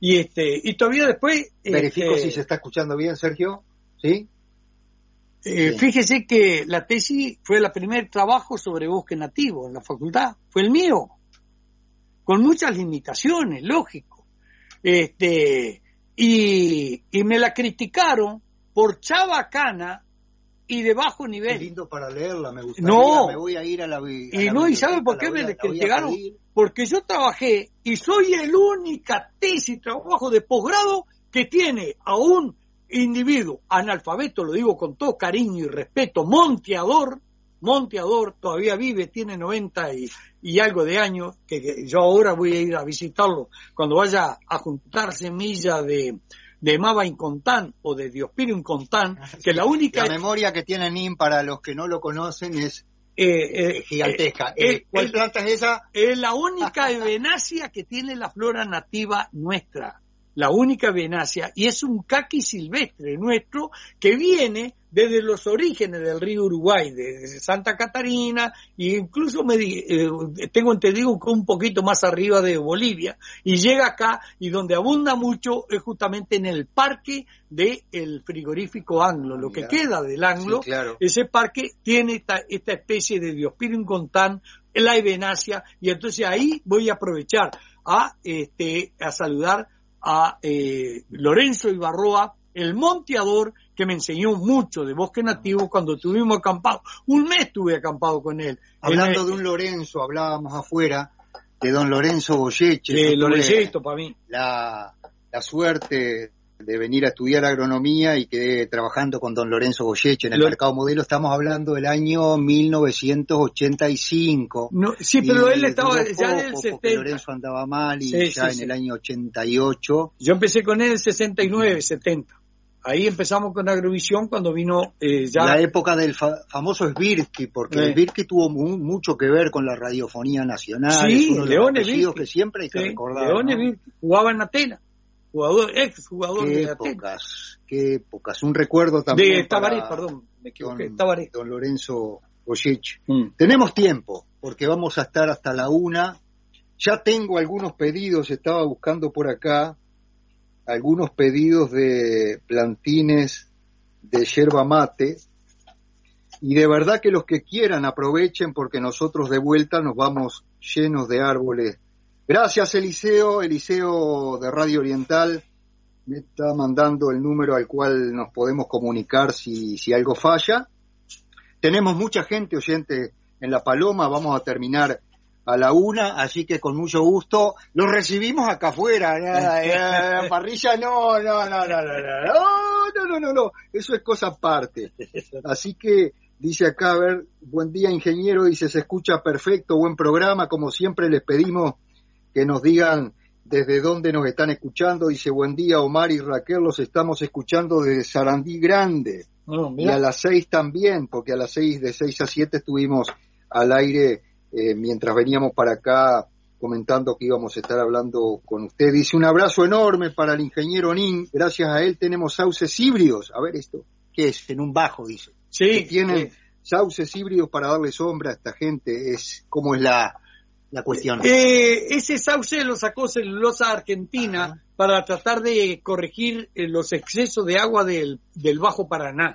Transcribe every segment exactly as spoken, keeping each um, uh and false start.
Y este y todavía después... Verifico este, si se está escuchando bien, Sergio. ¿Sí? Eh, Sí. Fíjese que la tesis fue el primer trabajo sobre bosque nativo en la facultad, fue el mío, con muchas limitaciones, lógico. Este, y, y me la criticaron por chabacana y de bajo Qué nivel. lindo para leerla, me gustaría. No. Me voy a ir a la bi- a Y la no, ¿y biblioteca, sabe por la qué voy me a- la la voy a criticaron? pedir. Porque yo trabajé y soy el única tesis, trabajo de posgrado que tiene a un individuo analfabeto, lo digo con todo cariño y respeto, monteador, monteador, todavía vive, tiene noventa y, y algo de años, que, que yo ahora voy a ir a visitarlo cuando vaya a juntar semilla de, de Mava Incontán o de Diospiro Incontán, que la única... La memoria que tiene Nin, para los que no lo conocen, es eh, eh, gigantesca. eh, Eh, ¿Cuál eh, planta es esa? Es la única ebenácea que tiene la flora nativa nuestra, la única ebenácea, y es un caqui silvestre nuestro que viene desde los orígenes del río Uruguay, desde Santa Catarina, e incluso me di- eh, tengo entendido que un poquito más arriba de Bolivia, y llega acá, y donde abunda mucho es justamente en el parque del frigorífico Anglo, lo que Mira. queda del Anglo. Sí, claro. Ese parque tiene esta, esta especie de Diospiro Incontán, la ebenácea, y entonces ahí voy a aprovechar a este a saludar a eh, Lorenzo Ibarroa, el monteador que me enseñó mucho de bosque nativo cuando estuvimos acampados. Un mes estuve acampado con él. Hablando Él, de un Lorenzo, hablábamos afuera de don Lorenzo Goyeche. eh, Yo tuve Lorencito para mí. la, la suerte de venir a estudiar agronomía y quedé trabajando con don Lorenzo Goyeche en el Lo- mercado modelo. Estamos hablando del año mil novecientos ochenta y cinco. No, sí, pero Y él estaba duró ya en el poco, porque setenta. Lorenzo andaba mal y Sí, ya sí, en sí. el año ochenta y ocho. Yo empecé con él en el sesenta y nueve, setenta. Ahí empezamos con Agrovisión cuando vino eh, ya... La época del fa- famoso Svirki, porque Sí. el Svirki tuvo mu- mucho que ver con la radiofonía nacional. Sí, es uno de los Leone apellidos Svirki. que siempre hay que Sí, recordar. Leone ¿no? Svirki jugaba en Atenas, jugador, ex jugador Qué de Atenas. épocas, qué épocas. Un recuerdo también De para Tabaré, perdón, me equivoqué, don, Tabaré. don Lorenzo Goyeche. Mm. Tenemos tiempo, porque vamos a estar hasta la una. Ya tengo algunos pedidos, estaba buscando por acá, algunos pedidos de plantines de yerba mate, y de verdad que los que quieran aprovechen, porque nosotros de vuelta nos vamos llenos de árboles. Gracias, Eliseo, Eliseo de Radio Oriental, me está mandando el número al cual nos podemos comunicar si, si algo falla. Tenemos mucha gente oyente en La Paloma, vamos a terminar a la una, así que con mucho gusto los recibimos acá afuera. Nada, eh, parrilla no, no, no, no, no, no, no, no, no, no, eso es cosa aparte. Así que dice acá, a ver, buen día ingeniero, dice, se escucha perfecto, buen programa, como siempre les pedimos que nos digan desde dónde nos están escuchando. Dice, buen día Omar y Raquel, los estamos escuchando desde Sarandí Grande. No, Y mira. a las seis también, porque a las seis, de seis a siete estuvimos al aire eh, mientras veníamos para acá comentando que íbamos a estar hablando con usted. Dice, un abrazo enorme para el ingeniero Nin, gracias a él tenemos sauces híbridos. A ver esto, ¿qué es? En un bajo, dice. Sí, Que tienen sí. sauces híbridos para darle sombra a esta gente. Es ¿cómo es la, la cuestión? Eh, ese sauce lo sacó Celulosa Argentina Ajá. para tratar de corregir eh, los excesos de agua del, del Bajo Paraná.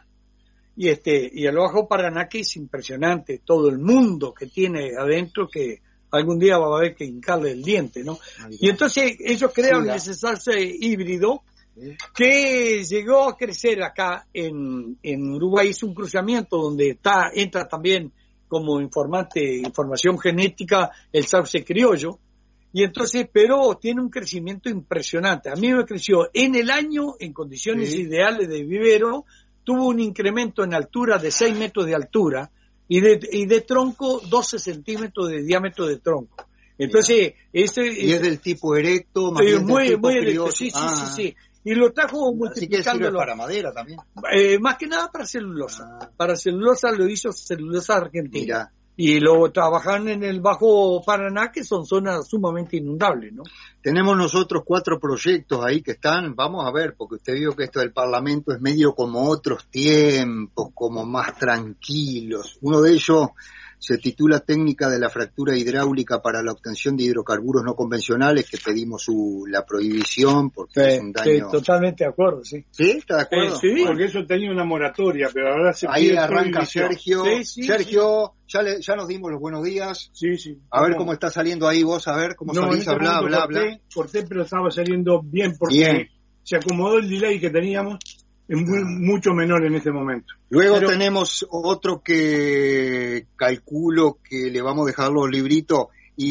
Y este y el Bajo Paraná, que es impresionante, todo el mundo que tiene adentro, que algún día va a haber que hincarle el diente, ¿no? Y entonces ellos crearon Sí, ese sauce híbrido Sí. que llegó a crecer acá en, en Uruguay. Es un cruzamiento donde está entra también como informante, información genética, el sauce criollo, y entonces, pero tiene un crecimiento impresionante. A mí me creció en el año, en condiciones Sí. ideales de vivero, tuvo un incremento en altura de seis metros de altura y de, y de tronco doce centímetros de diámetro de tronco. Entonces, ese Y es del tipo erecto, más eh, bien del muy, tipo muy erecto, criollo. sí, sí, Ah, sí, sí. Y lo trajo así que sirve multiplicándolo. para madera también. Eh, más que nada para celulosa. Ah. Para celulosa lo hizo Celulosa Argentina. Mira. Y lo trabajan en el Bajo Paraná, que son zonas sumamente inundables, ¿no? Tenemos nosotros cuatro proyectos ahí que están, vamos a ver, porque usted vio que esto del Parlamento es medio como otros tiempos, como más tranquilos. Uno de ellos se titula Técnica de la fractura hidráulica para la obtención de hidrocarburos no convencionales, que pedimos su, la prohibición porque Sí, es un daño... sí, totalmente de acuerdo, sí. ¿Sí? ¿Está de acuerdo? Eh, sí. Bueno, Porque eso tenía una moratoria, pero ahora se ahí pide arranca prohibición. Sergio. Sí, sí, Sergio, Ya, le, ya nos dimos los buenos días. Sí, sí. A ver No, cómo está saliendo ahí vos, a ver cómo no, en salís, este a bla, momento bla, corté, bla. corté, pero estaba saliendo bien porque Bien. se acomodó el delay que teníamos, es muy, mucho menor en este momento. Luego Pero- tenemos otro que calculo que le vamos a dejar los libritos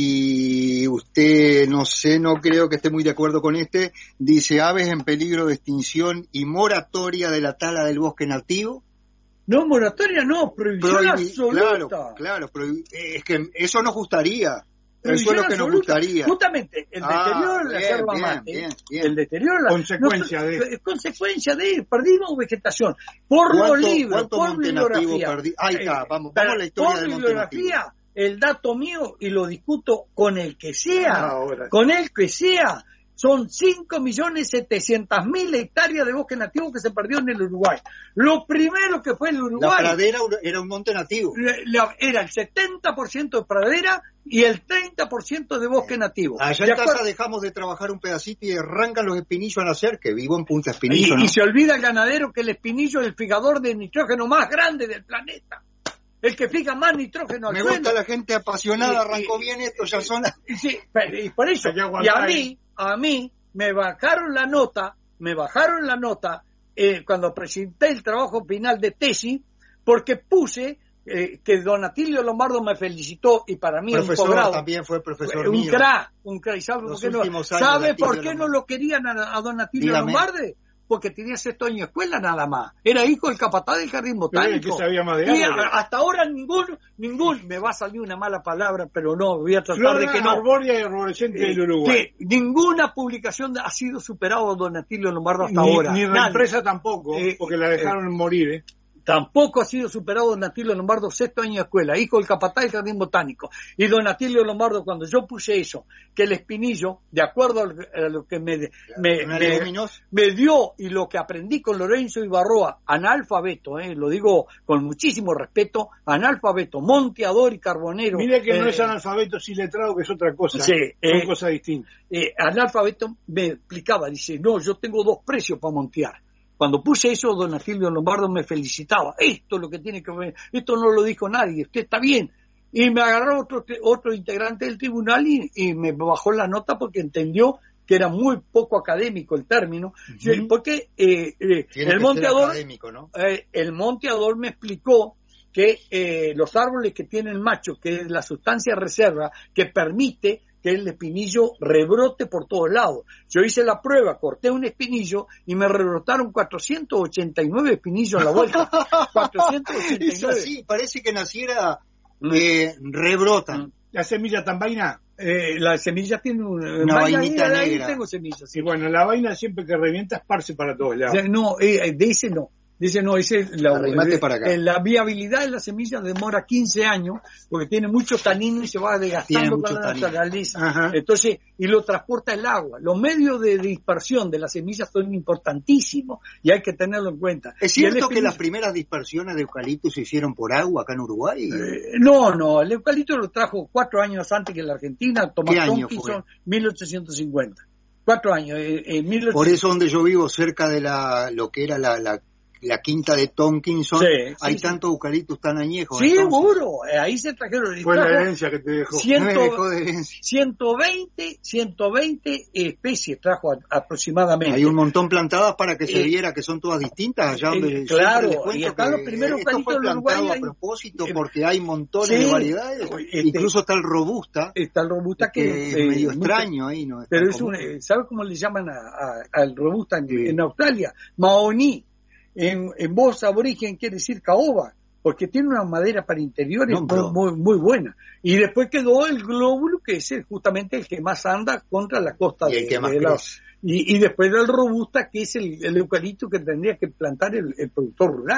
y usted, no sé, no creo que esté muy de acuerdo con este. Dice aves en peligro de extinción y moratoria de la tala del bosque nativo. No, moratoria no, prohibición Prohibi- absoluta. Claro, claro, prohibi- es que eso nos gustaría. Eso es Prohibición lo que nos absoluta. gustaría. Justamente, el Ah, deterioro de la bien, yerba bien, mate, bien, bien. el deterioro de la... Consecuencia no, de- es consecuencia de, perdimos vegetación. Por los ¿Cuánto- libros, cuánto por monte nativo bibliografía. perdi- Ahí está, Eh, vamos, pero vamos a la historia por del monte bibliografía, el dato mío, y lo discuto con el que sea, Ahora. con el que sea, son cinco millones setecientas mil hectáreas de bosque nativo que se perdió en el Uruguay. Lo primero que fue el La Uruguay pradera era un monte nativo. la- la- era el setenta por ciento de pradera y el treinta por ciento de bosque nativo. Allá De en casa acuerdo- dejamos de trabajar un pedacito y arrancan los espinillos a nacer, que vivo en Punta y, Espinillo, ¿no? y se olvida el ganadero que el espinillo es el figador de nitrógeno más grande del planeta. El que fija más nitrógeno al Me suelo. gusta la gente apasionada, Y- arrancó y- bien esto, ya son las... Y sí, pero- y por eso, Hay que y aguantar a ahí. mí, a mí, me bajaron la nota, me bajaron la nota eh, cuando presenté el trabajo final de tesis, porque puse eh, que Don Atilio Lombardo me felicitó y para mí es un Profesor, posgrado. también fue profesor un mío. crack, un crack. ¿Y ¿Sabe por Los qué, no, últimos años de ¿sabe Atilio por qué no Lombardo. lo querían a, a Don Atilio Dígame. Lombardi? Porque tenía sexto año de escuela nada más. Era hijo del capataz del jardín Pero el botánico. que sabía más de Y árboles. a- hasta ahora ningún, ningún, me va a salir una mala palabra, pero no, voy a tratar Flora de que no. arbórea y arborescente del Uruguay. Que ninguna publicación ha sido superado a Don Atilio Lombardo hasta Ni, ahora. ni Nadie. reempresa tampoco, Eh, porque la dejaron morir. ¿eh? Tampoco ha sido superado Don Atilio Lombardo, sexto año de escuela, hijo del capataz del jardín botánico. Y Don Atilio Lombardo, cuando yo puse eso, que el espinillo, de acuerdo a lo que me, me, Una me, leguminosa. me dio y lo que aprendí con Lorenzo Ibarroa, analfabeto, eh, lo digo con muchísimo respeto, analfabeto, monteador y carbonero. Mire que no eh, es analfabeto, sí letrado, que es otra cosa. Sí, Son eh, cosas distintas. eh, analfabeto me explicaba, dice, no, yo tengo dos precios para montear. Cuando puse eso, Don Atilio Lombardo me felicitaba. Esto es lo que tiene que ver, esto no lo dijo nadie, usted está bien. Y me agarró otro, otro integrante del tribunal y, y me bajó la nota porque entendió que era muy poco académico el término, Ujú. porque eh, eh, Tiene el que monteador ser académico, ¿no? eh, el monteador me explicó que eh, los árboles que tienen macho, que es la sustancia reserva que permite que el espinillo rebrote por todos lados. Yo hice la prueba, corté un espinillo y me rebrotaron cuatrocientos ochenta y nueve espinillos a la vuelta. cuatrocientos ochenta y Es nueve. así, parece que naciera, Mm. eh, rebrotan. Mm. La semilla tan vaina. Eh, la semilla tiene una, Una vaya, vainita ahí, ahí negra. tengo semillas. sí. Y bueno, la vaina siempre que revienta esparce para todos lados. No, eh, de ese no. Dice, no, ese la, Arrimate eh, para acá. eh, la viabilidad de la semilla demora quince años porque tiene mucho tanino y se va Tiene desgastando mucho con la tanino. naturaleza. Ajá. Entonces, y lo transporta el agua. Los medios de dispersión de las semillas son importantísimos y hay que tenerlo en cuenta. ¿Es Y el cierto que espinillo- las primeras dispersiones de eucalipto se hicieron por agua acá en Uruguay? Eh, no, no, el eucalipto lo trajo cuatro años antes que la Argentina, Tomás ¿Qué año Tomkinson, mil ochocientos cincuenta. Cuatro años, eh, en mil ochocientos Por eso donde yo vivo, cerca de la lo que era la, la, la quinta de Tomkinson, Sí, hay sí, sí. tantos eucaliptos tan añejos. Sí, entonces. seguro, eh, ahí se trajeron. y Fue la trajo herencia que te dejó. cien- Me dejó de herencia. ciento veinte, ciento veinte especies trajo a- aproximadamente. Hay un montón plantadas para que se Eh, viera que son todas distintas allá donde eh, siempre claro, les cuento y están que los primeros esto fue eucaliptos del plantado Uruguay, a hay- propósito eh, porque hay montones sí, de variedades, este- incluso está el robusta, Está el robusta que, que es eh, medio mucho- extraño ahí, ¿no? pero Está es un, como- eh, ¿sabe cómo le llaman a, a- al robusta en, Sí. en Australia? Maoní. En, en voz aborigen quiere decir caoba, porque tiene una madera para interiores No, muy, pero- muy, muy buena. Y después quedó el glóbulo, que es el- justamente el que más anda contra la costa Y el de, que más de la- crece. y, y después del robusta, que es el, el eucalipto que tendría que plantar el, el productor rural.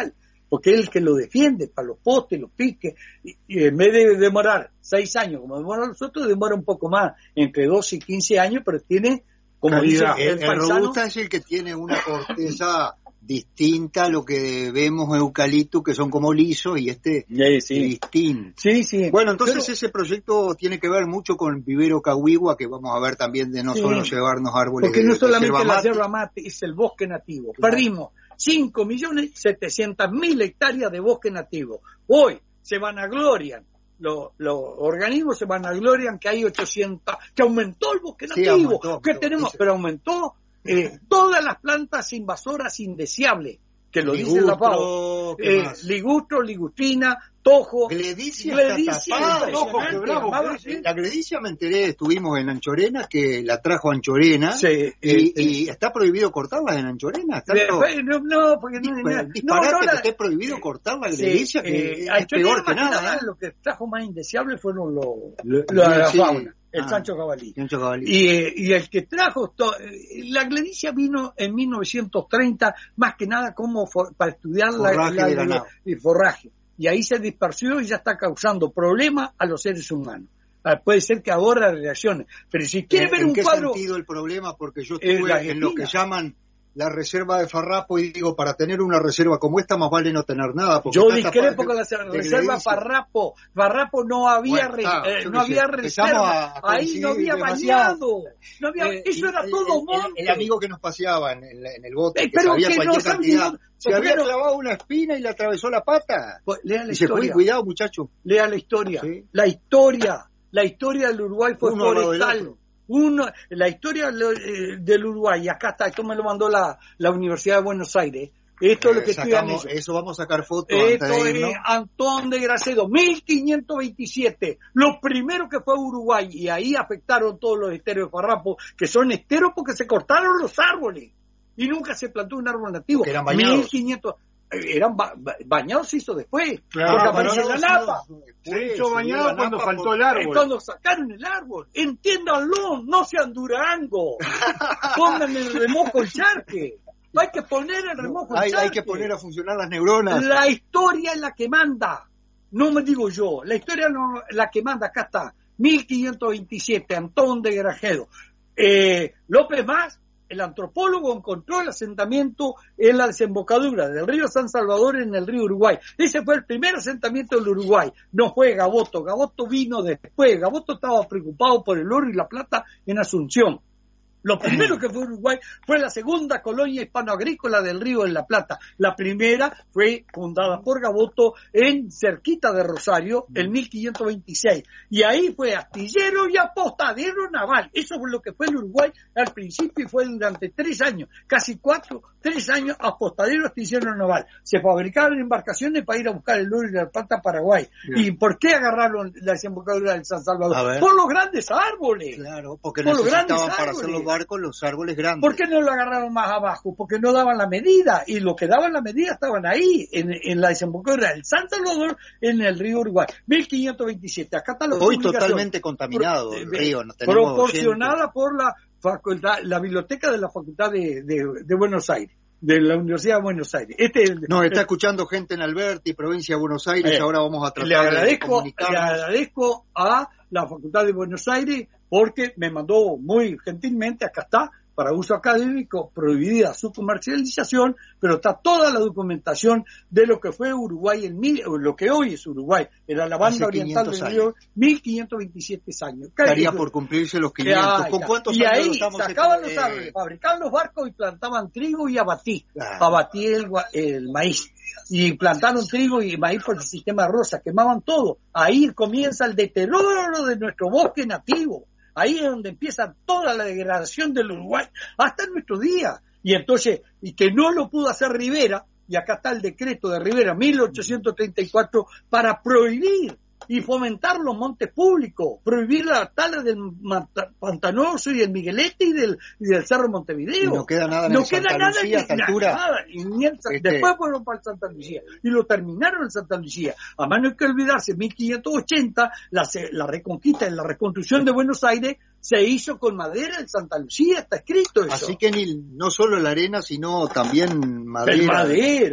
porque es el que lo defiende para los postes, los piques, y, y en vez de demorar seis años, como demoran los otros, demora un poco más, entre doce y quince años, pero tiene, como dice Calidad. El, el, el paisano, robusta es el que tiene una corteza distinta a lo que vemos en eucalipto, que son como lisos, y este sí, es sí, distinto. sí, sí. Bueno, entonces Pero- ese proyecto tiene que ver mucho con Vivero Cahuigua, que vamos a ver también de no Sí. solo llevarnos árboles Porque de, no de solamente yerba la mate. yerba mate, es el bosque nativo. Claro. Perdimos cinco millones setecientos mil hectáreas de bosque nativo. Hoy se vanaglorian, los, los organismos se vanaglorian que hay ochocientos, que aumentó el bosque Sí, nativo, aumentó, que aumentó. tenemos, Ese- pero aumentó eh, todas las plantas invasoras indeseables, que lo dice la FAO. Ligustro, ¿qué Eh, más? ligustro, ligustrina, tojo, Gledicia, gledicia, está tapada, impresionante, ojo, qué bravo, armado, gledicia. sí. La gledicia me enteré, estuvimos en Anchorena, que la trajo Anchorena, Sí, y, eh, eh, y está prohibido cortarla en Anchorena. Está de- todo- no, no, porque no, Dispa- no, disparate no, no, que la- esté prohibido cortar la Sí, gledicia, que eh, es Anchorena, peor que más nada. ¿eh? Lo que trajo más indeseable fueron los Lo- lo de la sí. fauna, el Ah. Sancho Cabalí. Sancho Cavalli. Y, eh, y el que trajo, to- eh, la gledicia vino en mil novecientos treinta, más que nada como for- para estudiar la, Forraje la- de la- ganado. el forraje. Y ahí se dispersió y ya está causando problemas a los seres humanos. Ah, puede ser que ahora reaccione, pero si quiere ¿En, ver en un qué cuadro... sentido el problema? Porque yo Eh, estuve la en lo que Argentina. llaman la reserva de Farrapo y digo, para tener una reserva como esta más vale no tener nada. Porque Yo está discrepo tapada con la de reserva gledicia. Farrapo. Farrapo no había, Bueno, re- está, eh, yo no qué sé. había Empezamos reserva. a Ahí coincidir no había demasiado. bañado. No había, Eh, eso era el- todo el, el- monte. el amigo que nos paseaba en, en la- en el bote, Eh, que pero sabía que cualquier no sabe cantidad, ni- se ¿por había qué no? clavado una espina y le atravesó la pata. Pues, lea la Y se fue, historia. cuidado muchacho. Lea la historia. Sí. La historia. La historia del Uruguay fue Uno al lado del forestal. otro. Uno, la historia lo- eh, del Uruguay, y acá está, esto me lo mandó la, la Universidad de Buenos Aires. Esto es lo que Eh, estudian sacamos- ellos. eso vamos a sacar fotos Esto antes de es irnos. Antón de Gracedo, mil quinientos veintisiete. Lo primero que fue a Uruguay, y ahí afectaron todos los esteros de Farrapo, que son esteros porque se cortaron los árboles. Y nunca se plantó un árbol nativo. Porque eran bañados. mil quinientos. eh, Eran ba- ba- bañados se hizo después. Claro, porque pero apareció no, la no, napa. no, Se después, hizo subió bañado la cuando napa faltó por- el Es árbol. cuando sacaron el árbol. Entiéndanlo, no sean Durango. Pongan el remojo el charque. Hay que poner el remojo el Hay, charque. hay que poner a funcionar las neuronas. La historia es la que manda. No me digo yo. La historia no la que manda. Acá está. mil quinientos veintisiete, Antón de Grajedo. Eh, López Más, el antropólogo, encontró el asentamiento en la desembocadura del río San Salvador en el río Uruguay. Ese fue el primer asentamiento del Uruguay. No fue Gaboto. Gaboto vino después. Gaboto estaba preocupado por el oro y la plata en Asunción. Lo primero que fue Uruguay fue la segunda colonia hispanoagrícola del Río de la Plata. La primera fue fundada por Gaboto en cerquita de Rosario en mil quinientos veintiséis. Y ahí fue astillero y apostadero naval. Eso fue lo que fue el Uruguay al principio y fue durante tres años, casi cuatro, tres años apostadero, astillero naval. Se fabricaban embarcaciones para ir a buscar el oro y la plata a Paraguay. Bien. ¿Y por qué agarraron la desembocadura del San A Salvador? ver. Por los grandes árboles. Claro, porque Por los necesitaban grandes para árboles. hacer los barcos los árboles grandes. ¿Por qué no lo agarraron más abajo? Porque no daban la medida, y los que daban la medida estaban ahí, en, en la desembocadura del San Salvador, en el río Uruguay. mil quinientos veintisiete, acá está la Hoy publicación. totalmente contaminado Pro- el eh, río. No tenemos proporcionada gente. por la facultad, la biblioteca de la Facultad de, de, de Buenos Aires, de la Universidad de Buenos Aires. Este es el- Nos está el- escuchando gente en Alberti, provincia de Buenos Aires. Eh, Ahora vamos a tratar le de agradezco, le comunicarnos. agradezco a la Facultad de Buenos Aires porque me mandó muy gentilmente, acá está, para uso académico, prohibida su comercialización, pero está toda la documentación de lo que fue Uruguay, en mil, lo que hoy es Uruguay, era la banda Hace oriental del quinientos río, mil quinientos veintisiete años. Estaría por cumplirse los quinientos. Ay, ¿Con cuántos y años ahí lo estamos sacaban eh, los árboles, fabricaban los barcos y plantaban trigo y abatí, Claro. abatí el, gua- el maíz. Y plantaron trigo y maíz por el sistema rosa, quemaban todo. Ahí comienza el deterioro de nuestro bosque nativo. Ahí es donde empieza toda la degradación del Uruguay, hasta nuestro día. Y entonces, y que no lo pudo hacer Rivera, y acá está el decreto de Rivera, mil ochocientos treinta y cuatro, para prohibir y fomentar los montes públicos, prohibir la tala del Manta- Pantanoso y del Miguelete y del, y del Cerro Montevideo. Y no queda nada en No el queda Santa nada Lucía ni- a esta altura. nada, y ni en Sa- Este- Después fueron para el Santa Lucía y lo terminaron en Santa Lucía. Además no hay que olvidarse, en mil quinientos ochenta la, se- la reconquista y la reconstrucción de Buenos Aires se hizo con madera en Santa Lucía, está escrito eso. Así que ni, no solo la arena, sino también En madera. madera.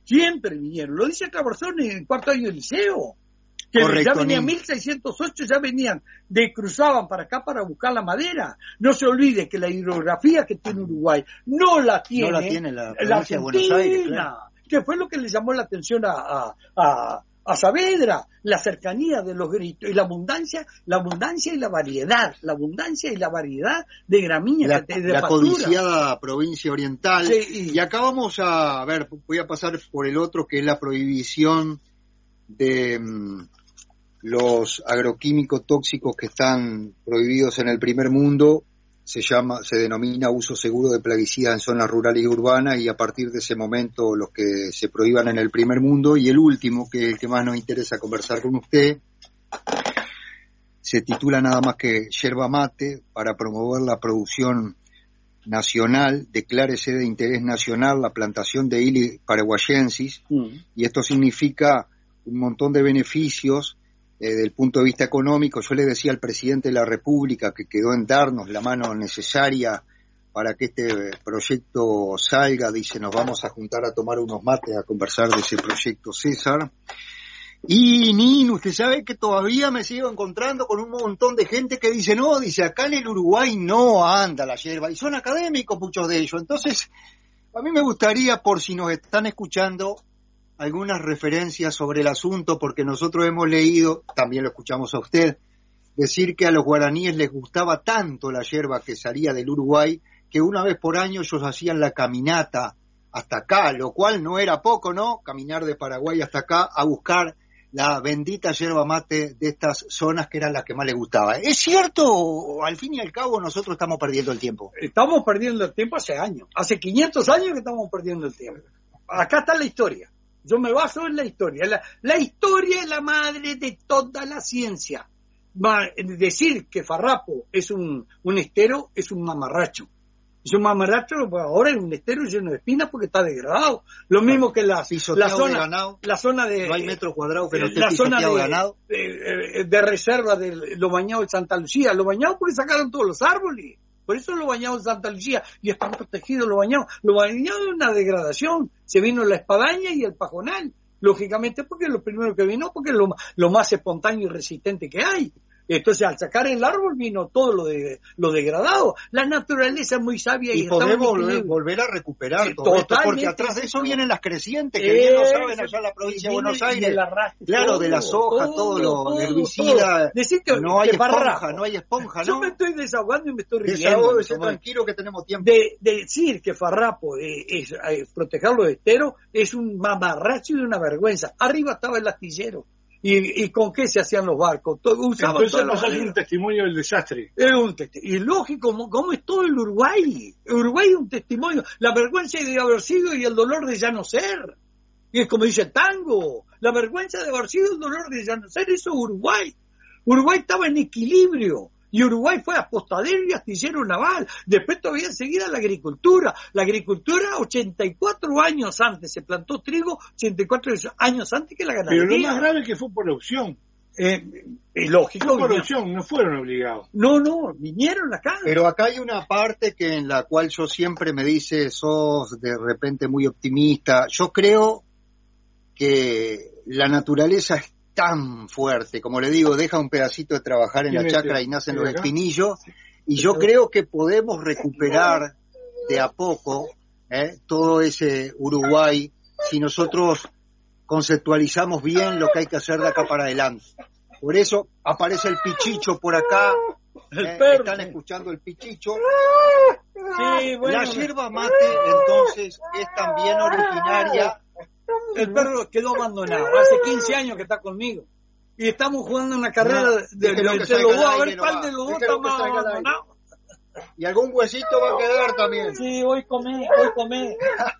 siempre vinieron. Lo dice Claverzón en el cuarto año del liceo. Que Correcto, ya venían Nin. mil seiscientos ocho, ya venían, de cruzaban para acá para buscar la madera. No se olvide que la hidrografía que tiene Uruguay no la tiene, No la tiene la la provincia de Buenos Aires, claro. que fue lo que le llamó la atención a, a, a, a Saavedra, la cercanía de los gritos y la abundancia, la abundancia y la variedad, la abundancia y la variedad de gramíneas, La, de, de la pastura. codiciada provincia oriental. Sí, y- y acá vamos a, a ver, voy a pasar por el otro, que es la prohibición de mm, los agroquímicos tóxicos que están prohibidos en el primer mundo. Se llama, se denomina uso seguro de plaguicidas en zonas rurales y urbanas, y a partir de ese momento los que se prohíban en el primer mundo. Y el último, que es el que más nos interesa conversar con usted, se titula nada más que Yerba Mate, para promover la producción nacional, declárese de interés nacional la plantación de Ili paraguayensis, Mm. y esto significa un montón de beneficios eh, del punto de vista económico. Yo le decía al presidente de la República que quedó en darnos la mano necesaria para que este proyecto salga. Dice, nos vamos a juntar a tomar unos mates a conversar de ese proyecto, César. Y Nin, usted sabe que todavía me sigo encontrando con un montón de gente que dice, no, dice, acá en el Uruguay no anda la yerba, y son académicos muchos de ellos. Entonces, a mí me gustaría, por si nos están escuchando, algunas referencias sobre el asunto, porque nosotros hemos leído, también lo escuchamos a usted, decir que a los guaraníes les gustaba tanto la yerba que salía del Uruguay, que una vez por año ellos hacían la caminata hasta acá, lo cual no era poco, ¿no? Caminar de Paraguay hasta acá a buscar la bendita yerba mate de estas zonas que eran las que más les gustaba. ¿Es cierto o al fin y al cabo nosotros estamos perdiendo el tiempo? Estamos perdiendo el tiempo hace años, hace quinientos años que estamos perdiendo el tiempo. Acá está la historia. Yo me baso en la historia. La, la historia es la madre de toda la ciencia. Va, decir que Farrapo es un, un estero es un mamarracho. Es un mamarracho, pues ahora es un estero lleno de espinas porque está degradado. Lo mismo que la, la zona de ganado, la zona de... no hay metro cuadrado que no esté la zona pisoteado de, de ganado. De, de reserva de los bañados de Santa Lucía. Los bañados porque sacaron todos los árboles. Por eso los bañados de Santa Lucía, y están protegidos los bañados. Los bañados es una degradación. Se vino la espadaña y el pajonal. Lógicamente porque es lo primero que vino, porque es lo, lo más espontáneo y resistente que hay. Entonces, al sacar el árbol vino todo lo de lo degradado. La naturaleza es muy sabia y, y podemos volver, volver a recuperar sí, todo esto, porque atrás de eso vienen las crecientes, que bien lo saben allá en la provincia de Buenos Aires. De arrastre, claro, todo, de las hojas, todo, todo lo herbicida. Decir que, no hay que esponja, barra. no hay esponja, ¿no? Yo me estoy desahogando y me estoy riendo. Desahógese tranquilo que tenemos tiempo. De, de decir que Farrapo eh, es, es proteger los esteros es un mamarracho y una vergüenza. Arriba estaba el astillero. ¿Y, ¿Y con qué se hacían los barcos? Todo, usaban Entonces todos no es un testimonio del desastre. Es un testimonio. Y lógico, ¿cómo, ¿cómo es todo el Uruguay? El Uruguay es un testimonio. La vergüenza de haber sido y el dolor de ya no ser. Y es como dice el tango. La vergüenza de haber sido y el dolor de ya no ser. Eso es Uruguay. Uruguay estaba en equilibrio. Y Uruguay fue apostadero y astillero naval. Después todavía enseguida la agricultura. La agricultura ochenta y cuatro años antes. Se plantó trigo ochenta y cuatro años antes que la ganadería. Pero lo más grave es que fue por opción. Eh, es lógico. Fue por opción, no fueron obligados. No, no, vinieron acá. Pero acá hay una parte que en la cual yo siempre me dice, sos de repente muy optimista. Yo creo que la naturaleza es tan fuerte, como le digo, deja un pedacito de trabajar en la chacra y nacen los espinillos, y yo creo que podemos recuperar de a poco eh, todo ese Uruguay si nosotros conceptualizamos bien lo que hay que hacer de acá para adelante. Por eso aparece el pichicho por acá, eh, están escuchando el pichicho. Sí, bueno. La yerba mate entonces es también originaria. El perro quedó abandonado, hace quince años que está conmigo. Y estamos jugando una carrera no, de, de, de, de los dos, a ver cuál de los dos está más abandonado. Y algún huesito va a quedar también. Sí, hoy comé, hoy comé.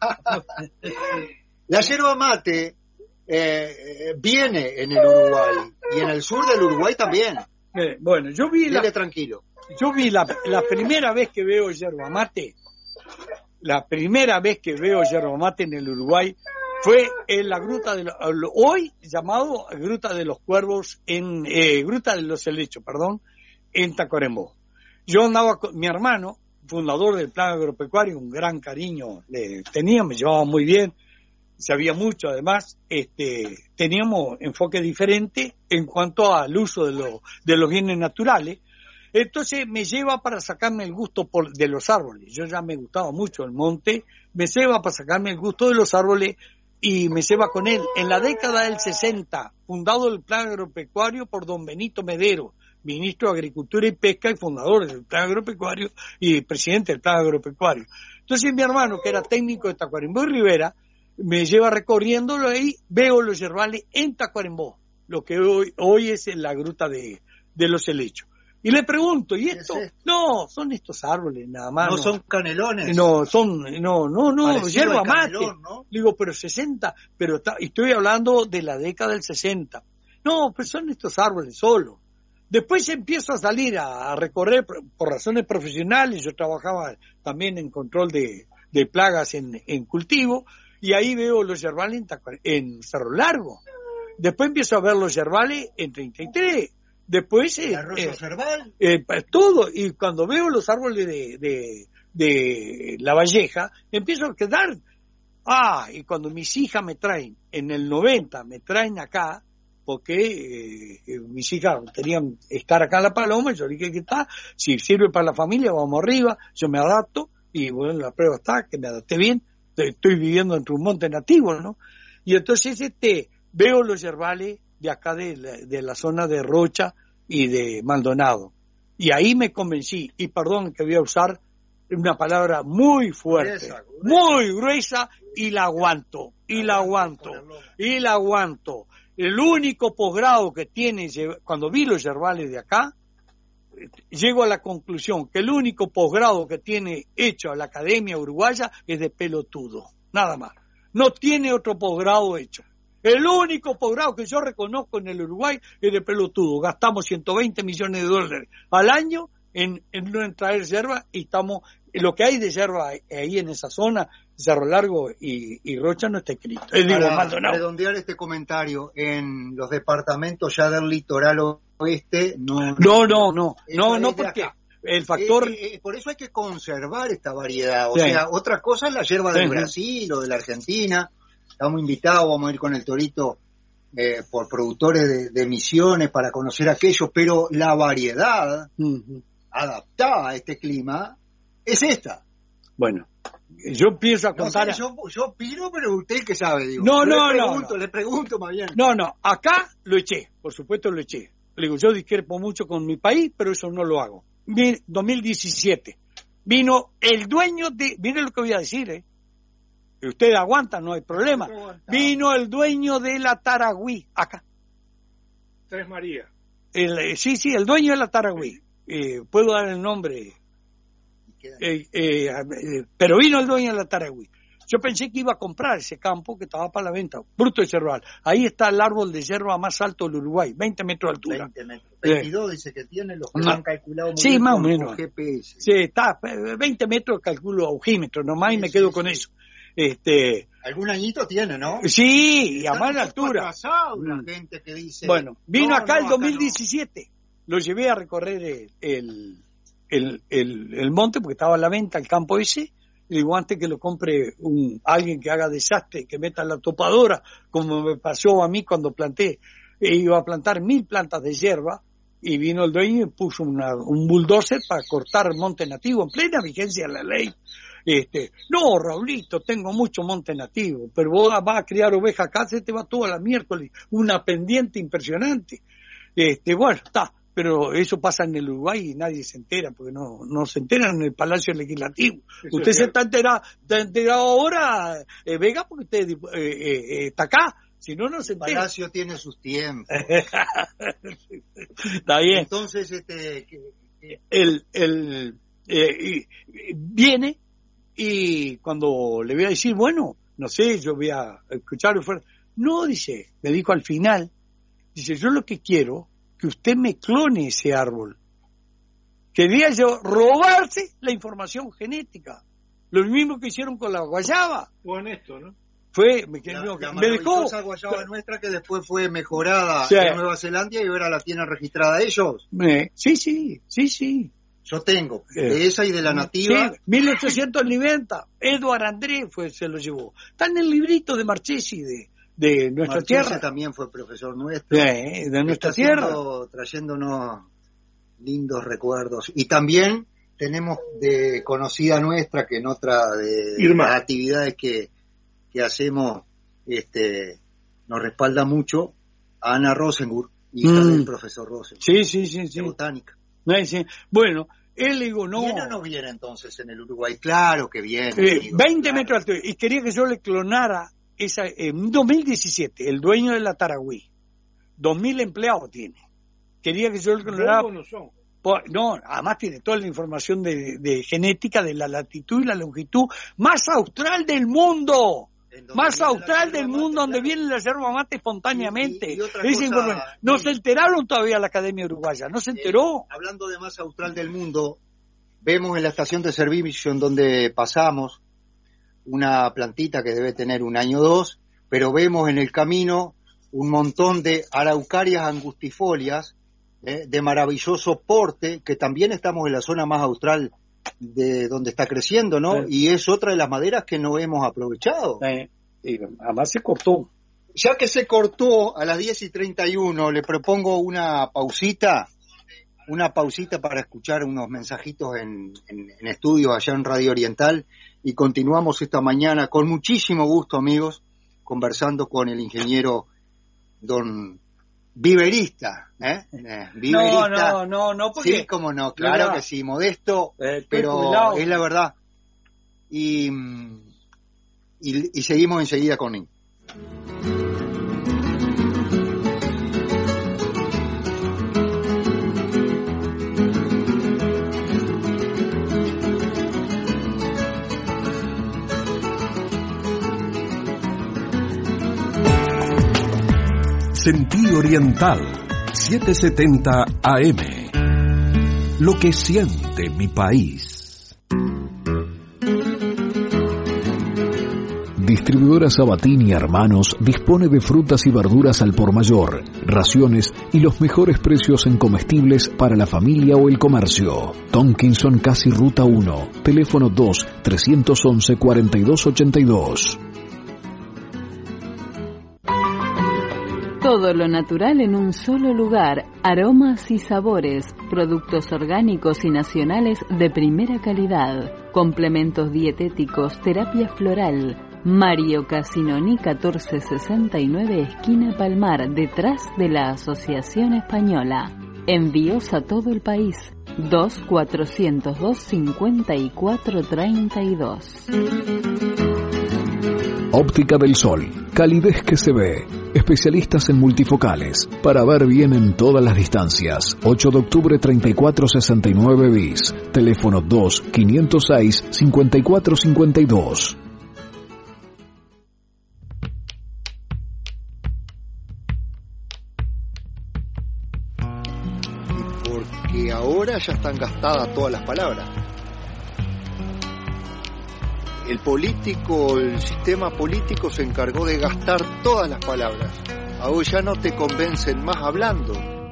La yerba mate eh, viene en el Uruguay, y en el sur del Uruguay también. Eh, bueno, yo vi la, tranquilo. Yo vi la, la primera vez que veo yerba mate, la primera vez que veo yerba mate en el Uruguay, fue en la gruta de los, hoy llamado Gruta de los Cuervos, en eh, Gruta de los Helechos, perdón, en Tacuarembó. Yo andaba con mi hermano, fundador del Plan Agropecuario, un gran cariño le tenía, me llevaba muy bien, sabía mucho, además, este, teníamos enfoque diferente en cuanto al uso de, lo, de los bienes naturales. Entonces me lleva para sacarme el gusto por, de los árboles. Yo ya me gustaba mucho el monte, me lleva para sacarme el gusto de los árboles y me lleva con él. En la década del sesenta, fundado el Plan Agropecuario por don Benito Medero, ministro de Agricultura y Pesca y fundador del Plan Agropecuario y presidente del Plan Agropecuario. Entonces mi hermano, que era técnico de Tacuarembó y Rivera, me lleva recorriéndolo ahí, veo los yerbales en Tacuarembó, lo que hoy, hoy es en la gruta de, de los helechos. Y le pregunto, ¿y esto? Es no, son estos árboles nada más. No, no son canelones. No, son, no, no, no, yerba mate. Canelón, ¿no? Digo, pero sesenta, pero está, estoy hablando de la década del sesenta. No, pues son estos árboles solo. Después empiezo a salir a, a recorrer por, por razones profesionales. Yo trabajaba también en control de, de plagas en, en cultivo, y ahí veo los yerbales en, en Cerro Largo. Después empiezo a ver los yerbales en treinta y tres. Después el arroyo eh, Cerval, eh, todo, y cuando veo los árboles de, de, de La Valleja, empiezo a quedar, ah, y cuando mis hijas me traen, en el noventa me traen acá, porque eh, mis hijas querían estar acá en La Paloma, yo dije que está, si sirve para la familia, vamos arriba, yo me adapto, y bueno, la prueba está, que me adapté bien, estoy viviendo entre un monte nativo, ¿no? Y entonces este veo los yerbales de acá de la, de la zona de Rocha y de Maldonado. Y ahí me convencí, y perdón que voy a usar una palabra muy fuerte, gruesa, gruesa. muy gruesa, y la aguanto, y la aguanto, y la aguanto. El único posgrado que tiene, cuando vi los yerbales de acá, llego a la conclusión que el único posgrado que tiene hecho a la Academia Uruguaya es de pelotudo, nada más. No tiene otro posgrado hecho. El único posgrado que yo reconozco en el Uruguay es de pelotudo. Gastamos ciento veinte millones de dólares al año en, en, en traer yerba, y estamos, lo que hay de yerba ahí en esa zona, Cerro Largo y, y Rocha, no está escrito. Eh, digo, Para Maldonado. redondear este comentario, en los departamentos ya del litoral oeste, no... No, no, no, no, no, porque el factor... Eh, eh, por eso hay que conservar esta variedad. O sí. sea, otra cosa es la yerba del sí. Brasil o de la Argentina. Estamos invitados, vamos a ir con el Torito eh, por productores de, de misiones para conocer aquello, pero la variedad uh-huh. adaptada a este clima es esta. Bueno, yo empiezo a contar... No sé, yo, yo opino, pero usted que sabe, digo. No, no, le pregunto, no. Le pregunto más bien. No, no, acá lo eché, por supuesto lo eché. Le digo, yo discrepo mucho con mi país, pero eso no lo hago. dos mil diecisiete, vino el dueño de... Mire lo que voy a decir, ¿eh? Ustedes aguantan, no hay problema. Vino el dueño de la Taragüí, acá. Tres María. El, sí, sí, el dueño de la Taragüí. Eh, puedo dar el nombre. Eh, eh, eh, pero vino el dueño de la Taragüí. Yo pensé que iba a comprar ese campo que estaba para la venta, bruto de yerbal. Ahí está el árbol de yerba más alto del Uruguay, veinte metros de altura. veinte metros. veintidós dice que tiene, los que no. han calculado muy sí, bien más o con, menos. con G P S. Sí, está, veinte metros calculo aujímetro, nomás, sí, y me quedo sí, con sí. eso. Este, algún añito tiene, ¿no? Sí, y a más altura. Atrasado, la gente que dice, bueno, vino no, acá no, el dos mil diecisiete, no. Lo llevé a recorrer el, el, el, el, el monte porque estaba a la venta el campo ese. Y digo, antes que lo compre un, alguien que haga desastre, que meta la topadora, como me pasó a mí cuando planté, e iba a plantar mil plantas de hierba, y vino el dueño y puso una, un bulldozer para cortar monte nativo en plena vigencia de la ley. Este, no, Raulito, tengo mucho monte nativo, pero vos vas a criar ovejas acá, se te va todo a la miércoles, una pendiente impresionante. Este, bueno, está, pero eso pasa en el Uruguay y nadie se entera, porque no, no se enteran en el Palacio Legislativo. Eso usted se está enterado, está enterado ahora, eh, Vega, porque usted eh, eh, está acá. Si no, no se entera. El Palacio tiene sus tiempos. Está bien. Entonces, este... Que, que... El, el, eh, viene y cuando le voy a decir, bueno, no sé, yo voy a escucharlo fuera. No, dice, me dijo al final, dice, yo lo que quiero, que usted me clone ese árbol. Quería yo robarse la información genética. Lo mismo que hicieron con la guayaba. Fue honesto, ¿no? Fue, me, la, no, la me dejó. guayaba nuestra que después fue mejorada sí. en Nueva Zelanda y ahora la tienen registrada ellos. Eh, sí, sí, sí, sí. Yo tengo, Eh, de esa y de la nativa. Sí, mil ochocientos noventa, Eduard André fue, se lo llevó. Está en el librito de Marchesi de, de nuestra Marchese tierra. también fue profesor nuestro. Eh, de nuestra Está tierra. haciendo- trayéndonos lindos recuerdos. Y también tenemos de conocida nuestra, que en otra de Irma. las actividades que, que hacemos este, nos respalda mucho, a Ana Rosenburg, hija Mm. del profesor Rosenburg, Sí, sí, sí, sí. de botánica. No, sí. Bueno, él le digo, no. ¿Viene o no viene entonces en el Uruguay? Claro que viene. Eh, amigo, veinte claro. metros alto. Y quería que yo le clonara esa, en dos mil diecisiete, el dueño de la Taragüí. dos mil empleados tiene. Quería que yo le clonara. ¿Bobos no son? por- No, además tiene toda la información de, de genética de la latitud y la longitud más austral del mundo. En donde Más viene la austral del yerba mundo, mate, donde claro. viene la yerba mate espontáneamente. Y- y- y otra Esa cosa, información. No sí. se enteraron todavía la Academia Uruguaya, no se enteró. Eh, hablando de más austral del mundo, vemos en la estación de servicio en donde pasamos una plantita que debe tener un año o dos, pero vemos en el camino un montón de araucarias angustifolias eh, de maravilloso porte, que también estamos en la zona más austral de donde está creciendo, ¿no? Sí. Y es otra de las maderas que no hemos aprovechado. Eh, y además se cortó. Ya que se cortó a las diez y treinta y uno, le propongo una pausita, una pausita para escuchar unos mensajitos en, en, en estudios allá en Radio Oriental, y continuamos esta mañana con muchísimo gusto, amigos, conversando con el ingeniero don Viverista, ¿eh? Eh, Viverista. No, no, no, no, porque... Sí, cómo no, claro Mira, que sí, modesto, eh, estoy pero jubilado. es la verdad. Y, mm, y, y seguimos enseguida con él. Sentido Oriental, setecientos setenta A M. Lo que siente mi país. Distribuidora Sabatini Hermanos dispone de frutas y verduras al por mayor, raciones y los mejores precios en comestibles para la familia o el comercio. Tonkinson Casi Ruta uno, teléfono dos, tres once, cuarenta y dos ochenta y dos. Todo lo natural en un solo lugar, aromas y sabores, productos orgánicos y nacionales de primera calidad, complementos dietéticos, terapia floral. Mario Casinoni catorce sesenta y nueve, esquina Palmar, detrás de la Asociación Española. Envíos a todo el país. dos cuatrocientos dos, cincuenta y cuatro treinta y dos. Óptica del Sol, calidez que se ve. Especialistas en multifocales, para ver bien en todas las distancias. ocho de octubre treinta y cuatro sesenta y nueve bis. Teléfono dos, quinientos seis, cincuenta y cuatro cincuenta y dos. Porque ahora ya están gastadas todas las palabras. El político, el sistema político se encargó de gastar todas las palabras. Ahora ya no te convencen más hablando.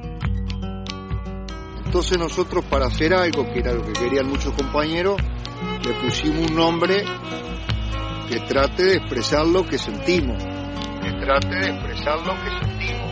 Entonces nosotros, para hacer algo, que era lo que querían muchos compañeros, le pusimos un nombre que trate de expresar lo que sentimos. Que trate de expresar lo que sentimos.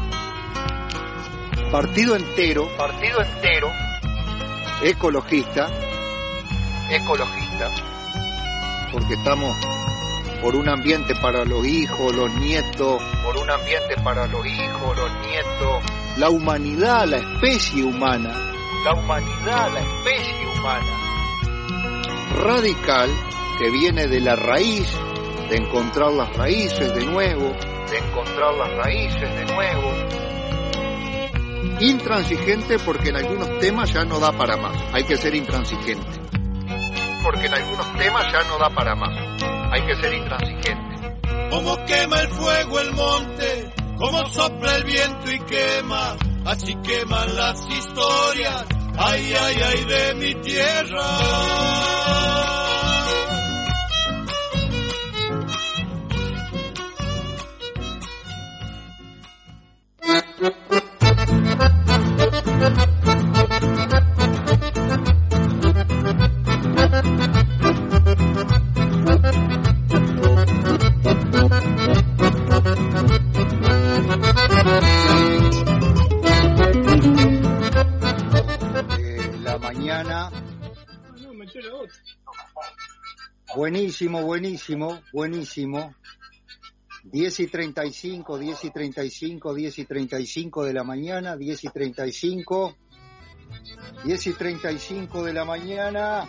Partido entero, partido entero, ecologista, ecologista, porque estamos por un ambiente para los hijos, los nietos, por un ambiente para los hijos, los nietos, la humanidad, la especie humana, la humanidad, la especie humana, radical, que viene de la raíz, de encontrar las raíces de nuevo, de encontrar las raíces de nuevo, intransigente, porque en algunos temas ya no da para más, hay que ser intransigente. Porque en algunos temas ya no da para más, hay que ser intransigente. Como quema el fuego el monte, como sopla el viento y quema, así queman las historias, ay, ay, ay, de mi tierra. Buenísimo, buenísimo, buenísimo. diez y treinta y cinco, diez y treinta y cinco, diez y treinta y cinco de la mañana, diez y treinta y cinco, diez y treinta y cinco de la mañana.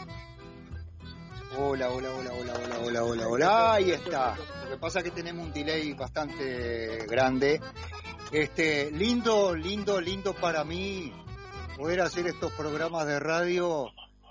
Hola, hola, hola, hola, hola, hola, hola, hola. Ahí está. Lo que pasa es que tenemos un delay bastante grande. Este, lindo, lindo, lindo para mí poder hacer estos programas de radio,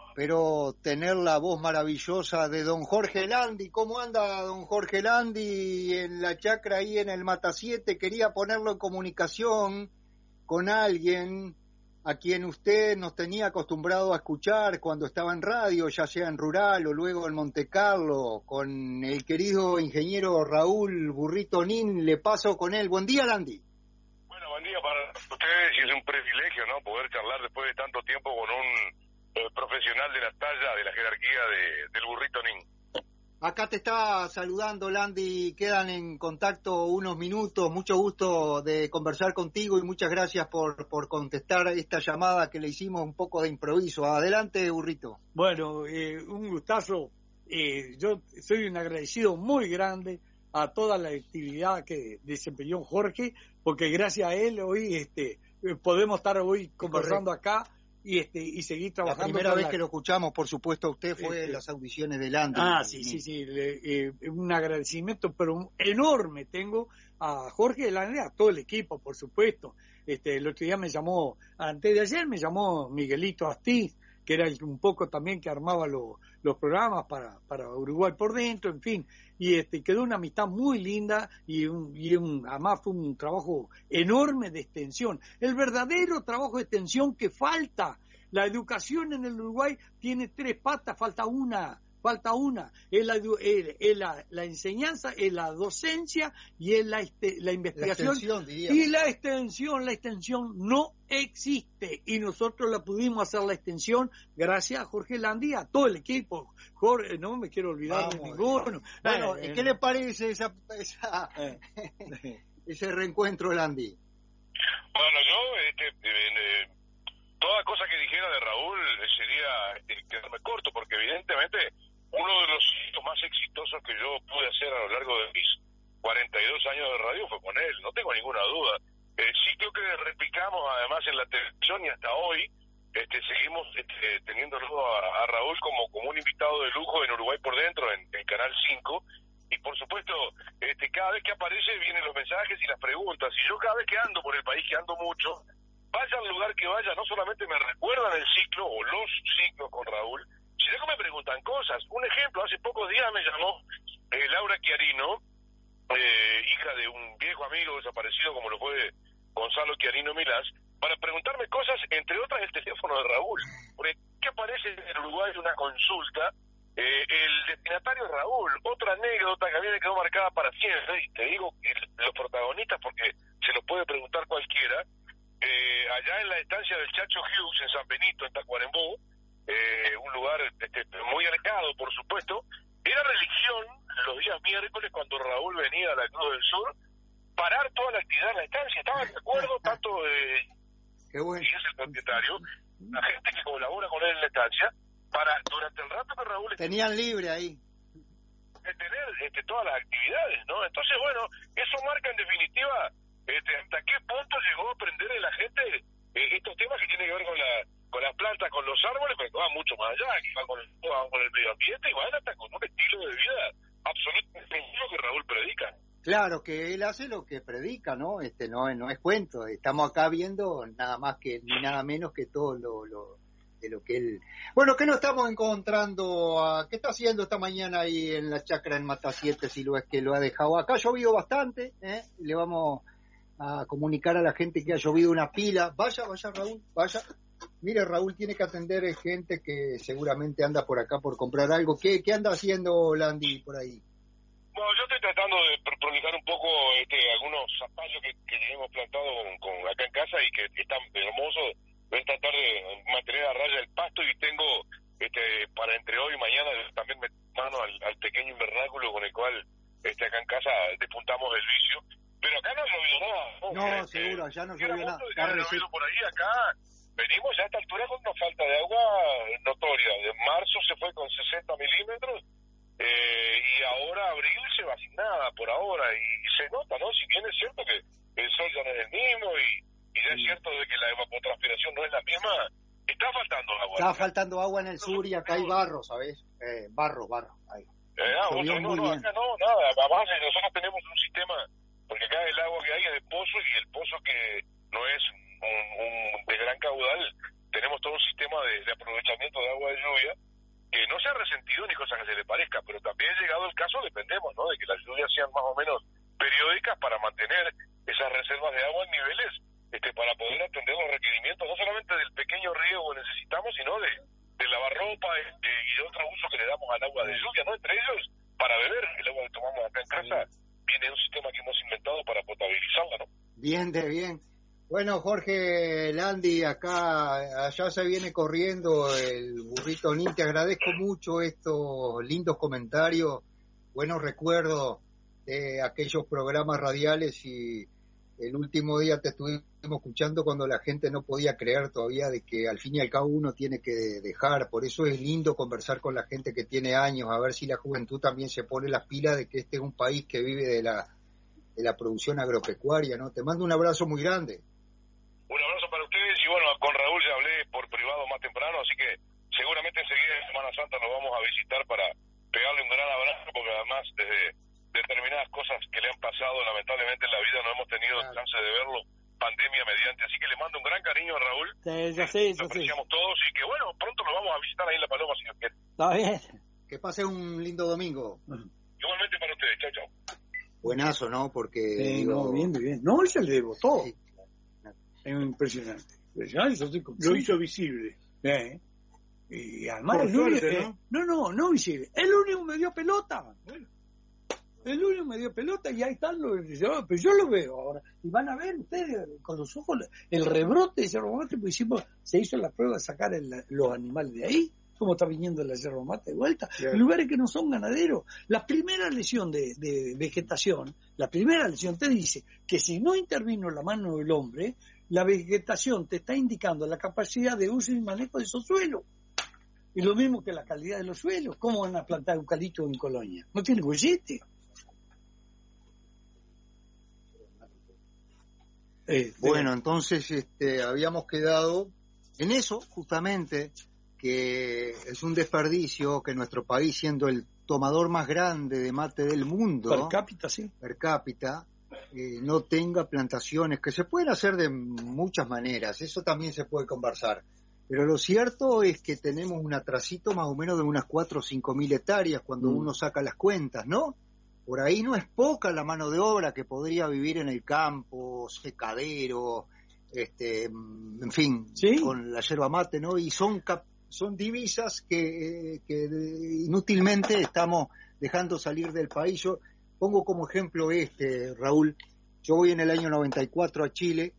pero tener la voz maravillosa de don Jorge Landi. ¿Cómo anda don Jorge Landi en la chacra ahí en el Mata siete? Quería ponerlo en comunicación con alguien a quien usted nos tenía acostumbrado a escuchar cuando estaba en radio, ya sea en Rural o luego en Monte Carlo, con el querido ingeniero Raúl Burrito Nin. Le paso con él. Buen día, Landi. Bueno, buen día para ustedes, y es un privilegio, ¿no?, poder charlar después de tanto tiempo con un eh, profesional de la talla, de la jerarquía de, del Burrito Nin. Acá te está saludando, Landi. Quedan en contacto unos minutos. Mucho gusto de conversar contigo y muchas gracias por, por contestar esta llamada que le hicimos un poco de improviso. Adelante, Burrito. Bueno, eh, un gustazo. Eh, yo soy un agradecido muy grande a toda la actividad que desempeñó Jorge, porque gracias a él hoy este, podemos estar hoy conversando acá. Y este y seguir trabajando. La primera vez la... que lo escuchamos, por supuesto, a usted fue este... en las audiciones de Landi. Ah, sí, sí, sí. Le, eh, un agradecimiento, pero enorme tengo a Jorge Landi, a todo el equipo, por supuesto. Este, el otro día me llamó, antes de ayer me llamó Miguelito Astiz, que era el, un poco también que armaba lo, los programas para, para Uruguay por dentro, en fin. Y este quedó una amistad muy linda y, un, y un, además fue un trabajo enorme de extensión. El verdadero trabajo de extensión que falta. La educación en el Uruguay tiene tres patas, falta una. Falta una, es la, es, es la, la enseñanza, es la docencia y es la, este, la investigación. La extensión, y la extensión, la extensión no existe y nosotros la pudimos hacer la extensión gracias a Jorge Landi, a todo el equipo. Jorge, no me quiero olvidar de ninguno. Bueno, eh, ¿qué eh, le parece esa, esa eh. ese reencuentro, Landi? Bueno, yo, este, eh, toda cosa que dijera de Raúl sería eh, quedarme corto, porque evidentemente uno de los hitos más exitosos que yo pude hacer a lo largo de mis cuarenta y dos años de radio fue con él, no tengo ninguna duda. El ciclo que replicamos además en la televisión y hasta hoy, este, seguimos este, teniéndolo a, a Raúl como, como un invitado de lujo en Uruguay por Dentro, en, en Canal cinco, y por supuesto, este, cada vez que aparece vienen los mensajes y las preguntas, y yo cada vez que ando por el país, que ando mucho, vaya al lugar que vaya, no solamente me recuerdan el ciclo o los ciclos con Raúl, sino que me preguntan cosas. Un ejemplo, hace pocos días me llamó eh, Laura Chiarino, eh, hija de un viejo amigo desaparecido como lo fue Gonzalo Chiarino Milás, para preguntarme cosas, entre otras el teléfono de Raúl. Porque ¿qué aparece en el Uruguay una consulta? Eh, el destinatario es Raúl. Otra anécdota que a mí me quedó marcada para siempre, y te digo que los protagonistas, porque se los puede preguntar cualquiera, eh, allá en la estancia del Chacho Hughes en San Benito, en Tacuarembó, eh, un lugar este, muy alejado, por supuesto, era religión los días miércoles cuando Raúl venía a la Cruz del Sur, parar toda la actividad en la estancia. Estaban de acuerdo tanto eh, Qué bueno. y es el propietario, la gente que colabora con él en la estancia, para durante el rato que Raúl tenían libre ahí de tener este, todas las actividades, ¿no? Entonces, bueno, eso marca en definitiva este, hasta qué punto llegó a aprender en la gente eh, estos temas que tienen que ver con la con las plantas, con los árboles, pero que van mucho más allá, que van con el, van con el medio ambiente y van hasta con un estilo de vida absolutamente lo que Raúl predica. Claro, que él hace lo que predica, ¿no? Este no, no es cuento. Estamos acá viendo nada más que ni nada menos que todo lo, lo de lo que él. Bueno, ¿qué nos estamos encontrando? ¿Qué está haciendo esta mañana ahí en la chacra en Mata siete, si lo es que lo ha dejado? Acá ha llovido bastante, ¿eh? Le vamos a comunicar a la gente que ha llovido una pila. Vaya, vaya Raúl, vaya. Mire, Raúl tiene que atender gente que seguramente anda por acá por comprar algo. ¿Qué, qué anda haciendo Landi por ahí? Bueno, yo estoy tratando de prolijar un poco este, algunos zapallos que, que tenemos plantados con, con acá en casa y que están hermosos. Voy a tratar de mantener a raya el pasto y tengo este, para entre hoy y mañana también me mano al, al pequeño invernáculo con el cual este, acá en casa despuntamos el vicio. Pero acá no ha llovido nada. No, este, seguro, ya no llovió nada. Ya ha llovido por ahí, acá venimos ya a esta altura con una falta de agua notoria. En marzo se fue con sesenta milímetros eh, y ahora abril se va sin nada por ahora, y, y se nota, ¿no? Si bien es cierto que el sol ya no es el mismo y, y ya es cierto de que la evapotranspiración no es la misma, está faltando agua. Está faltando agua en el sur y acá hay barro, ¿sabes? Eh, barro, barro. Ahí. Eh, ah, vos, no, no, acá no, nada. Además, nosotros tenemos un sistema, porque acá el agua que hay es de pozo, y el pozo que no es un, un de gran caudal, tenemos todo un sistema de, de aprovechamiento de agua de lluvia que no se ha resentido ni cosa que se le parezca, pero también llegado el caso dependemos, ¿no?, de que las lluvias sean más o menos periódicas para mantener esas reservas de agua en niveles este para poder atender los requerimientos no solamente del pequeño riego que necesitamos, sino de, de lavarropa este, y de otro uso que le damos al agua de lluvia, ¿no? Entre ellos, para beber el agua que tomamos acá en casa, viene un sistema que hemos inventado para potabilizarla, ¿no? Bien, de bien. Bueno, Jorge Landi, acá, allá se viene corriendo el burrito Nin. Te agradezco mucho estos lindos comentarios, buenos recuerdos de aquellos programas radiales, y el último día te estuvimos escuchando cuando la gente no podía creer todavía de que al fin y al cabo uno tiene que dejar. Por eso es lindo conversar con la gente que tiene años, a ver si la juventud también se pone las pilas de que este es un país que vive de la, de la producción agropecuaria, ¿no? Te mando un abrazo muy grande. Un abrazo para ustedes, y bueno, con Raúl ya hablé por privado más temprano, así que seguramente enseguida en Semana Santa nos vamos a visitar para pegarle un gran abrazo, porque además desde determinadas cosas que le han pasado lamentablemente en la vida no hemos tenido claro. chance de verlo, pandemia mediante, así que le mando un gran cariño a Raúl. Sí, ya sé, ya lo apreciamos sé. todos, y que bueno, pronto nos vamos a visitar ahí en La Paloma, si Dios quiere. Está bien. Que pase un lindo domingo. Igualmente para ustedes, chao, chao. Buenazo, ¿no? Porque sí, digo... no, bien, bien. No, él se le votó. Sí. Es impresionante. Lo hizo visible. ¿Eh? Y además Por el suerte, único, ¿no? no, no, no visible. El único me dio pelota. El único me dio pelota y ahí están los. Yo, pero yo lo veo ahora. Y van a ver ustedes con los ojos el rebrote de yerba mate, porque hicimos, se hizo la prueba de sacar el, los animales de ahí. Cómo está viniendo la yerba mate de vuelta, yeah. En lugares que no son ganaderos. La primera lesión de, de vegetación, la primera lesión te dice que si no intervino la mano del hombre, la vegetación te está indicando la capacidad de uso y manejo de esos suelos. Y lo mismo que la calidad de los suelos. ¿Cómo van a plantar eucalipto en Colonia? No tiene gollete. Eh, bueno, entonces este, habíamos quedado en eso, justamente, que es un desperdicio que nuestro país, siendo el tomador más grande de mate del mundo, per cápita, sí, per cápita, eh, no tenga plantaciones, que se pueden hacer de muchas maneras, eso también se puede conversar, pero lo cierto es que tenemos un atrasito más o menos de unas cuatro o cinco mil hectáreas cuando mm. uno saca las cuentas, ¿no? Por ahí no es poca la mano de obra que podría vivir en el campo, secadero, este, en fin, ¿sí? Con la yerba mate, ¿no? Y son cap son divisas que, que inútilmente estamos dejando salir del país. Yo pongo como ejemplo este, Raúl, yo voy en el año noventa y cuatro a Chile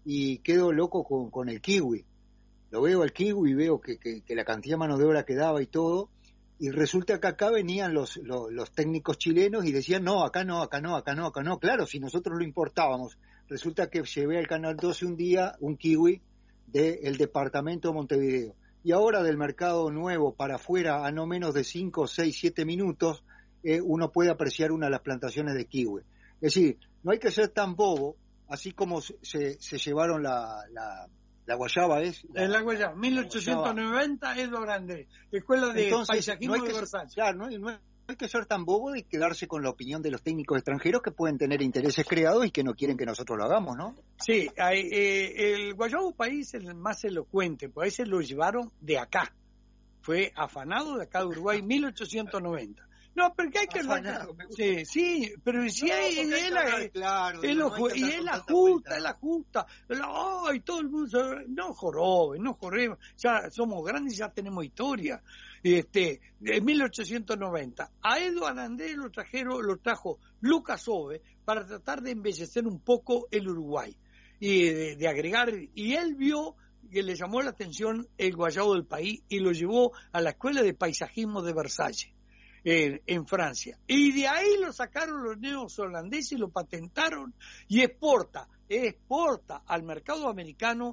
y quedo loco con, con el kiwi. Lo veo al kiwi y veo que, que, que la cantidad de mano de obra que daba y todo, y resulta que acá venían los, los, los técnicos chilenos y decían, no, acá no, acá no, acá no, acá no. Claro, si nosotros lo importábamos. Resulta que llevé al Canal doce un día un kiwi del departamento de Montevideo. Y ahora del mercado nuevo para afuera, a no menos de cinco, seis, siete minutos, eh, uno puede apreciar una de las plantaciones de kiwi. Es decir, no hay que ser tan bobo, así como se, se, se llevaron la, la, la guayaba, ¿es? La, la guayaba, mil ochocientos noventa, Edo Grande, Escuela de Entonces, Paisajismo no de ser, Versalles. Claro, no, no hay que ser tan bobo de quedarse con la opinión de los técnicos extranjeros que pueden tener intereses creados y que no quieren que nosotros lo hagamos, ¿no? Sí, hay, eh, el Guayabo País es el más elocuente, pues ahí se lo llevaron de acá. Fue afanado de acá de Uruguay, mil ochocientos noventa. No, pero que hay que afanado, sí, sí, pero si no, hay, él, él, él, claro, él, no y él ajusta, él ajusta, ay, todo el mundo, no jorobe, no jorobes, ya somos grandes, ya tenemos historia. Este, en mil ochocientos noventa, a Edo Arandé lo trajeron, lo trajo Lucas Ove para tratar de embellecer un poco el Uruguay y de, de agregar, y él vio que le llamó la atención el guayabo del país y lo llevó a la Escuela de Paisajismo de Versalles. En, en Francia, y de ahí lo sacaron los neozelandeses y lo patentaron y exporta, exporta al mercado americano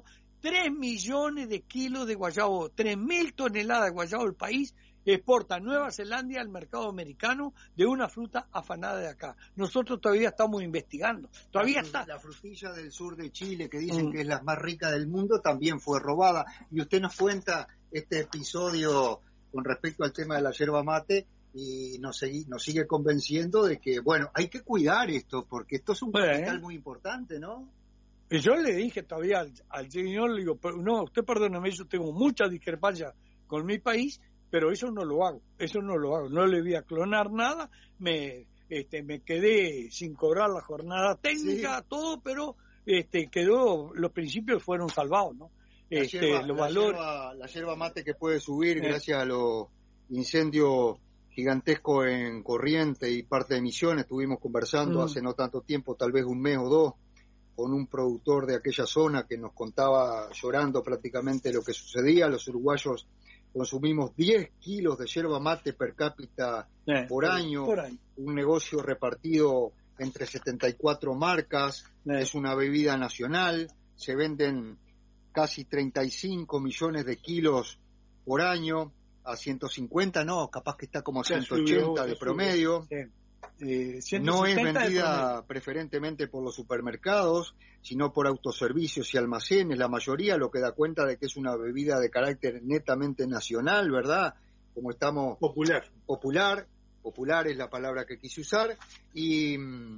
tres millones de kilos de guayabo, tres mil toneladas de guayabo del país exporta Nueva Zelanda al mercado americano de una fruta afanada de acá. Nosotros todavía estamos investigando. Todavía la, está. La frutilla del sur de Chile, que dicen mm. que es la más rica del mundo, también fue robada. Y usted nos cuenta este episodio con respecto al tema de la yerba mate y nos, segui, nos sigue convenciendo de que, bueno, hay que cuidar esto, porque esto es un bueno, capital ¿eh? muy importante, ¿no? Y yo le dije todavía al, al señor, le digo, no, usted perdóneme, yo tengo mucha discrepancia con mi país, pero eso no lo hago, eso no lo hago, no le voy a clonar nada, me este me quedé sin cobrar la jornada técnica, sí. todo, pero este quedó, los principios fueron salvados, ¿no? La este yerba, los la valores yerba, la yerba mate que puede subir eh. gracias a los incendios gigantescos en Corrientes y parte de Misiones. Estuvimos conversando mm. hace no tanto tiempo, tal vez un mes o dos, con un productor de aquella zona que nos contaba llorando prácticamente lo que sucedía. Los uruguayos consumimos diez kilos de yerba mate per cápita eh, por, año, por año, un negocio repartido entre setenta y cuatro marcas, eh. es una bebida nacional, se venden casi treinta y cinco millones de kilos por año, a ciento cincuenta no, capaz que está como a ciento ochenta de promedio. Sí. Eh, no es vendida preferentemente por los supermercados, sino por autoservicios y almacenes, la mayoría, lo que da cuenta de que es una bebida de carácter netamente nacional, ¿verdad? Como estamos... Popular. Popular, popular es la palabra que quise usar, y,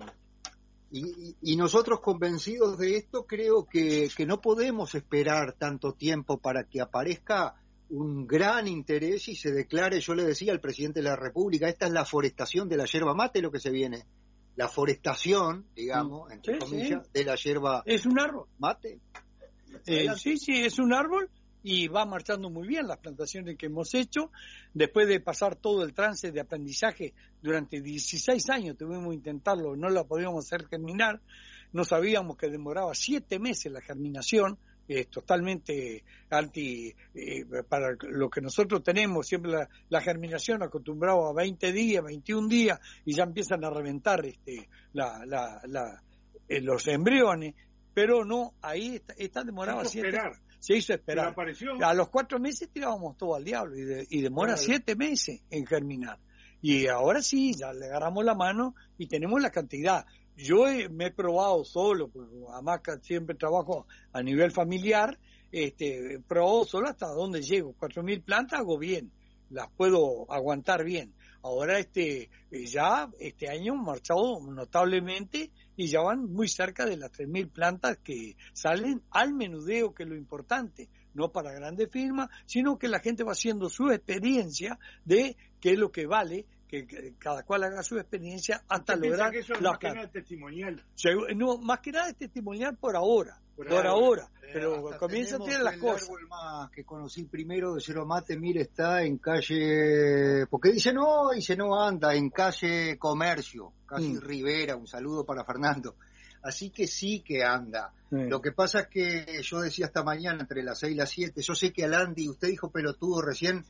y, y nosotros convencidos de esto creo que, que no podemos esperar tanto tiempo para que aparezca un gran interés y se declare. Yo le decía al presidente de la República, esta es la forestación de la yerba mate, lo que se viene, la forestación, digamos, entre sí, comillas, sí. de la yerba es un árbol mate. Eh, sí, sí, es un árbol y va marchando muy bien las plantaciones que hemos hecho, después de pasar todo el trance de aprendizaje durante dieciséis años, tuvimos que intentarlo, no lo podíamos hacer germinar, no sabíamos que demoraba siete meses la germinación, es totalmente anti, eh, para lo que nosotros tenemos, siempre la, la germinación acostumbrado a veinte días, veintiún días, y ya empiezan a reventar este, la, la, la, eh, los embriones, pero no, ahí está, está demoraba siete meses. Se hizo esperar. A los cuatro meses tirábamos todo al diablo y, de, y demora claro. siete meses en germinar. Y ahora sí, ya le agarramos la mano y tenemos la cantidad. Yo he, me he probado solo, porque además siempre trabajo a nivel familiar, este, he probado solo hasta donde llego. Cuatro mil plantas hago bien, las puedo aguantar bien. Ahora este ya este año han marchado notablemente y ya van muy cerca de las tres mil plantas que salen al menudeo, que es lo importante, no para grandes firmas, sino que la gente va haciendo su experiencia de qué es lo que vale, que, que cada cual haga su experiencia hasta lograr que eso es la más que nada testimonial. No, más que nada es testimonial por ahora, por, por ahora, ahora. Eh, pero comienza a tener las cosas. El árbol más que conocí primero de yerba mate, mire, está en calle, porque dice no, dice no anda, en calle Comercio, casi mm. Rivera, un saludo para Fernando. Así que sí que anda. Sí. Lo que pasa es que yo decía esta mañana entre las seis y las siete, yo sé que a Landy, usted dijo pelotudo recién,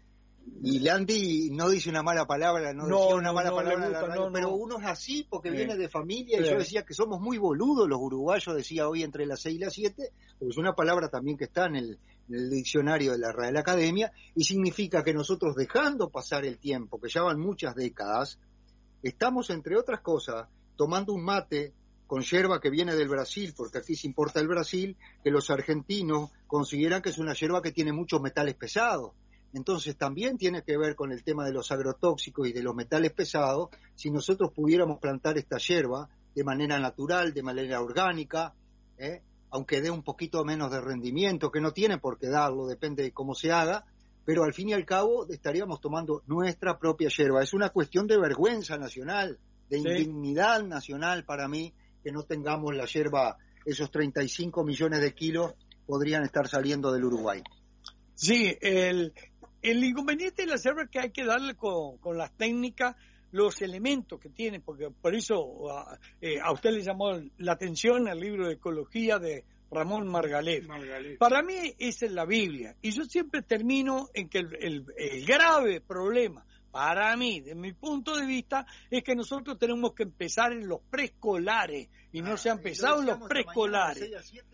y Landy no dice una mala palabra, no, no decía una mala no, palabra, gusta, la radio, no, pero no. uno es así porque sí. viene de familia, sí. y yo decía que somos muy boludos los uruguayos, decía hoy entre las seis y las siete, porque es una palabra también que está en el, en el diccionario de la Real Academia, y significa que nosotros, dejando pasar el tiempo, que ya van muchas décadas, estamos, entre otras cosas, tomando un mate con yerba que viene del Brasil, porque aquí se importa el Brasil, que los argentinos consideran que es una yerba que tiene muchos metales pesados. Entonces también tiene que ver con el tema de los agrotóxicos y de los metales pesados. Si nosotros pudiéramos plantar esta yerba de manera natural, de manera orgánica, ¿eh? aunque dé un poquito menos de rendimiento, que no tiene por qué darlo, depende de cómo se haga, pero al fin y al cabo estaríamos tomando nuestra propia yerba. Es una cuestión de vergüenza nacional, de sí. indignidad nacional para mí, que no tengamos la yerba, esos treinta y cinco millones de kilos podrían estar saliendo del Uruguay. Sí, el, el inconveniente de la yerba es que hay que darle con, con las técnicas los elementos que tiene, porque por eso a, eh, a usted le llamó la atención el libro de ecología de Ramón Margalef. Margalef. Para mí esa es la Biblia, y yo siempre termino en que el, el, el grave problema para mí, de mi punto de vista, es que nosotros tenemos que empezar en los preescolares y no ah, se ha empezado en los preescolares.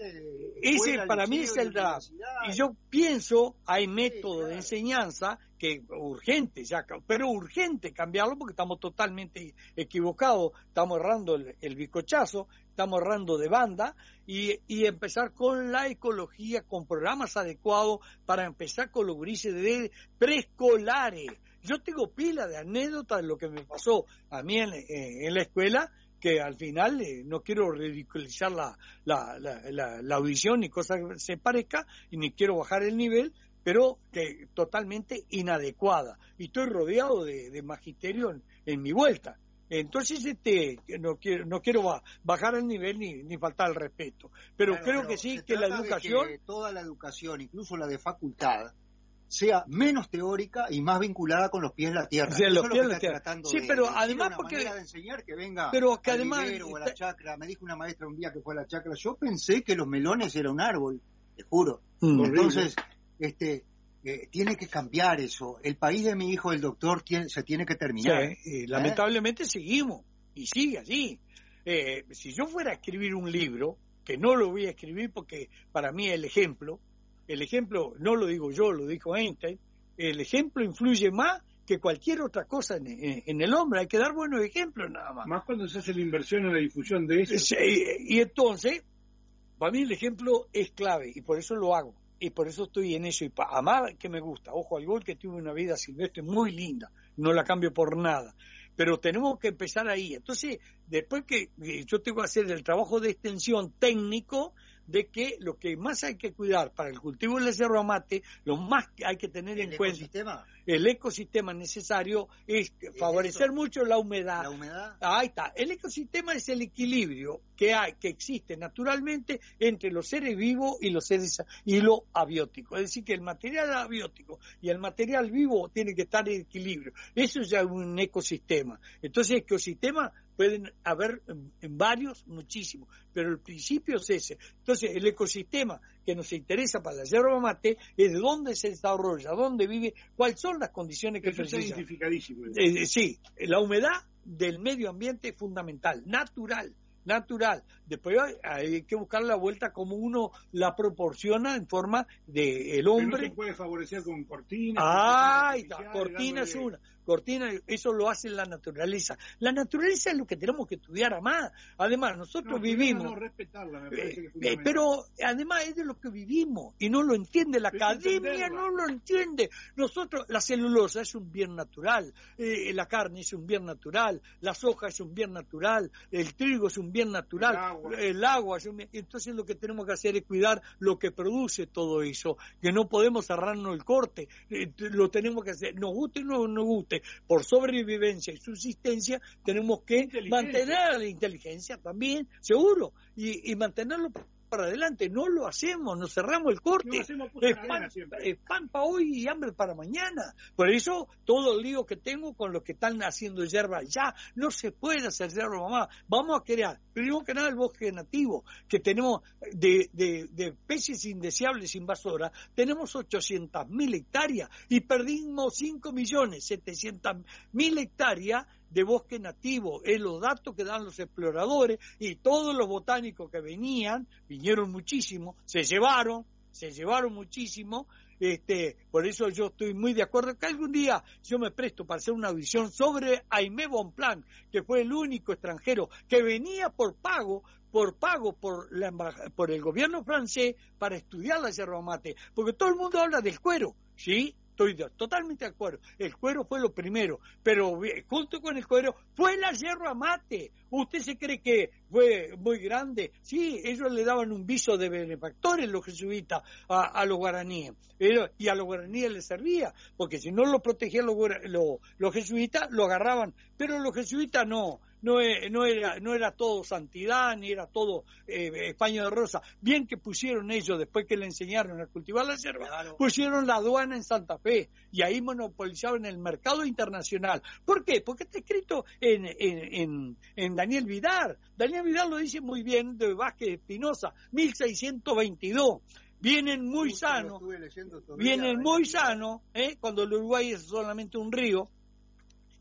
Ese para mí es el draft. Y yo pienso, hay métodos sí, claro. de enseñanza que urgente, ya, pero urgente cambiarlo porque estamos totalmente equivocados, estamos errando el, el bizcochazo, estamos errando de banda y, y empezar con la ecología, con programas adecuados para empezar con los grises de preescolares. Yo tengo pila de anécdotas de lo que me pasó a mí en, en, en la escuela, que al final eh, no quiero ridiculizar la, la, la, la, la audición ni cosa que se parezca, y ni quiero bajar el nivel, pero que totalmente inadecuada. Y estoy rodeado de, de magisterio en, en mi vuelta. Entonces este no quiero no quiero bajar el nivel ni, ni faltar el respeto. Pero claro, creo pero que sí, que la educación... Que toda la educación, incluso la de facultad, sea menos teórica y más vinculada con los pies en la tierra. Sí, Eso los es pies lo que en la tierra. tratando Sí, de, pero de además una porque manera de enseñar que venga pero que al además vivero o a la chacra. Me dijo una maestra un día que fue a la chacra, yo pensé que los melones era un árbol, te juro. Mm, Entonces, este eh, tiene que cambiar eso. El país de mi hijo, el doctor, tiene, se tiene que terminar. Sí, y lamentablemente ¿Eh? seguimos y sigue así. Eh, si yo fuera a escribir un libro, que no lo voy a escribir porque para mí el ejemplo, el ejemplo no lo digo yo, lo dijo Einstein, el ejemplo influye más que cualquier otra cosa en, en, en el hombre. Hay que dar buenos ejemplos nada más. Más cuando se hace la inversión en la difusión de eso. Sí, y entonces, para mí el ejemplo es clave y por eso lo hago. Y por eso estoy en eso. Y para amar que me gusta. Ojo al gol, que tuve una vida silvestre muy linda. No la cambio por nada. Pero tenemos que empezar ahí. Entonces, después que yo tengo que hacer el trabajo de extensión técnico, de que lo que más hay que cuidar para el cultivo del yerba mate, lo más que hay que tener en cuenta, ecosistema? el ecosistema necesario es favorecer eso? mucho la humedad. La humedad. Ahí está. El ecosistema es el equilibrio que hay, que existe naturalmente entre los seres vivos y los seres y lo abiótico. Es decir, que el material abiótico y el material vivo tienen que estar en equilibrio. Eso ya es un ecosistema. Entonces, ecosistemas pueden haber en varios, muchísimos, pero el principio es ese. Entonces, el ecosistema que nos interesa para la yerba mate es de dónde se desarrolla, dónde vive, cuáles son las condiciones que precisa. Eso está identificadísimo. Eh, sí, la humedad del medio ambiente es fundamental, natural. natural. Después hay que buscar la vuelta como uno la proporciona en forma de el hombre. Pero no se puede favorecer con cortinas. Ah, está. Cortina es una. Cortina, eso lo hace la naturaleza. La naturaleza es lo que tenemos que estudiar a más. Además, nosotros no, vivimos. No, respetarla, me parece que es eh, pero además es de lo que vivimos y no lo entiende la pero academia, no lo entiende. Nosotros, la celulosa es un bien natural, eh, la carne es un bien natural, la soja es un bien natural, el trigo es un bien natural, el agua, el agua es un bien. Entonces lo que tenemos que hacer es cuidar lo que produce todo eso, que no podemos cerrarnos el corte, eh, lo tenemos que hacer, nos guste o no nos guste. Por sobrevivencia y subsistencia tenemos que mantener la inteligencia también, seguro, y, y mantenerlo para adelante. No lo hacemos, nos cerramos el corte, no es, pan, es pan para hoy y hambre para mañana. Por eso todo el lío que tengo con los que están haciendo hierba ya, no se puede hacer hierba, mamá. Vamos a crear, primero que nada, el bosque nativo, que tenemos de, de, de especies indeseables invasoras, tenemos ochocientas mil hectáreas y perdimos cinco millones setecientas mil hectáreas de bosque nativo. Es los datos que dan los exploradores y todos los botánicos que venían, vinieron muchísimo, se llevaron, se llevaron muchísimo. Este, por eso yo estoy muy de acuerdo que algún día yo me presto para hacer una visión sobre Aimé Bonpland, que fue el único extranjero que venía por pago, por pago por la por el gobierno francés para estudiar la yerba mate, porque todo el mundo habla del cuero, ¿sí? Estoy totalmente de acuerdo. El cuero fue lo primero, pero junto con el cuero fue la yerba mate. ¿Usted se cree que fue muy grande? Sí, ellos le daban un viso de benefactores, los jesuitas, a, a los guaraníes. Pero, y a los guaraníes les servía, porque si no lo protegían los, los, los jesuitas, lo agarraban. Pero los jesuitas no. No, no era no era todo santidad, ni era todo eh, España de rosa. Bien que pusieron ellos, después que le enseñaron a cultivar la yerba, claro, pusieron la aduana en Santa Fe, y ahí monopolizaban el mercado internacional. ¿Por qué? Porque está escrito en, en, en, en Daniel Vidar. Daniel Vidar lo dice muy bien, de Vázquez Espinosa, mil seiscientos veintidós. Vienen muy sanos, vienen muy sanos, ¿eh? Cuando el Uruguay es solamente un río,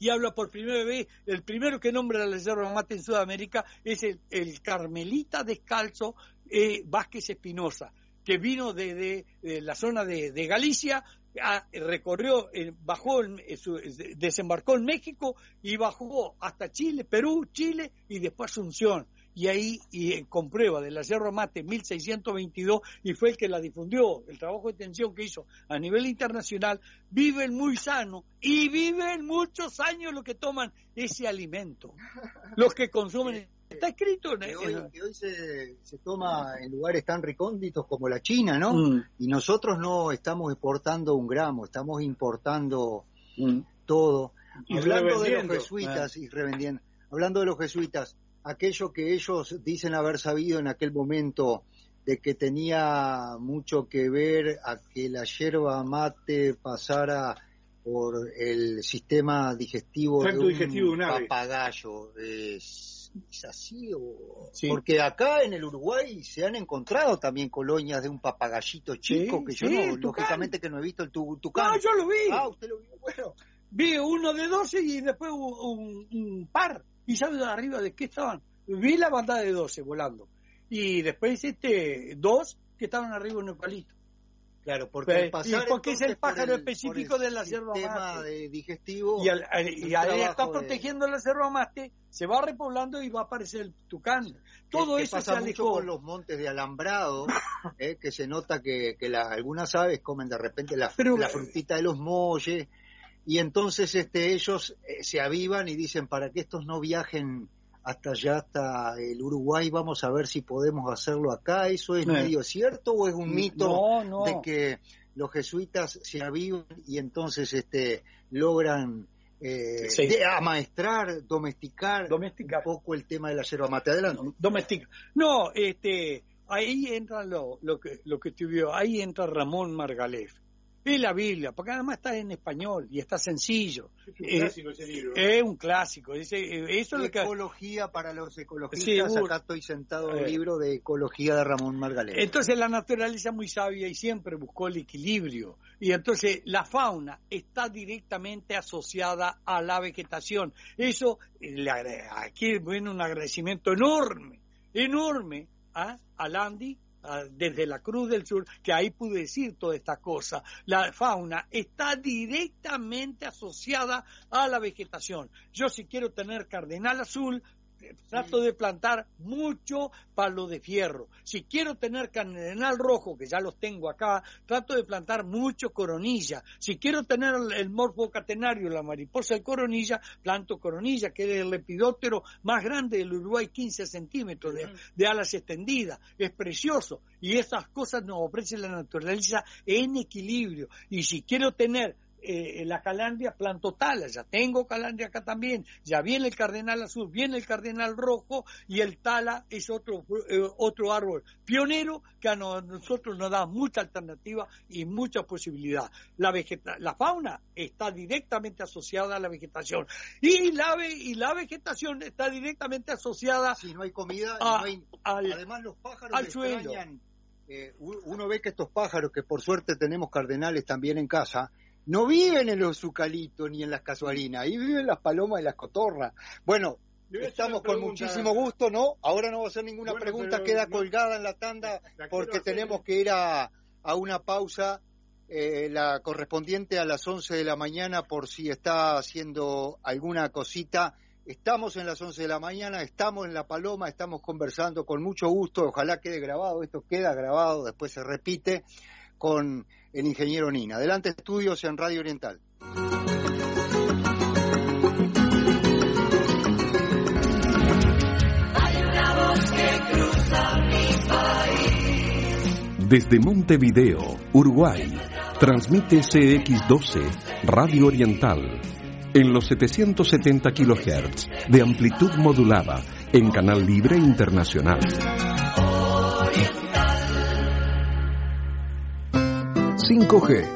y habla por primera vez, el primero que nombra la yerba mate en Sudamérica es el, el carmelita descalzo eh, Vázquez Espinosa, que vino de, de, de la zona de, de Galicia, a, recorrió, eh, bajó, eh, su, desembarcó en México y bajó hasta Chile, Perú, Chile y después Asunción. Y ahí y comprueba de la yerba mate mil seiscientos veintidós y fue el que la difundió, el trabajo de extensión que hizo a nivel internacional. Viven muy sano y viven muchos años los que toman ese alimento, los que consumen. Está escrito en, que hoy, en... que hoy se, se toma en lugares tan recónditos como la China, ¿no? Mm. Y nosotros no estamos exportando un gramo, estamos importando mm. todo. Y hablando de los revendiendo. jesuitas Ah. y revendiendo, hablando de los jesuitas, aquello que ellos dicen haber sabido en aquel momento de que tenía mucho que ver a que la yerba mate pasara por el sistema digestivo Tracto de un, digestivo de un ave. papagayo. ¿Es, es así? O... Sí. Porque acá en el Uruguay se han encontrado también colonias de un papagayito chico, Sí, que sí, yo no, el tucán. lógicamente que no he visto el tu, tucán. No, yo lo vi. Ah, usted lo vio, bueno. Vi uno de doce y después un, un, un par. ¿Y sabes de arriba de qué estaban? Vi la bandada de doce volando. Y después este dos que estaban arriba en el palito. Claro, porque Pero, al pasar y porque es el entonces por pájaro específico por el de la yerba sistema mate. de digestivo Y, al, al- y ahí está trabajo de- protegiendo la yerba mate, se va repoblando y va a aparecer el tucán. Todo que, que eso se pasa mucho alejó. con los montes de alambrado, eh, que se nota que, que la- algunas aves comen de repente la, Pero- la frutita de los molles, y entonces este ellos eh, se avivan y dicen, para que estos no viajen hasta allá, hasta el Uruguay, vamos a ver si podemos hacerlo acá. ¿Eso es Eh. medio cierto o es un mito No, no. de que los jesuitas se avivan y entonces este logran eh, Sí. de amaestrar, domesticar, Domesticar. un poco el tema de la yerba mate? Adelante. Doméstica. No, este, ahí entra lo, lo que lo que te vio, ahí entra Ramón Margalef. Es la Biblia, porque además está en español y está sencillo. Es un Eh, clásico ese libro. Es un clásico. Dice, eh, eso es lo que Ecología para los ecologistas. Seguro. Acá estoy sentado en Eh. el libro de Ecología de Ramón Margalef. Entonces la naturaleza es muy sabia y siempre buscó el equilibrio. Y entonces la fauna está directamente asociada a la vegetación. Eso, eh, le agre- aquí viene un agradecimiento enorme, enorme ¿ah? al Andy, a- desde la Cruz del Sur, que ahí pude decir toda esta cosa. La fauna está directamente asociada a la vegetación. Yo si quiero tener cardenal azul, trato de plantar mucho palo de fierro. Si quiero tener cardenal rojo, que ya los tengo acá, trato de plantar mucho coronilla. Si quiero tener el, el morfo catenario, la mariposa de coronilla, planto coronilla, que es el lepidóptero más grande del Uruguay, quince centímetros de, de alas extendidas. Es precioso. Y esas cosas nos ofrece la naturaleza en equilibrio. Y si quiero tener Eh, la calandria, planto tala, ya tengo calandria acá también, ya viene el cardenal azul, viene el cardenal rojo y el tala es otro eh, otro árbol pionero que a no- nosotros nos da mucha alternativa y mucha posibilidad. La vegeta la fauna está directamente asociada a la vegetación y la ve y la vegetación está directamente asociada Si no hay comida, a- no hay... al, además los pájaros al suelo. extrañan. Eh, u- uno ve que estos pájaros, que por suerte tenemos cardenales también en casa, no viven en los eucaliptos ni en las casuarinas, ahí viven las palomas y las cotorras. Bueno, Le voy a hacer estamos una con pregunta. muchísimo gusto, ¿no? Ahora no va a hacer ninguna Bueno, pregunta, pero queda no- colgada en la tanda La quiero porque hacer. tenemos que ir a, a una pausa, eh, la correspondiente a las once de la mañana, por si está haciendo alguna cosita. Estamos en las once de la mañana, estamos en La Paloma, estamos conversando con mucho gusto, ojalá quede grabado, esto queda grabado, después se repite, con el ingeniero Nina. Adelante, estudios en Radio Oriental. Desde Montevideo, Uruguay, transmite C X doce, Radio Oriental, en los setecientos setenta kilohertz de amplitud modulada, en Canal Libre Internacional. cinco G.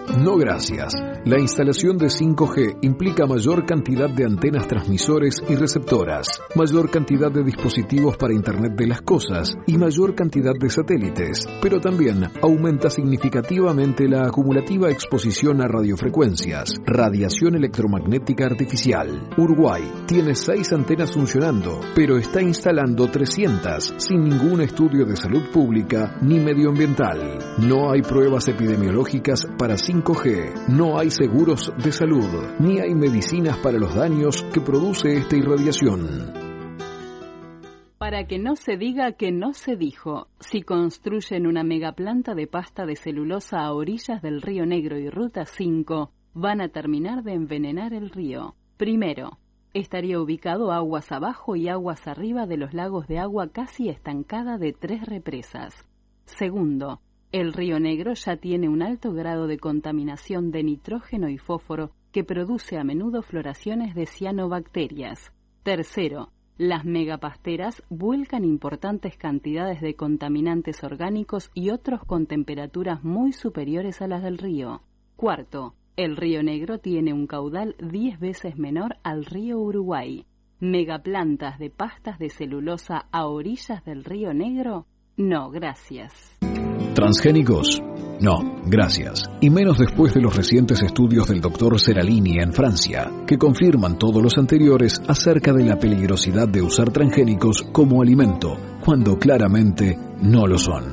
No gracias. La instalación de cinco G implica mayor cantidad de antenas transmisores y receptoras, mayor cantidad de dispositivos para Internet de las cosas y mayor cantidad de satélites, pero también aumenta significativamente la acumulativa exposición a radiofrecuencias, radiación electromagnética artificial. Uruguay tiene seis antenas funcionando, pero está instalando trescientas sin ningún estudio de salud pública ni medioambiental. No hay pruebas epidemiológicas para cinco G, no hay seguros de salud, ni hay medicinas para los daños que produce esta irradiación. Para que no se diga que no se dijo, si construyen una megaplanta de pasta de celulosa a orillas del Río Negro y Ruta cinco, van a terminar de envenenar el río. Primero, estaría ubicado aguas abajo y aguas arriba de los lagos de agua casi estancada de tres represas. Segundo, el Río Negro ya tiene un alto grado de contaminación de nitrógeno y fósforo que produce a menudo floraciones de cianobacterias. Tercero, las megapasteras vuelcan importantes cantidades de contaminantes orgánicos y otros con temperaturas muy superiores a las del río. Cuarto, el Río Negro tiene un caudal diez veces menor al río Uruguay. ¿Megaplantas de pastas de celulosa a orillas del Río Negro? No, gracias. ¿Transgénicos? No, gracias. Y menos después de los recientes estudios del doctor Seralini en Francia, que confirman todos los anteriores acerca de la peligrosidad de usar transgénicos como alimento, cuando claramente no lo son.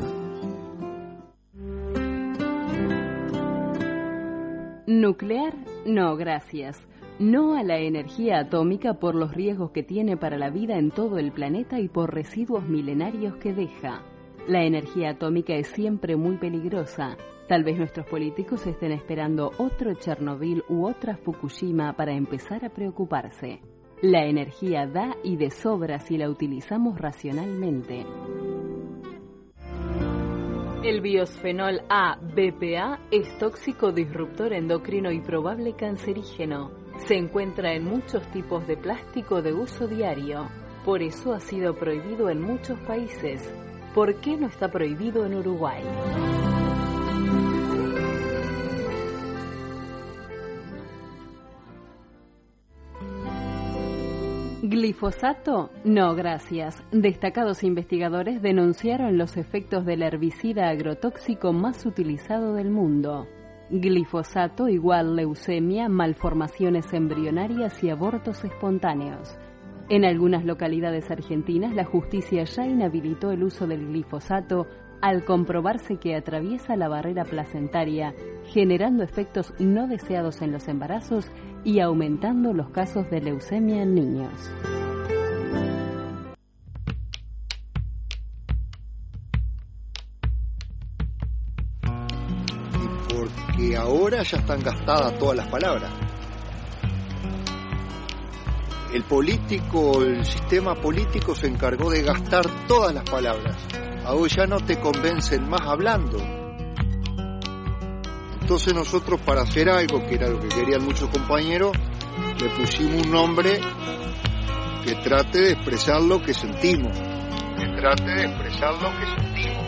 Nuclear, no gracias. No a la energía atómica por los riesgos que tiene para la vida en todo el planeta y por residuos milenarios que deja. La energía atómica es siempre muy peligrosa. Tal vez nuestros políticos estén esperando otro Chernobyl u otra Fukushima para empezar a preocuparse. La energía da y de sobra si la utilizamos racionalmente. El biosfenol A, B P A, es tóxico, disruptor endocrino y probable cancerígeno. Se encuentra en muchos tipos de plástico de uso diario. Por eso ha sido prohibido en muchos países. ¿Por qué no está prohibido en Uruguay? ¿Glifosato? No, gracias. Destacados investigadores denunciaron los efectos del herbicida agrotóxico más utilizado del mundo. Glifosato igual leucemia, malformaciones embrionarias y abortos espontáneos. En algunas localidades argentinas, la justicia ya inhabilitó el uso del glifosato al comprobarse que atraviesa la barrera placentaria, generando efectos no deseados en los embarazos y aumentando los casos de leucemia en niños. Y porque ahora ya están gastadas todas las palabras. El político, el sistema político se encargó de gastar todas las palabras. Ahora ya no te convencen más hablando. Entonces nosotros, para hacer algo, que era lo que querían muchos compañeros, le pusimos un nombre que trate de expresar lo que sentimos. Que trate de expresar lo que sentimos.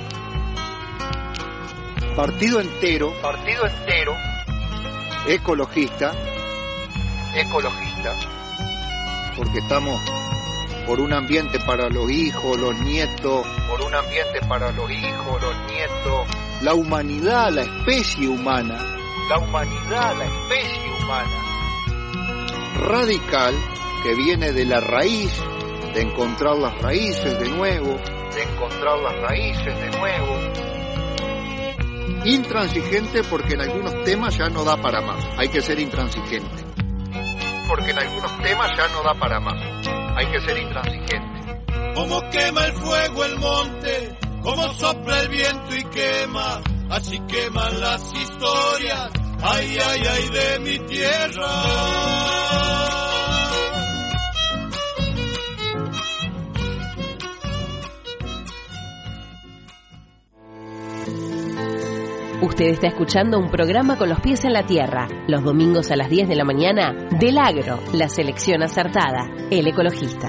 Partido entero, partido entero, ecologista, ecologista, porque estamos por un ambiente para los hijos, los nietos, por un ambiente para los hijos, los nietos, la humanidad, la especie humana, la humanidad, la especie humana, radical, que viene de la raíz, de encontrar las raíces de nuevo, de encontrar las raíces de nuevo, intransigente porque en algunos temas ya no da para más, hay que ser intransigente. Porque en algunos temas ya no da para más. Hay que ser intransigente. Como quema el fuego el monte, como sopla el viento y quema, así queman las historias, ay, ay, ay, de mi tierra. Usted está escuchando un programa con los pies en la tierra, los domingos a las diez de la mañana, del Agro, la selección acertada, el ecologista.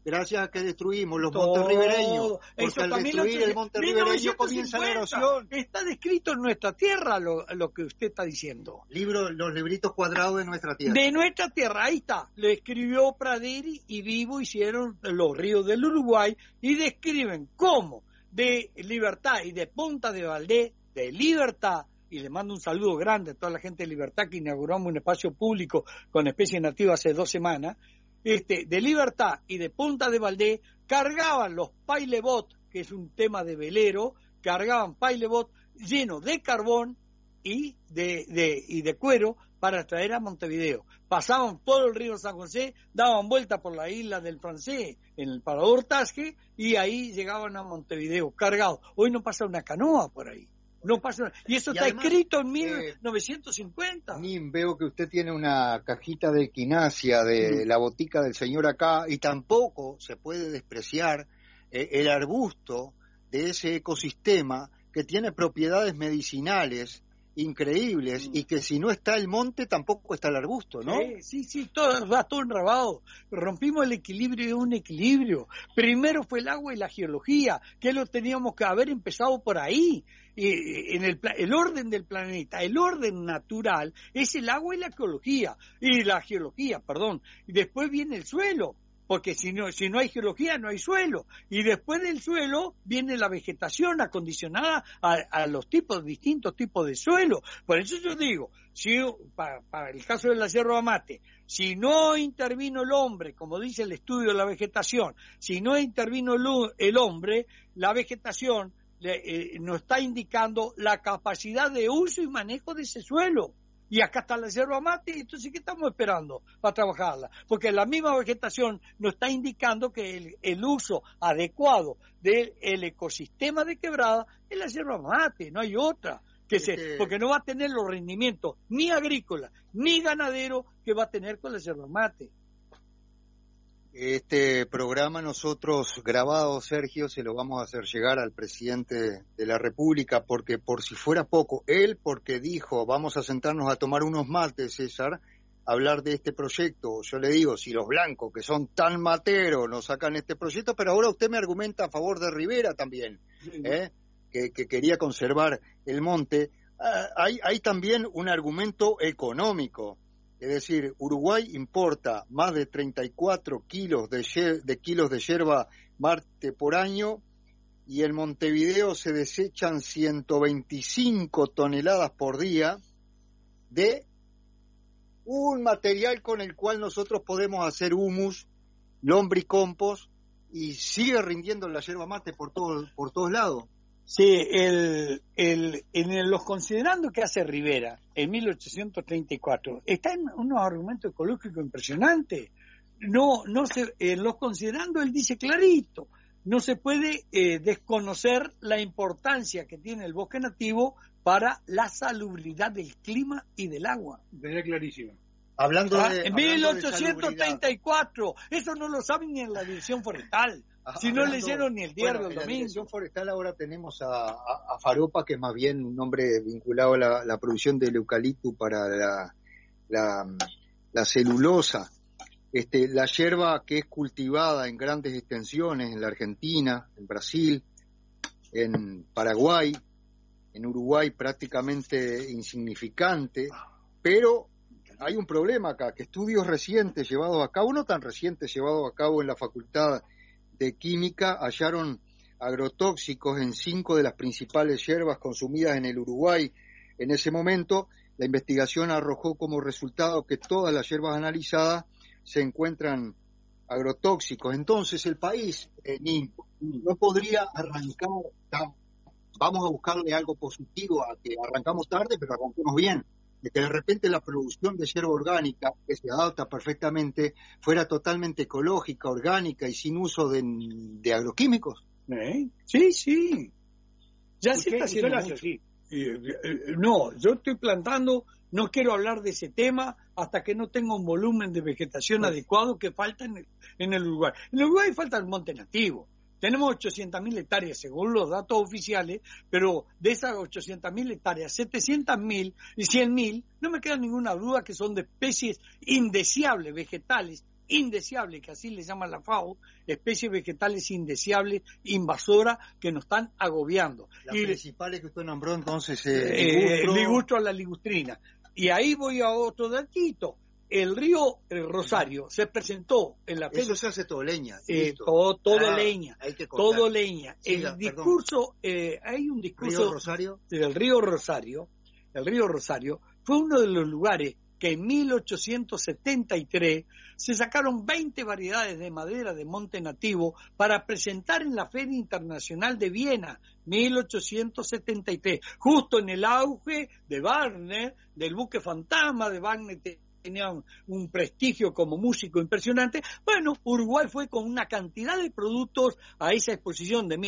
gracias a que destruimos los Todo. montes ribereños, porque Eso al también destruir lo- el monte ribereño mil novecientos comienza la cincuenta. erosión. Está descrito en nuestra tierra lo, lo que usted está diciendo. Libro, los libritos cuadrados de nuestra tierra. De nuestra tierra, ahí está. Lo escribió Praderi y Vivo hicieron los ríos del Uruguay y describen cómo de Libertad y de Punta de Valdés, de Libertad, y le mando un saludo grande a toda la gente de Libertad que inauguramos un espacio público con especies nativas hace dos semanas, este, de Libertad y de Punta de Valdés cargaban los pailebot, que es un tema de velero, cargaban pailebot llenos de carbón y de, de, y de cuero para traer a Montevideo. Pasaban todo el río San José, daban vuelta por la isla del Francés, en el Parador Tasque, y ahí llegaban a Montevideo cargados. Hoy no pasa una canoa por ahí. No pasa, y eso Y está además, escrito en eh, mil novecientos cincuenta. Nim, veo que usted tiene una cajita de equinacia de Mm. la botica del señor acá, y tampoco se puede despreciar eh, el arbusto de ese ecosistema que tiene propiedades medicinales increíbles y que si no está el monte tampoco está el arbusto, ¿no? Sí, sí, sí, todo, va todo enrabado. Rompimos el equilibrio de un equilibrio. Primero fue el agua y la geología, que lo teníamos que haber empezado por ahí. Y, en el, pla- el orden del planeta, el orden natural es el agua y la geología, y la geología, perdón. Y después viene el suelo, porque si no, si no hay geología no hay suelo, y después del suelo viene la vegetación acondicionada a, a los tipos, distintos tipos de suelo. Por eso yo digo, si para, para el caso de la yerba mate, si no intervino el hombre, como dice el estudio de la vegetación, si no intervino el, el hombre, la vegetación le, eh, nos está indicando la capacidad de uso y manejo de ese suelo. Y acá está la yerba mate, entonces ¿qué estamos esperando para trabajarla? Porque la misma vegetación nos está indicando que el, el uso adecuado del el ecosistema de Quebrada es la yerba mate, no hay otra. Que se, Este- porque no va a tener los rendimientos ni agrícola ni ganadero que va a tener con la yerba mate. Este programa nosotros grabado, Sergio, se lo vamos a hacer llegar al presidente de la República, porque por si fuera poco, él porque dijo, vamos a sentarnos a tomar unos mates, César, a hablar de este proyecto. Yo le digo, si los blancos, que son tan materos, nos sacan este proyecto, pero ahora usted me argumenta a favor de Rivera también, ¿eh? que, que quería conservar el monte. Ah, hay, hay también un argumento económico. Es decir, Uruguay importa más de treinta y cuatro kilos de, ye- de kilos de yerba mate por año, y en Montevideo se desechan ciento veinticinco toneladas por día de un material con el cual nosotros podemos hacer humus, lombricompost, y sigue rindiendo la yerba mate por todo, por todos lados. Sí, el, el, en el- los considerando que hace Rivera en mil ochocientos treinta y cuatro, está en unos argumentos ecológicos impresionantes. No, no se, en los considerando él dice clarito, no se puede eh, desconocer la importancia que tiene el bosque nativo para la salubridad del clima y del agua. Tenía clarísimo. Hablando Ah, de, en hablando mil de ochocientos treinta y cuatro, eso no lo saben ni en la división forestal. Ah, Si no hablando- leyeron ni el diario bueno, el en la domingo. Dirección Forestal ahora tenemos a, a, a Faropa, que es más bien un nombre vinculado a la, la producción del eucalipto para la, la, la celulosa. Este, la yerba que es cultivada en grandes extensiones en la Argentina, en Brasil, en Paraguay, en Uruguay prácticamente insignificante, pero hay un problema acá, que estudios recientes llevados a cabo, no tan recientes, llevados a cabo en la Facultad de Química, hallaron agrotóxicos en cinco de las principales hierbas consumidas en el Uruguay. En ese momento, la investigación arrojó como resultado que todas las hierbas analizadas se encuentran agrotóxicos. Entonces, el país eh, ni, no podría arrancar, vamos a buscarle algo positivo a que arrancamos tarde, pero arranquemos bien, de que de repente la producción de hierba orgánica, que se adapta perfectamente, fuera totalmente ecológica, orgánica y sin uso de, de agroquímicos. ¿Eh? Sí, sí. Ya se Usted- está haciendo usted lo hace mucho. así. Eh, eh, No, yo estoy plantando, no quiero hablar de ese tema hasta que no tenga un volumen de vegetación adecuado que falta en el, en el Uruguay. En el Uruguay falta el monte nativo. Tenemos ochocientas mil hectáreas según los datos oficiales, pero de esas ochocientas mil hectáreas, setecientas mil y cien mil, no me queda ninguna duda que son de especies indeseables, vegetales indeseables, que así le llaman la FAO, especies vegetales indeseables, invasoras, que nos están agobiando. Las y principales que usted nombró entonces, eh, eh, ligustro. ligustro a la ligustrina. Y ahí voy a otro datito. El río el Rosario se presentó en la Eso se hace todo leña. eh, todo, todo ah, leña, hay que todo leña. Siga, el discurso, eh, hay un discurso ¿Río Rosario? del río Rosario, el río Rosario fue uno de los lugares que en mil ochocientos setenta y tres se sacaron veinte variedades de madera de monte nativo para presentar en la Feria Internacional de Viena, mil ochocientos setenta y tres, justo en el auge de Wagner, del buque fantasma de Wagner, tenía un, un prestigio como músico impresionante. Bueno, Uruguay fue con una cantidad de productos a esa exposición de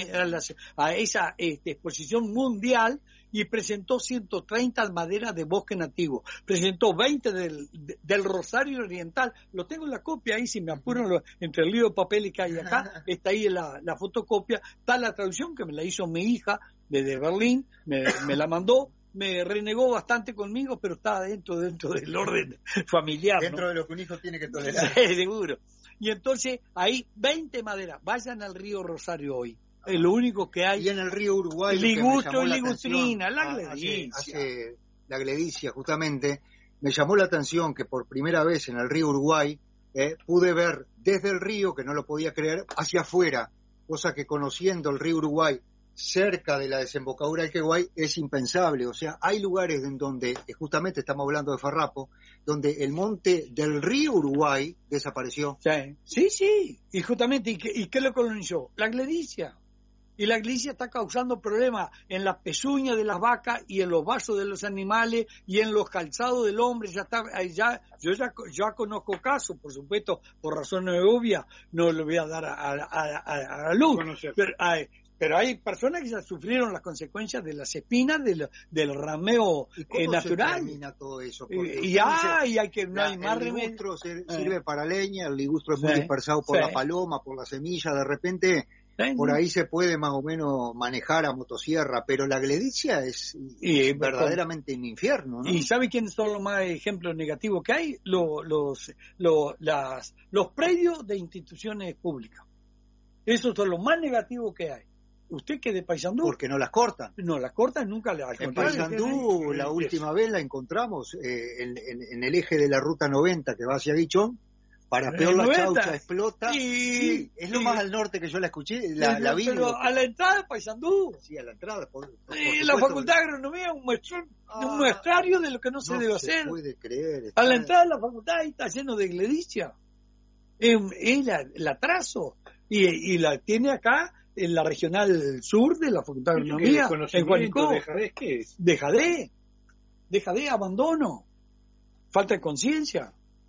a esa este, exposición mundial y presentó ciento treinta maderas de bosque nativo, presentó veinte del, del Rosario Oriental, lo tengo en la copia ahí, si me apuran, lo, entre el lío de papel que hay acá, está ahí la, la fotocopia, está la traducción que me la hizo mi hija desde Berlín, me, me la mandó, me renegó bastante conmigo, pero está dentro dentro del orden familiar, dentro ¿no? de lo que un hijo tiene que tolerar. Sí, seguro. Y entonces, ahí, veinte maderas. Vayan al río Rosario hoy. Es lo único que hay. Y en el río Uruguay. Ligustro y ligustrina, la gledicia. Hace, hace la gledicia, justamente. Me llamó la atención que por primera vez en el río Uruguay eh, pude ver desde el río, que no lo podía creer, hacia afuera. Cosa que conociendo el río Uruguay cerca de la desembocadura del Queguay es impensable. O sea, hay lugares en donde, justamente estamos hablando de Farrapo, donde el monte del río Uruguay desapareció. Sí, sí, sí. Y justamente, ¿y qué, y qué lo colonizó? La gledicia. Y la gledicia está causando problemas en las pezuñas de las vacas y en los vasos de los animales y en los calzados del hombre. Ya está, ya, yo ya, ya conozco casos, por supuesto, por razones obvias, no lo voy a dar a, a, a, a luz. Pero hay, pero hay personas que ya sufrieron las consecuencias de las espinas del, del rameo eh, natural. ¿Cómo se termina todo eso? Y, y, ah, y hay que no la, hay más el remedio. ligustro sirve eh. para leña, el ligustro es muy sí, dispersado por sí. la paloma, por la semilla, de repente sí, por ahí se puede más o menos manejar a motosierra, pero la gledicia es, y, es verdaderamente un infierno, ¿no? ¿Y sabe quiénes son los más ejemplos negativos que hay? Los, los, los, las, los predios de instituciones públicas. Esos son los más negativos que hay. ¿Usted qué de Paysandú? Porque no las cortan. No las cortan nunca. La, en Paysandú la última vez la encontramos eh, en, en, en el eje de la ruta noventa que va hacia Guichón. Para peor la chaucha explota. Y, sí, es lo y, más al norte que yo la escuché, la, la vi. Pero a la entrada de Paysandú. Sí, a la entrada. Por, por, sí, por la Facultad de Agronomía, un, muestro, ah, un muestrario de lo que no se no debe se hacer. Puede creer. Está... A la entrada de la facultad ahí está lleno de gledicia. Es, es la, la trazo. Y, y la tiene acá en la regional sur de la Facultad de Agronomía, en Juanico. ¿De Jadé qué es? De Jadé. De Jadé, abandono. Falta de conciencia.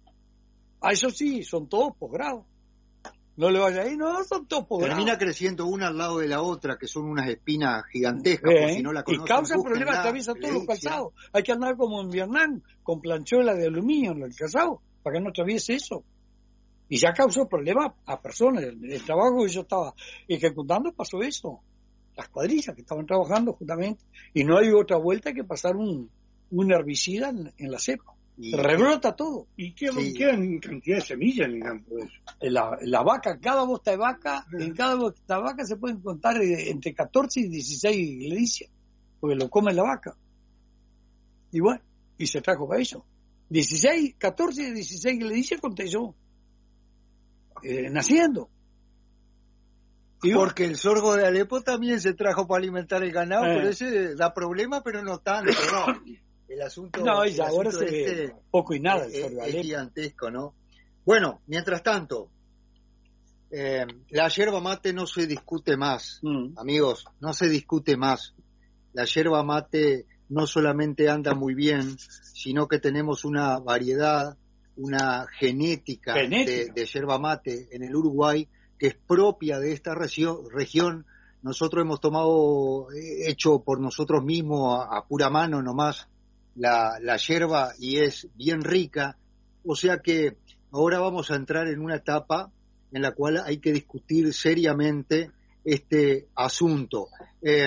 Ah, eso sí, son todos posgrados. No le vaya ahí, no, son todos posgrados. Termina creciendo una al lado de la otra, que son unas espinas gigantescas, eh, por si no la conocen. Y causa problemas, atraviesa todos los calzados. Hay que andar como en Vietnam, con planchuela de aluminio en el calzado, para que no atraviese eso. Y ya causó problemas a personas. El, el trabajo que yo estaba ejecutando pasó eso. Las cuadrillas que estaban trabajando justamente. Y no hay otra vuelta que pasar un, un herbicida en, en la cepa. Y, rebrota todo. ¿Y qué sí. quedan cantidad de semillas en el campo? La, la vaca, cada bosta de vaca, uh-huh. en cada bosta de vaca se pueden contar entre catorce y dieciséis gledicia, porque lo come la vaca. Y bueno, y se trajo para eso. dieciséis, catorce y dieciséis gledicia conté yo. Eh, naciendo. Y porque el sorgo de Alepo también se trajo para alimentar el ganado, eh. pero ese da problema, pero no tanto, ¿no? El asunto, no, y el ahora asunto se este ve poco y nada es, es gigantesco, ¿no? Bueno, mientras tanto, eh, la yerba mate no se discute más, mm. amigos, no se discute más. La yerba mate no solamente anda muy bien, sino que tenemos una variedad, una genética, genética. De, de yerba mate en el Uruguay que es propia de esta región. región. Nosotros hemos tomado, hecho por nosotros mismos a, a pura mano nomás, La, la yerba y es bien rica, o sea que ahora vamos a entrar en una etapa en la cual hay que discutir seriamente este asunto. Eh,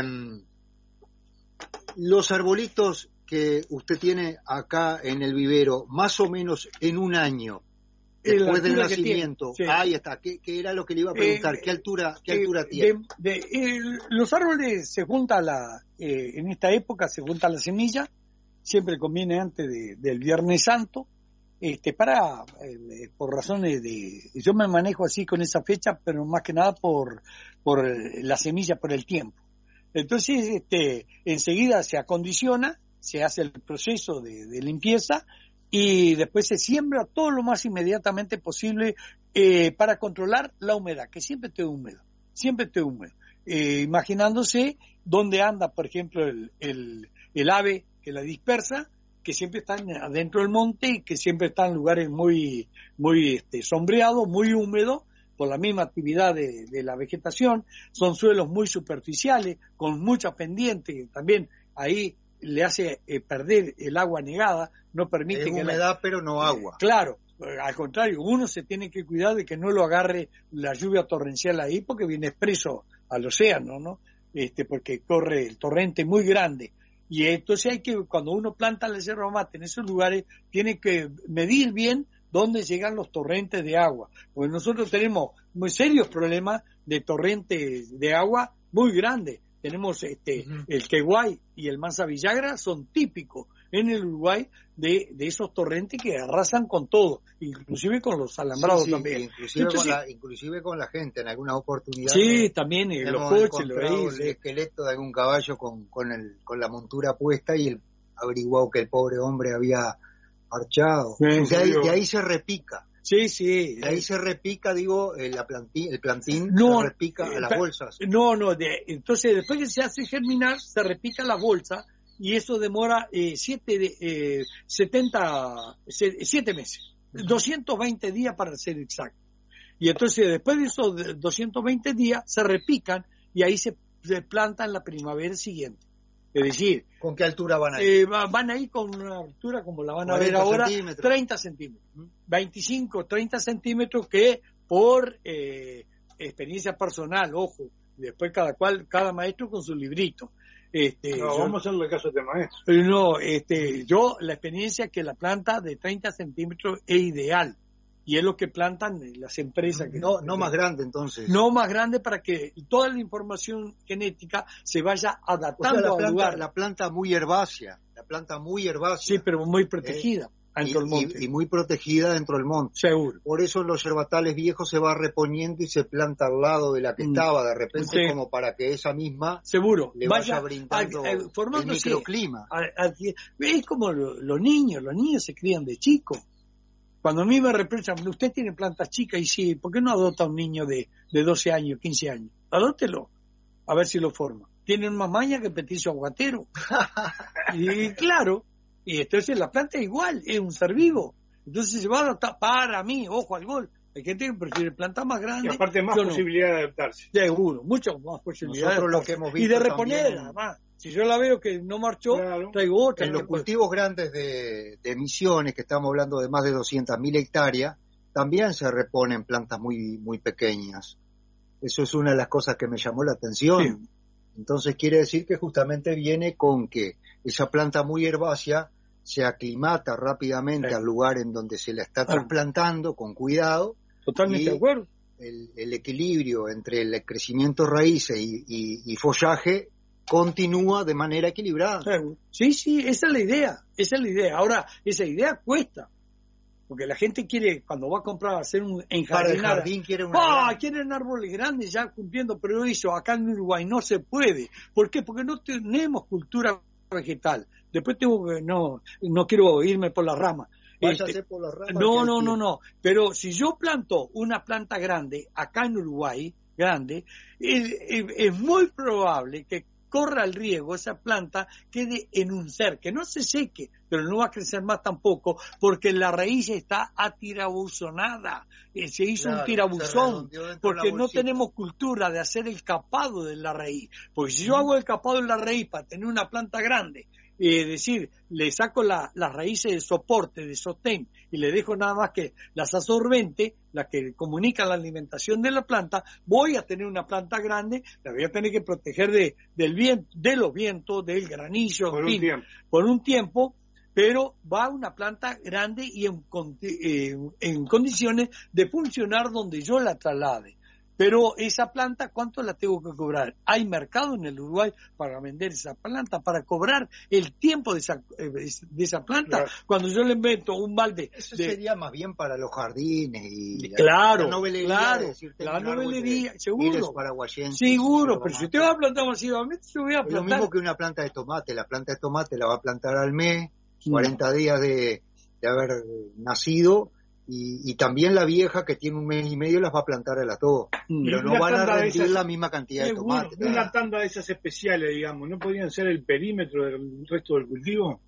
los arbolitos que usted tiene acá en el vivero, más o menos en un año, Después del nacimiento. Sí. Ahí está. ¿Qué, ¿Qué era lo que le iba a preguntar? Eh, ¿Qué altura, qué eh, altura tiene? De, de, eh, los árboles se junta la, eh, en esta época se junta la semilla, siempre conviene antes de, del Viernes Santo, este, para, eh, por razones de, yo me manejo así con esa fecha, pero más que nada por, por la semilla, por el tiempo. Entonces, este, enseguida se acondiciona, se hace el proceso de, de limpieza, y después se siembra todo lo más inmediatamente posible eh, para controlar la humedad, que siempre esté húmedo, siempre esté húmedo. Eh, imaginándose dónde anda, por ejemplo, el, el, el ave que la dispersa, que siempre están adentro del monte y que siempre están en lugares muy, muy este, sombreados, muy húmedos, por la misma actividad de, de la vegetación. Son suelos muy superficiales, con mucha pendiente, también ahí le hace eh, perder el agua negada, no permite es que humedad la, pero no agua. Eh, claro, al contrario, uno se tiene que cuidar de que no lo agarre la lluvia torrencial ahí, porque viene expreso al océano, ¿no? Este, porque corre el torrente muy grande. Y entonces hay que, cuando uno planta la yerba mate en esos lugares, tiene que medir bien dónde llegan los torrentes de agua, porque nosotros tenemos muy serios problemas de torrentes de agua muy grandes. Tenemos este uh-huh. el Queguay y el Mansa Villagra, son típicos en el Uruguay de, de esos torrentes que arrasan con todo, inclusive con los alambrados sí, sí, también. Inclusive, Entonces, con la, inclusive con la gente en algunas oportunidades. Sí, también en los coches, lo veis. El esqueleto de algún caballo con, con, el, con la montura puesta y el averiguado que el pobre hombre había marchado. Sí, de, ahí, de ahí se repica. Sí, sí. De ahí se repica, digo, la plantín, el plantín no, se repica a las bolsas. No, no, de, entonces después que se hace germinar, se repica la bolsa y eso demora eh, siete, eh, setenta, siete meses, uh-huh. doscientos veinte días para ser exacto. Y entonces después de esos doscientos veinte días se repican y ahí se, se plantan la primavera siguiente. Es decir, ¿con qué altura van a ir? Eh, van a ir con una altura como la van a ver ahora, treinta centímetros, veinticinco, treinta centímetros, que por eh, experiencia personal, ojo, después cada cual, cada maestro con su librito. Este, no, yo, vamos a hacerle caso a este maestro. No, este, yo la experiencia es que la planta de treinta centímetros es ideal. Y es lo que plantan las empresas. Que no, no más grande, entonces. No más grande, para que toda la información genética se vaya adaptando, o sea, la planta, al lugar. La planta muy herbácea, la planta muy herbácea. Sí, pero muy protegida eh, dentro del monte. Y, y muy protegida dentro del monte. Seguro. Por eso los yerbatales viejos se va reponiendo y se planta al lado de la que mm. estaba, de repente, sí. como para que esa misma Seguro. le vaya, vaya brindando a, a, el microclima. A, a, es como lo, los niños, los niños se crían de chicos. Cuando a mí me reprochan, usted tiene plantas chicas, y sí, ¿por qué no adopta a un niño de, de doce años, quince años? Adóptelo, a ver si lo forma. Tienen más maña que peticio aguatero. Y claro, y entonces la planta es igual, es un ser vivo. Entonces se va a adaptar, para mí, ojo al gol. Hay gente que prefiere plantas más grandes. Y aparte más posibilidad no. de adaptarse. Seguro, mucho más posibilidad Nosotros de lo que hemos visto y de reponer, también... además. Si yo la veo que no marchó, claro. traigo otra. En los cultivos grandes de, de Misiones, que estamos hablando de más de doscientas mil hectáreas, también se reponen plantas muy muy pequeñas. Eso es una de las cosas que me llamó la atención. Sí. Entonces quiere decir que justamente viene con que esa planta muy herbácea se aclimata rápidamente sí. al lugar en donde se la está trasplantando con cuidado. Totalmente de acuerdo. El, el equilibrio entre el crecimiento raíces y, y, y follaje continúa de manera equilibrada. Sí, sí, esa es la idea, esa es la idea. Ahora, esa idea cuesta, porque la gente quiere, cuando va a comprar, hacer un enjardinado. Para el jardín quiere una ¡Ah! gran... Quieren árboles grandes ya cumpliendo, pero eso acá en Uruguay no se puede. ¿Por qué? Porque no tenemos cultura vegetal. Después tengo que, no, no quiero irme por la rama. Este, por la rama no, no, no, no. Pero si yo planto una planta grande acá en Uruguay, grande, es, es, es muy probable que corra el riesgo, esa planta quede en un ser, que no se seque, pero no va a crecer más tampoco, porque la raíz está atirabuzonada, eh, se hizo claro, un tirabuzón, porque no tenemos cultura de hacer el capado de la raíz, porque si yo hago el capado de la raíz para tener una planta grande, es eh, decir, le saco la, las raíces de soporte, de sostén, y le dejo nada más que las absorbentes, las que comunican la alimentación de la planta, voy a tener una planta grande, la voy a tener que proteger de, del viento, de los vientos, del granizo, por fin, un tiempo. por un tiempo, pero va a una planta grande y en, eh, en condiciones de funcionar donde yo la traslade. Pero esa planta, ¿cuánto la tengo que cobrar? ¿Hay mercado en el Uruguay para vender esa planta, para cobrar el tiempo de esa, de esa planta? Claro. Cuando yo le invento un balde... Eso de... sería más bien para los jardines y claro, la novelería. Claro, la novelería, de, seguro. Paraguayenses, seguro, pero si usted va a plantar masivamente, yo voy a plantar... Es lo mismo que una planta de tomate. La planta de tomate la va a plantar al mes, cuarenta días de, de haber nacido... Y, y también la vieja que tiene un mes y medio las va a plantar a las dos, mm. pero no van a rendir esas, la misma cantidad de tomate. Bueno, una tanda de esas especiales, digamos, ¿no podrían ser el perímetro del resto del cultivo?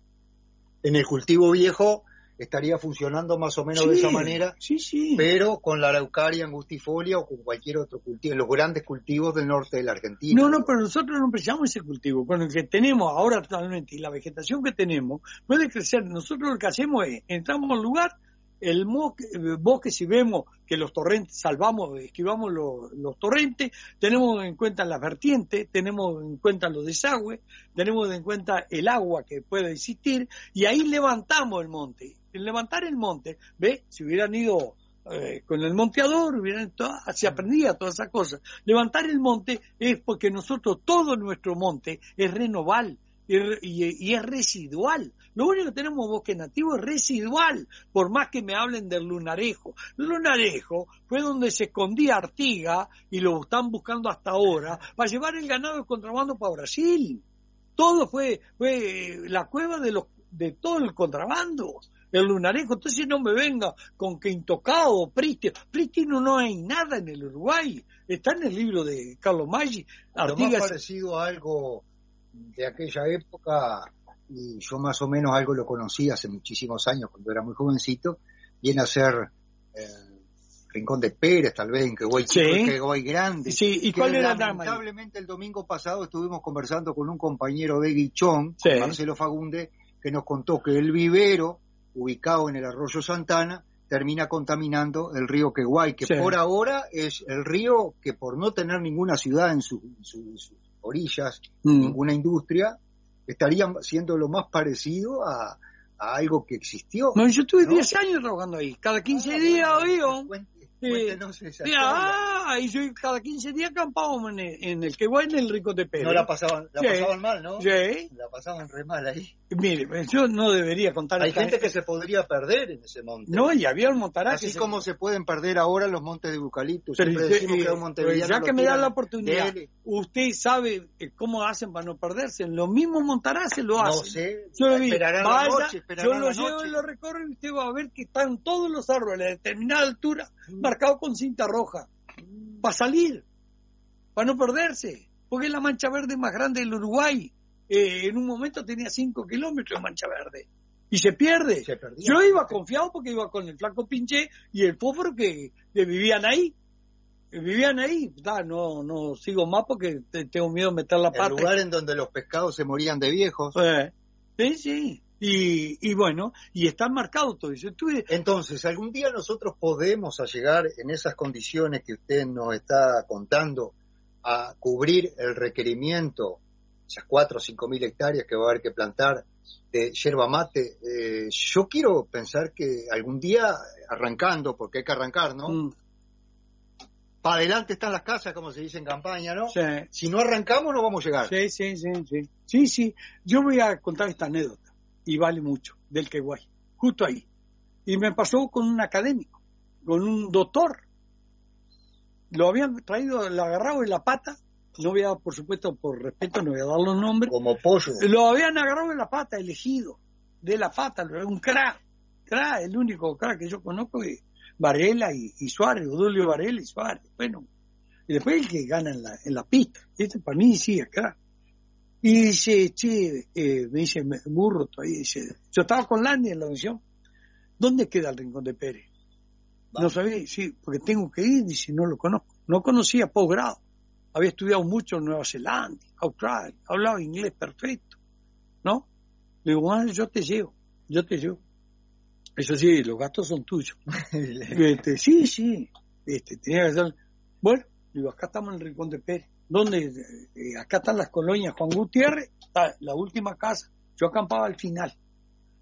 En el cultivo viejo estaría funcionando más o menos sí, de esa manera, sí, sí. pero con la araucaria angustifolia o con cualquier otro cultivo, los grandes cultivos del norte de la Argentina. No, no, pero nosotros no precisamos ese cultivo, con el que tenemos ahora actualmente y la vegetación que tenemos puede crecer. Nosotros lo que hacemos es, entramos al lugar, el bosque, si vemos que los torrentes, salvamos, esquivamos los, los torrentes, tenemos en cuenta las vertientes, tenemos en cuenta los desagües, tenemos en cuenta el agua que puede existir, y ahí levantamos el monte. El levantar el monte, ¿ve? Si hubieran ido eh, con el monteador, hubieran todo, se aprendía todas esas cosas. Levantar el monte es porque nosotros, todo nuestro monte es renovable. Y, y, y es residual. Lo único que tenemos bosque nativo es residual, por más que me hablen del lunarejo. El lunarejo fue donde se escondía Artigas y lo están buscando hasta ahora para llevar el ganado de contrabando para Brasil. Todo fue, fue la cueva de los de todo el contrabando, el lunarejo. Entonces no me venga con que intocado, prístino. Prístino no hay nada en el Uruguay. Está en el libro de Carlos Maggi. Artigas... Lo más parecido a algo de aquella época, y yo más o menos algo lo conocí hace muchísimos años cuando era muy jovencito, viene a ser eh, Rincón de Pérez, tal vez en Queguay Chico, sí. en Queguay Grande. Sí, ¿y cuál era la trama? Lamentablemente el domingo pasado estuvimos conversando con un compañero de Guichón, sí. Marcelo Fagunde, que nos contó que el vivero, ubicado en el arroyo Santana, termina contaminando el río Queguay, que sí. por ahora es el río que por no tener ninguna ciudad en sus su, su orillas, mm. ninguna industria, estaría siendo lo más parecido a, a algo que existió. No, yo estuve diez ¿no? años trabajando ahí, cada quince ah, días, oído. Cuéntenos eh, esa ah, y yo cada quince días acampábamos en el, en el Queguay, en el Rincón de Pérez. No la pasaban, la sí. pasaban mal, ¿no? Sí. La pasaban re mal ahí. Mire, yo no debería contar. Hay gente que se podría perder en ese monte. No, y había un montaraje. Así se... como se pueden perder ahora los montes de eucaliptus. Pero Siempre usted, decimos eh, que a un montevideano ya que me da la oportunidad, de... usted sabe cómo hacen para no perderse. Los mismos montaraces lo hacen. No sé, yo lo vi. Esperarán Vaya, la noche, esperarán yo lo la llevo noche. y lo recorro y usted va a ver que están todos los árboles a determinada altura mm. marcados con cinta roja. Mm. Para salir, para no perderse. Porque es la mancha verde más grande del Uruguay. Eh, en un momento tenía cinco kilómetros de mancha verde y se pierde. Se perdía, yo iba confiado porque iba con el flaco Pinché y el fósforo que, que vivían ahí que vivían ahí. Da, no no sigo más porque te, tengo miedo de meter la pata. El lugar en donde los pescados se morían de viejos. Eh, sí, sí. Y, y bueno, y está marcado todo eso. Estuve... Entonces, algún día nosotros podemos llegar en esas condiciones que usted nos está contando a cubrir el requerimiento, esas cuatro o cinco mil hectáreas que va a haber que plantar de yerba mate. Eh, yo quiero pensar que algún día, arrancando, porque hay que arrancar, ¿no? Mm. Para adelante están las casas, como se dice en campaña, ¿no? Sí. Si no arrancamos, no vamos a llegar. Sí, sí, sí, sí. Sí, sí. Yo voy a contar esta anécdota, y vale mucho, del Queguay, justo ahí. Y me pasó con un académico, con un doctor. Lo habían traído, lo agarrado de la pata. No voy a, por supuesto, por respeto, no voy a dar los nombres. Como pollo. Lo habían agarrado de la pata, elegido, de la pata, un crack, crack, el único crack que yo conozco es Varela y, y Suárez, Odulio Varela y Suárez. Bueno, y después el que gana en la, en la pista, este para mí sí es crack. Y dice, che, eh, me dice, burro todavía, dice, yo estaba con Landy en la audición, ¿dónde queda el Rincón de Pérez? Vale. No sabía, sí, porque tengo que ir, dice, no lo conozco. No conocía posgrado. Había estudiado mucho en Nueva Zelanda, Australia, hablaba inglés perfecto, ¿no? Le digo, bueno, yo te llevo, yo te llevo. Eso sí, los gastos son tuyos. este, sí, sí, este, tenía que hacer. Bueno, digo, acá estamos en el Rincón de Pérez. ¿Dónde? Eh, acá están las colonias Juan Gutiérrez, está la última casa. Yo acampaba al final.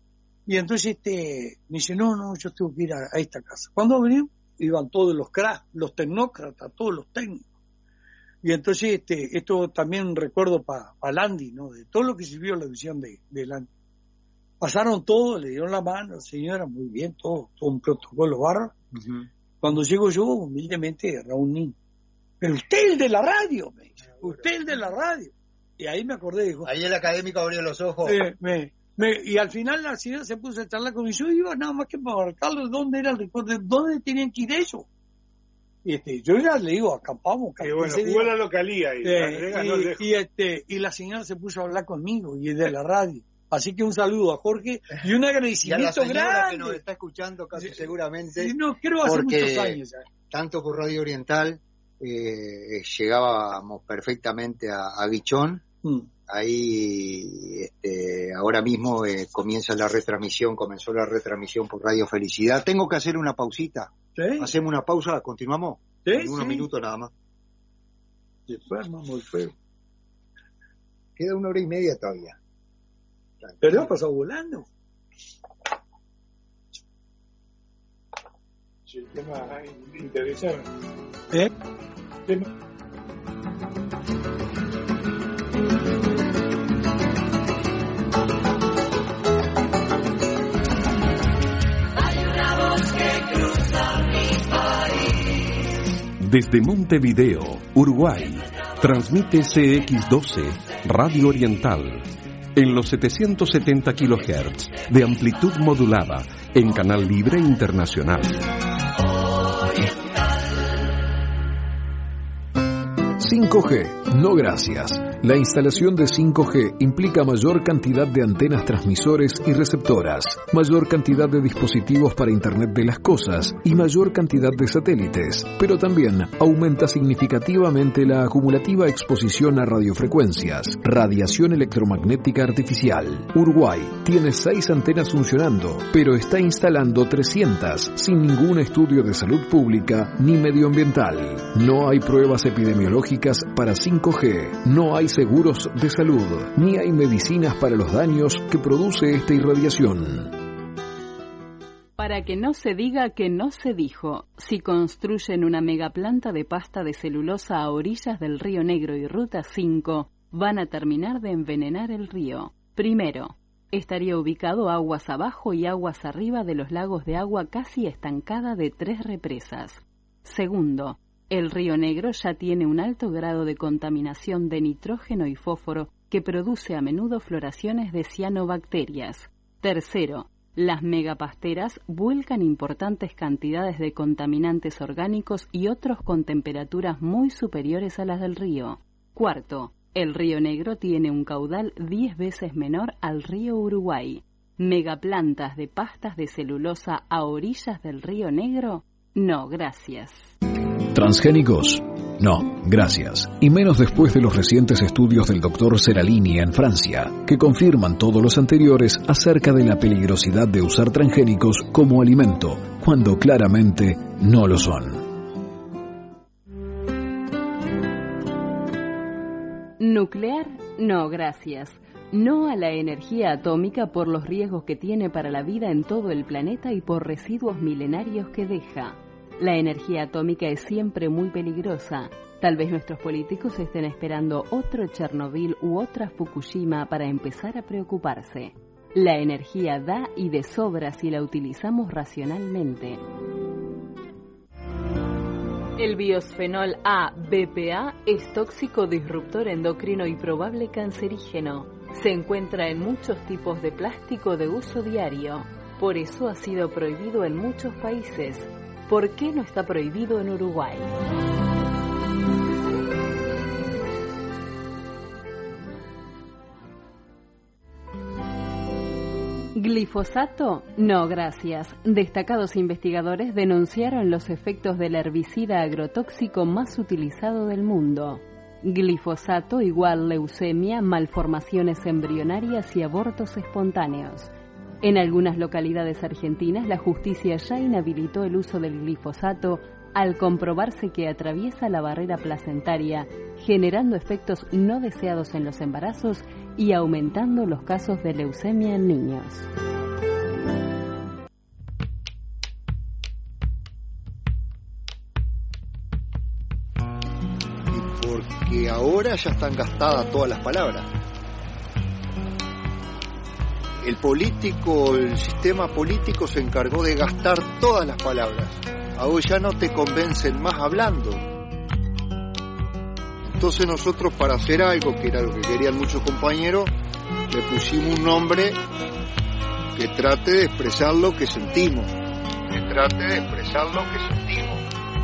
Y entonces este me dice, no, no, yo tengo que ir a, a esta casa. Cuando venimos, iban todos los cracks, los tecnócratas, todos los técnicos. Y entonces este esto también un recuerdo para pa Landi, ¿no? De todo lo que sirvió la visión de, de Landi. Pasaron todos, le dieron la mano, señora, muy bien, todo, todo un protocolo bárbaro. Uh-huh. Cuando llego yo, humildemente, Raúl Nin, pero usted el de la radio, me dice, usted el de la radio. Y ahí me acordé, dijo. Ahí el académico abrió los ojos. Eh, me, me, y al final la señora se puso a charlar conmigo, yo iba nada más que para marcarle dónde era el recuerdo, dónde tenían que ir ellos. Y este, yo ya le digo, acampamos. Y bueno, jugó la localía. Y, eh, y, y, este, y la señora se puso a hablar conmigo, y es de la radio. Así que un saludo a Jorge y un agradecimiento y a la grande. Que nos está escuchando casi sí, seguramente. Sí, no, creo hace muchos años. Ya. Tanto por Radio Oriental, eh, llegábamos perfectamente a, a Guichón. Mm. Ahí, este, ahora mismo eh, comienza la retransmisión, comenzó la retransmisión por Radio Felicidad. Tengo que hacer una pausita. ¿Sí? Hacemos una pausa, continuamos. ¿Sí? En unos sí. minutos nada más. Después vamos al fuego. Queda una hora y media todavía. Pero ha pasado volando. Sí, el tema interesante. ¿Eh? Tema. Hay una voz que cruza mi país. Desde Montevideo, Uruguay, transmite C X doce, Radio Oriental. En los setecientos setenta kilohertz de amplitud modulada en Canal Libre Internacional. cinco G, no gracias. La instalación de cinco G implica mayor cantidad de antenas transmisores y receptoras, mayor cantidad de dispositivos para Internet de las cosas y mayor cantidad de satélites, pero también aumenta significativamente la acumulativa exposición a radiofrecuencias, radiación electromagnética artificial. Uruguay tiene seis antenas funcionando, pero está instalando trescientas sin ningún estudio de salud pública ni medioambiental. No hay pruebas epidemiológicas para cinco G, no hay seguros de salud, ni hay medicinas para los daños que produce esta irradiación. Para que no se diga que no se dijo, si construyen una megaplanta de pasta de celulosa a orillas del Río Negro y Ruta cinco, van a terminar de envenenar el río. Primero, estaría ubicado aguas abajo y aguas arriba de los lagos de agua casi estancada de tres represas. Segundo, el Río Negro ya tiene un alto grado de contaminación de nitrógeno y fósforo que produce a menudo floraciones de cianobacterias. Tercero, las megapasteras vuelcan importantes cantidades de contaminantes orgánicos y otros con temperaturas muy superiores a las del río. Cuarto, el Río Negro tiene un caudal diez veces menor al río Uruguay. ¿Megaplantas de pastas de celulosa a orillas del Río Negro? No, gracias. ¿Transgénicos? No, gracias. Y menos después de los recientes estudios del doctor Seralini en Francia, que confirman todos los anteriores acerca de la peligrosidad de usar transgénicos como alimento, cuando claramente no lo son. Nuclear, no, gracias. No a la energía atómica por los riesgos que tiene para la vida en todo el planeta y por residuos milenarios que deja. La energía atómica es siempre muy peligrosa. Tal vez nuestros políticos estén esperando otro Chernobyl u otra Fukushima para empezar a preocuparse. La energía da y de sobra si la utilizamos racionalmente. El biosfenol A, B P A, es tóxico, disruptor endocrino y probable cancerígeno. Se encuentra en muchos tipos de plástico de uso diario. Por eso ha sido prohibido en muchos países. ¿Por qué no está prohibido en Uruguay? ¿Glifosato? No, gracias. Destacados investigadores denunciaron los efectos del herbicida agrotóxico más utilizado del mundo. Glifosato igual leucemia, malformaciones embrionarias y abortos espontáneos. En algunas localidades argentinas, la justicia ya inhabilitó el uso del glifosato al comprobarse que atraviesa la barrera placentaria, generando efectos no deseados en los embarazos y aumentando los casos de leucemia en niños. porque ahora ya están gastadas todas las palabras. El político, el sistema político se encargó de gastar todas las palabras. Ahora ya no te convencen más hablando. Entonces nosotros, para hacer algo, que era lo que querían muchos compañeros, le pusimos un nombre que trate de expresar lo que sentimos. Que trate de expresar lo que sentimos.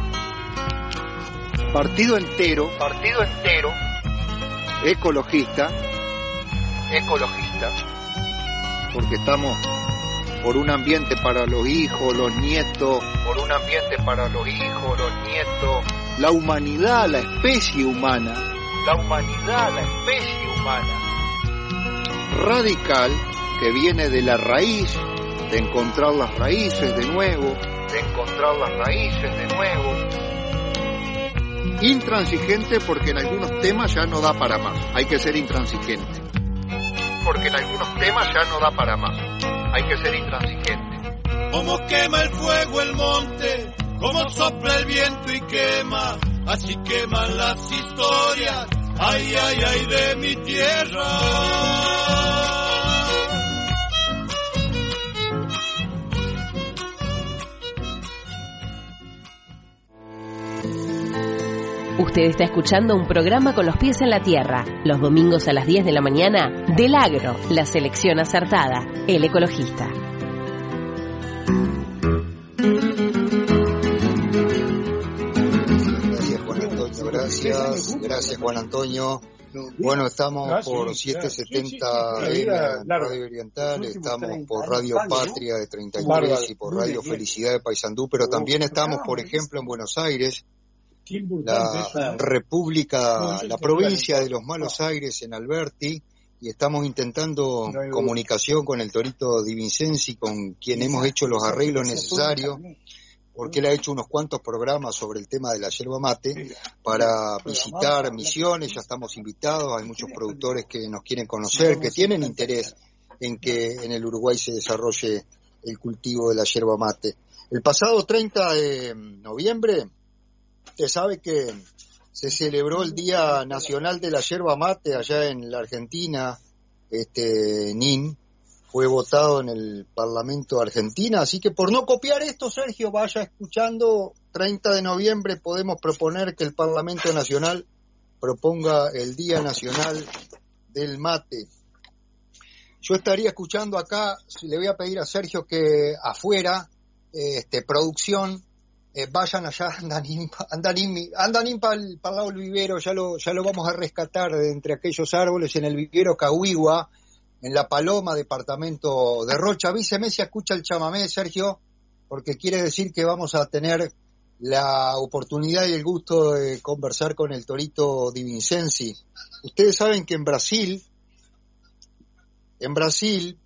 Partido entero, partido entero, ecologista, ecologista, porque estamos por un ambiente para los hijos, los nietos, por un ambiente para los hijos, los nietos, la humanidad, la especie humana, la humanidad, la especie humana, radical, que viene de la raíz, de encontrar las raíces de nuevo, de encontrar las raíces de nuevo, intransigente, porque en algunos temas ya no da para más, hay que ser intransigente. Porque en algunos temas ya no da para más, hay que ser intransigente. Como quema el fuego el monte, como sopla el viento y quema, así queman las historias, ay, ay, ay, de mi tierra. Usted está escuchando un programa con los pies en la tierra, los domingos a las diez de la mañana, del Agro, la selección acertada, el ecologista. Gracias, Juan Antonio, gracias, gracias, Juan Antonio. Bueno, estamos por setecientos setenta en Radio Oriental, estamos por Radio Patria de treinta y tres y por Radio Felicidad de Paysandú, pero también estamos, por ejemplo, en Buenos Aires, la República, la provincia de los Malos Aires en Alberti, y estamos intentando comunicación con el Torito Di Vincenzi, con quien hemos hecho los arreglos necesarios, porque él ha hecho unos cuantos programas sobre el tema de la yerba mate, para visitar Misiones. Ya estamos invitados, hay muchos productores que nos quieren conocer, que tienen interés en que en el Uruguay se desarrolle el cultivo de la yerba mate. El pasado treinta de noviembre, usted sabe que se celebró el Día Nacional de la Yerba Mate allá en la Argentina. Este N I N fue votado en el Parlamento de Argentina, así que por no copiar esto, Sergio, vaya escuchando. Treinta de noviembre podemos proponer que el Parlamento Nacional proponga el Día Nacional del Mate. Yo estaría escuchando acá, le voy a pedir a Sergio que afuera, este, producción, Eh, vayan allá, andan andan andan para el lado del vivero, ya lo, ya lo vamos a rescatar de entre aquellos árboles, en el vivero Cahuigua, en La Paloma, departamento de Rocha. Avíseme si escucha el chamamé, Sergio, porque quiere decir que vamos a tener la oportunidad y el gusto de conversar con el Torito Di Vincenzi. Ustedes saben que en Brasil, en Brasil,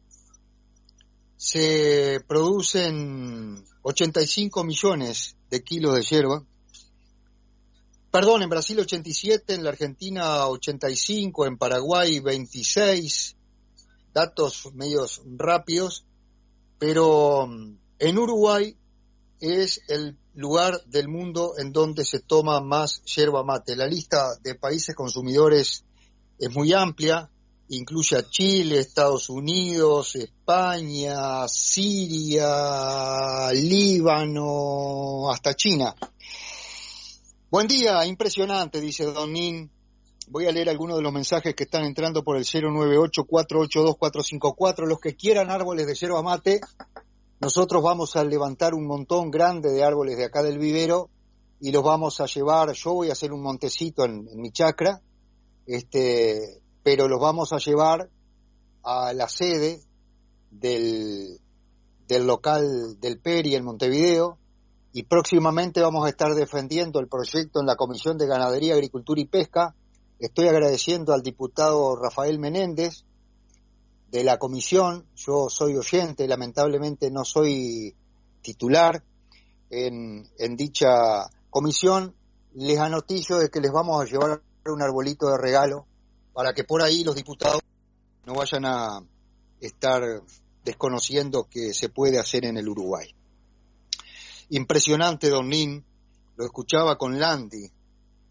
se producen ochenta y cinco millones de kilos de yerba. Perdón, en Brasil ochenta y siete, en la Argentina ochenta y cinco, en Paraguay veintiséis, datos medios rápidos, pero en Uruguay es el lugar del mundo en donde se toma más yerba mate. La lista de países consumidores es muy amplia, incluye a Chile, Estados Unidos, España, Siria, Líbano, hasta China. Buen día, impresionante, dice Don Nin. Voy a leer algunos de los mensajes que están entrando por el cero nueve ocho, cuatro ocho dos, cuatro cinco cuatro. Los que quieran árboles de yerba mate, nosotros vamos a levantar un montón grande de árboles de acá del vivero y los vamos a llevar. Yo voy a hacer un montecito en, en mi chacra, este... pero los vamos a llevar a la sede del, del local del Peri en Montevideo, y próximamente vamos a estar defendiendo el proyecto en la Comisión de Ganadería, Agricultura y Pesca. Estoy agradeciendo al diputado Rafael Menéndez de la comisión. Yo soy oyente, lamentablemente no soy titular en, en dicha comisión. Les anotillo de que les vamos a llevar un arbolito de regalo, para que por ahí los diputados no vayan a estar desconociendo que se puede hacer en el Uruguay. Impresionante, Don Nin, lo escuchaba con Landy.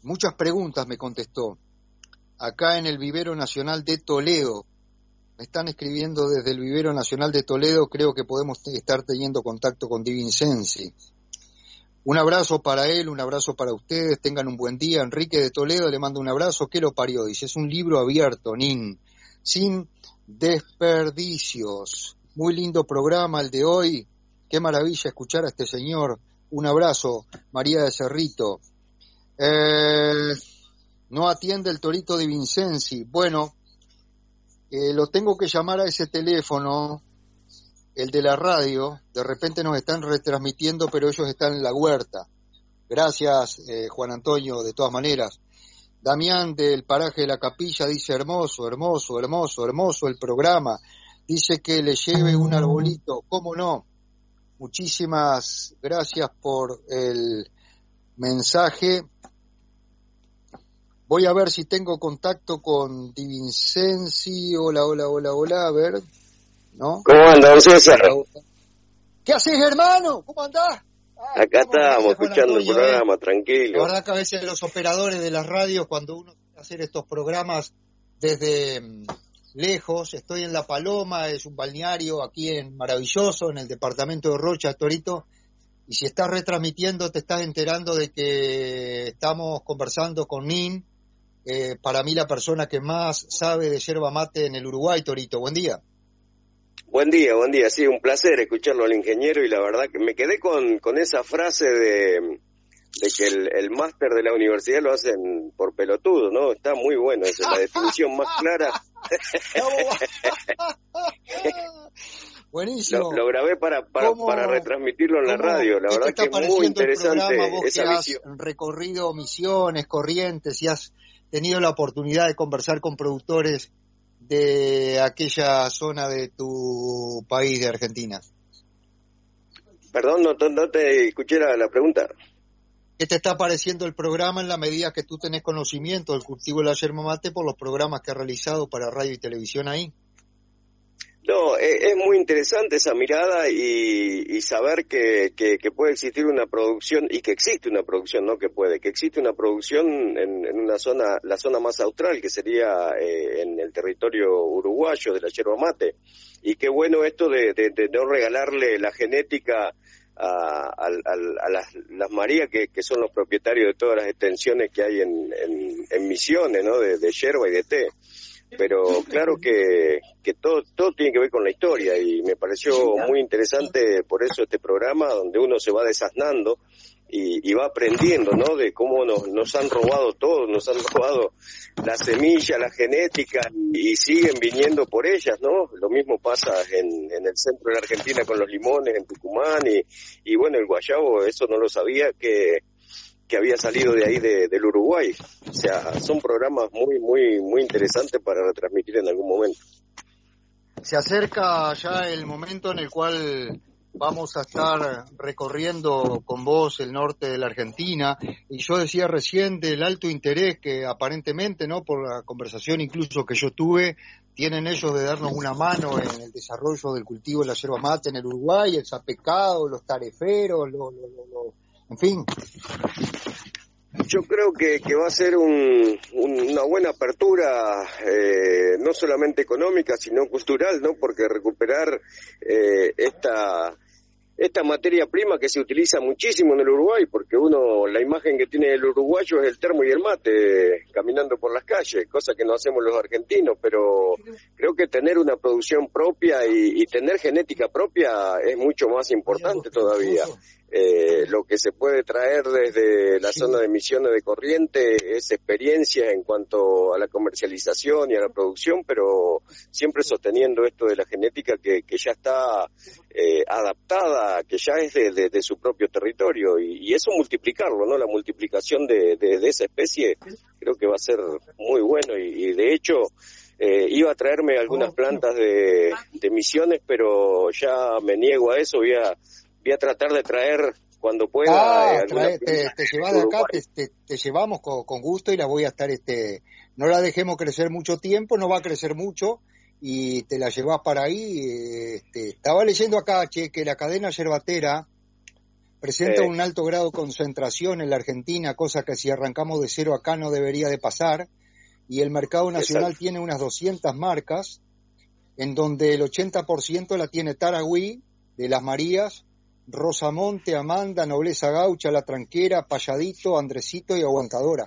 muchas preguntas me contestó. Acá en el Vivero Nacional de Toledo, me están escribiendo desde el Vivero Nacional de Toledo, creo que podemos estar teniendo contacto con Di Vincenzi. Un abrazo para él, un abrazo para ustedes, tengan un buen día. Enrique de Toledo le mando un abrazo, ¿qué lo parió? Dice, es un libro abierto, Nin, sin desperdicios. Muy lindo programa el de hoy, qué maravilla escuchar a este señor. Un abrazo, María de Cerrito. Eh, no atiende el Torito Di Vincenzi. Bueno, eh, lo tengo que llamar a ese teléfono, el de la radio. De repente nos están retransmitiendo, pero ellos están en la huerta. Gracias, eh, Juan Antonio, de todas maneras. Damián del paraje de la Capilla dice, hermoso, hermoso, hermoso, hermoso el programa. Dice que le lleve un arbolito. ¿Cómo no? Muchísimas gracias por el mensaje. Voy a ver si tengo contacto con Di Vincenzi. Hola, hola, hola, hola, a ver, ¿no? ¿Cómo anda, don César? ¿Qué haces, hermano? ¿Cómo andás? Ay, Acá ¿cómo estamos, estás, escuchando el Antonio, programa, eh? tranquilo. La verdad que a veces los operadores de las radios, cuando uno quiere hacer estos programas desde mm, lejos, estoy en La Paloma, es un balneario aquí en maravilloso, en el departamento de Rocha, Torito, y si estás retransmitiendo te estás enterando de que estamos conversando con Nin, eh, para mí la persona que más sabe de yerba mate en el Uruguay, Torito. Buen día. Buen día, buen día. Sí, un placer escucharlo al ingeniero y la verdad que me quedé con, con esa frase de, de que el, el máster de la universidad lo hacen por pelotudo, ¿no? Está muy bueno, esa es la definición más clara. Buenísimo. Lo, lo grabé para para, ¿Cómo, para retransmitirlo en la radio, la verdad que es muy interesante vos esa que visión. has recorrido Misiones, Corrientes y has tenido la oportunidad de conversar con productores de aquella zona de tu país, de Argentina. Perdón, no, no te escuché la, la pregunta. ¿Qué te está pareciendo el programa en la medida que tú tenés conocimiento del cultivo de la yerba mate por los programas que has realizado para radio y televisión ahí? No, es, es muy interesante esa mirada y, y saber que, que, que puede existir una producción y que existe una producción, no que puede, que existe una producción en, en una zona, la zona más austral, que sería eh, en el territorio uruguayo de la yerba mate. Y qué bueno esto de, de, de no regalarle la genética a, a, a, a las, las Marías, que, que son los propietarios de todas las extensiones que hay en, en, en Misiones, ¿no? De, de yerba y de té. Pero claro que, que todo, todo tiene que ver con la historia y me pareció muy interesante por eso este programa donde uno se va desasnando y, y va aprendiendo, ¿no? De cómo nos, nos han robado todo, nos han robado la semilla, la genética y siguen viniendo por ellas, ¿no? Lo mismo pasa en, en el centro de la Argentina con los limones, en Tucumán y, y bueno, el guayabo, eso no lo sabía que... que había salido de ahí de, del Uruguay. O sea, son programas muy, muy, muy interesantes para retransmitir en algún momento. Se acerca ya el momento en el cual vamos a estar recorriendo con vos el norte de la Argentina, y yo decía recién del alto interés que aparentemente, ¿no?, por la conversación incluso que yo tuve, tienen ellos de darnos una mano en el desarrollo del cultivo de la yerba mate en el Uruguay, el sapecado, los tareferos, los... Lo, lo, lo, en fin. Yo creo que, que va a ser un, un, una buena apertura, eh, no solamente económica, sino cultural, ¿no? Porque recuperar eh, esta esta materia prima que se utiliza muchísimo en el Uruguay, porque uno, la imagen que tiene el uruguayo es el termo y el mate caminando por las calles, cosa que no hacemos los argentinos, pero creo que tener una producción propia y, y tener genética propia es mucho más importante todavía. Eh, lo que se puede traer desde la zona de Misiones de Corrientes es experiencia en cuanto a la comercialización y a la producción, pero siempre sosteniendo esto de la genética que, que ya está eh, adaptada, que ya es de, de, de su propio territorio, y, y eso multiplicarlo, ¿no? La multiplicación de, de, de esa especie creo que va a ser muy bueno, y, y de hecho eh, iba a traerme algunas plantas de, de Misiones, pero ya me niego a eso, voy a Voy a tratar de traer cuando pueda. Ah, eh, trae, te, te llevas de acá, te, te, te llevamos con, con gusto y la voy a estar, este, no la dejemos crecer mucho tiempo, no va a crecer mucho y te la llevas para ahí. Este, estaba leyendo acá, che, que la cadena yerbatera presenta Eh. un alto grado de concentración en la Argentina, cosa que si arrancamos de cero acá no debería de pasar, y el mercado nacional Exacto. tiene unas doscientas marcas, en donde el ochenta por ciento la tiene Taragüí, de Las Marías, Rosamonte, Amanda, Nobleza Gaucha, La Tranquera, Payadito, Andresito y Aguantadora.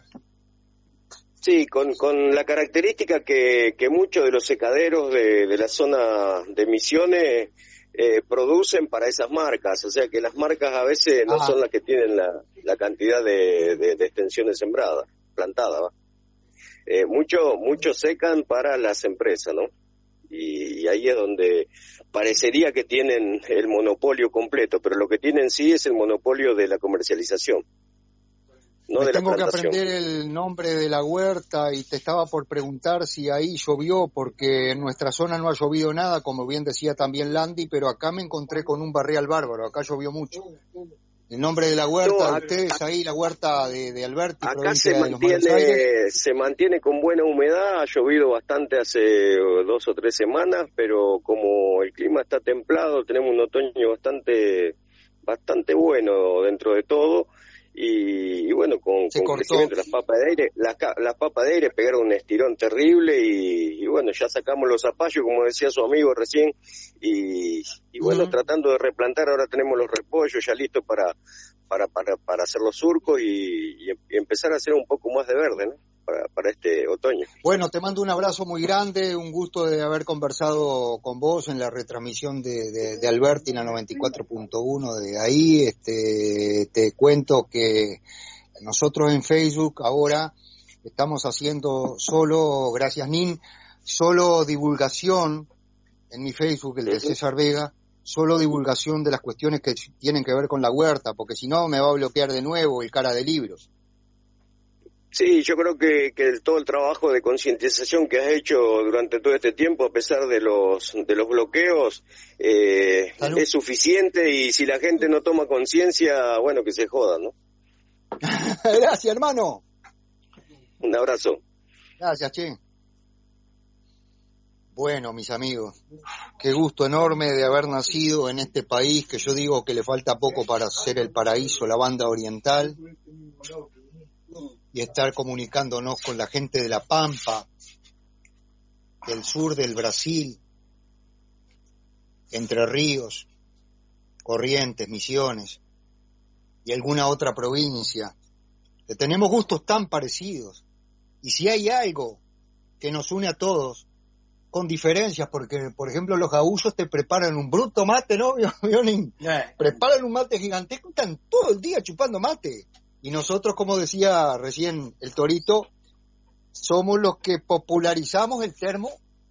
Sí, con, con la característica que, que muchos de los secaderos de, de la zona de Misiones eh, producen para esas marcas, o sea que las marcas a veces no Ah. son las que tienen la, la cantidad de, de, de extensiones sembradas, plantadas, ¿va? Eh, muchos muchos secan para las empresas, ¿no? Y, y ahí es donde parecería que tienen el monopolio completo, pero lo que tienen sí es el monopolio de la comercialización, no Me de la tengo que plantación. aprender el nombre de la huerta y te estaba por preguntar si ahí llovió, porque en nuestra zona no ha llovido nada, como bien decía también Landy, pero acá me encontré con un barrial bárbaro, acá llovió mucho. El nombre de la huerta, No, de acá- ustedes ahí, la huerta de, de Alberti, Acá provincia se de los Buenos Aires. mantiene, se mantiene con buena humedad, ha llovido bastante hace dos o tres semanas, pero como el clima está templado, tenemos un otoño bastante, bastante bueno dentro de todo, y, y bueno, con, Se con cortó. crecimiento de las papas de aire, las, ca- las papas de aire pegaron un estirón terrible, y, y bueno, ya sacamos los zapallos, como decía su amigo recién, y, y bueno, Ujú. tratando de replantar, ahora tenemos los repollos ya listos para para para para hacer los surcos y, y, y empezar a hacer un poco más de verde, ¿no? Para, para este otoño. Bueno, te mando un abrazo muy grande, un gusto de haber conversado con vos en la retransmisión de, de, de Alberti, la noventa y cuatro punto uno de ahí. Este, te cuento que nosotros en Facebook ahora estamos haciendo solo, gracias Nin, solo divulgación en mi Facebook, el de César Vega, solo divulgación de las cuestiones que tienen que ver con la huerta, porque si no me va a bloquear de nuevo el cara de libros. Sí, yo creo que, que el- todo el trabajo de concientización que has hecho durante todo este tiempo, a pesar de los de los bloqueos, eh, es suficiente, y si la gente no toma conciencia, bueno, que se joda, ¿no? Gracias, hermano. Un abrazo. Gracias, che. Bueno, mis amigos, qué gusto enorme de haber nacido en este país que yo digo que le falta poco para ser el paraíso, la banda oriental, y estar comunicándonos con la gente de La Pampa, del sur del Brasil, Entre Ríos, Corrientes, Misiones y alguna otra provincia, que tenemos gustos tan parecidos. Y si hay algo que nos une a todos, con diferencias, porque, por ejemplo, los gaullos te preparan un bruto mate, ¿no, Violín? Preparan un mate gigantesco y están todo el día chupando mate. Y nosotros, como decía recién el Torito, somos los que popularizamos el termo.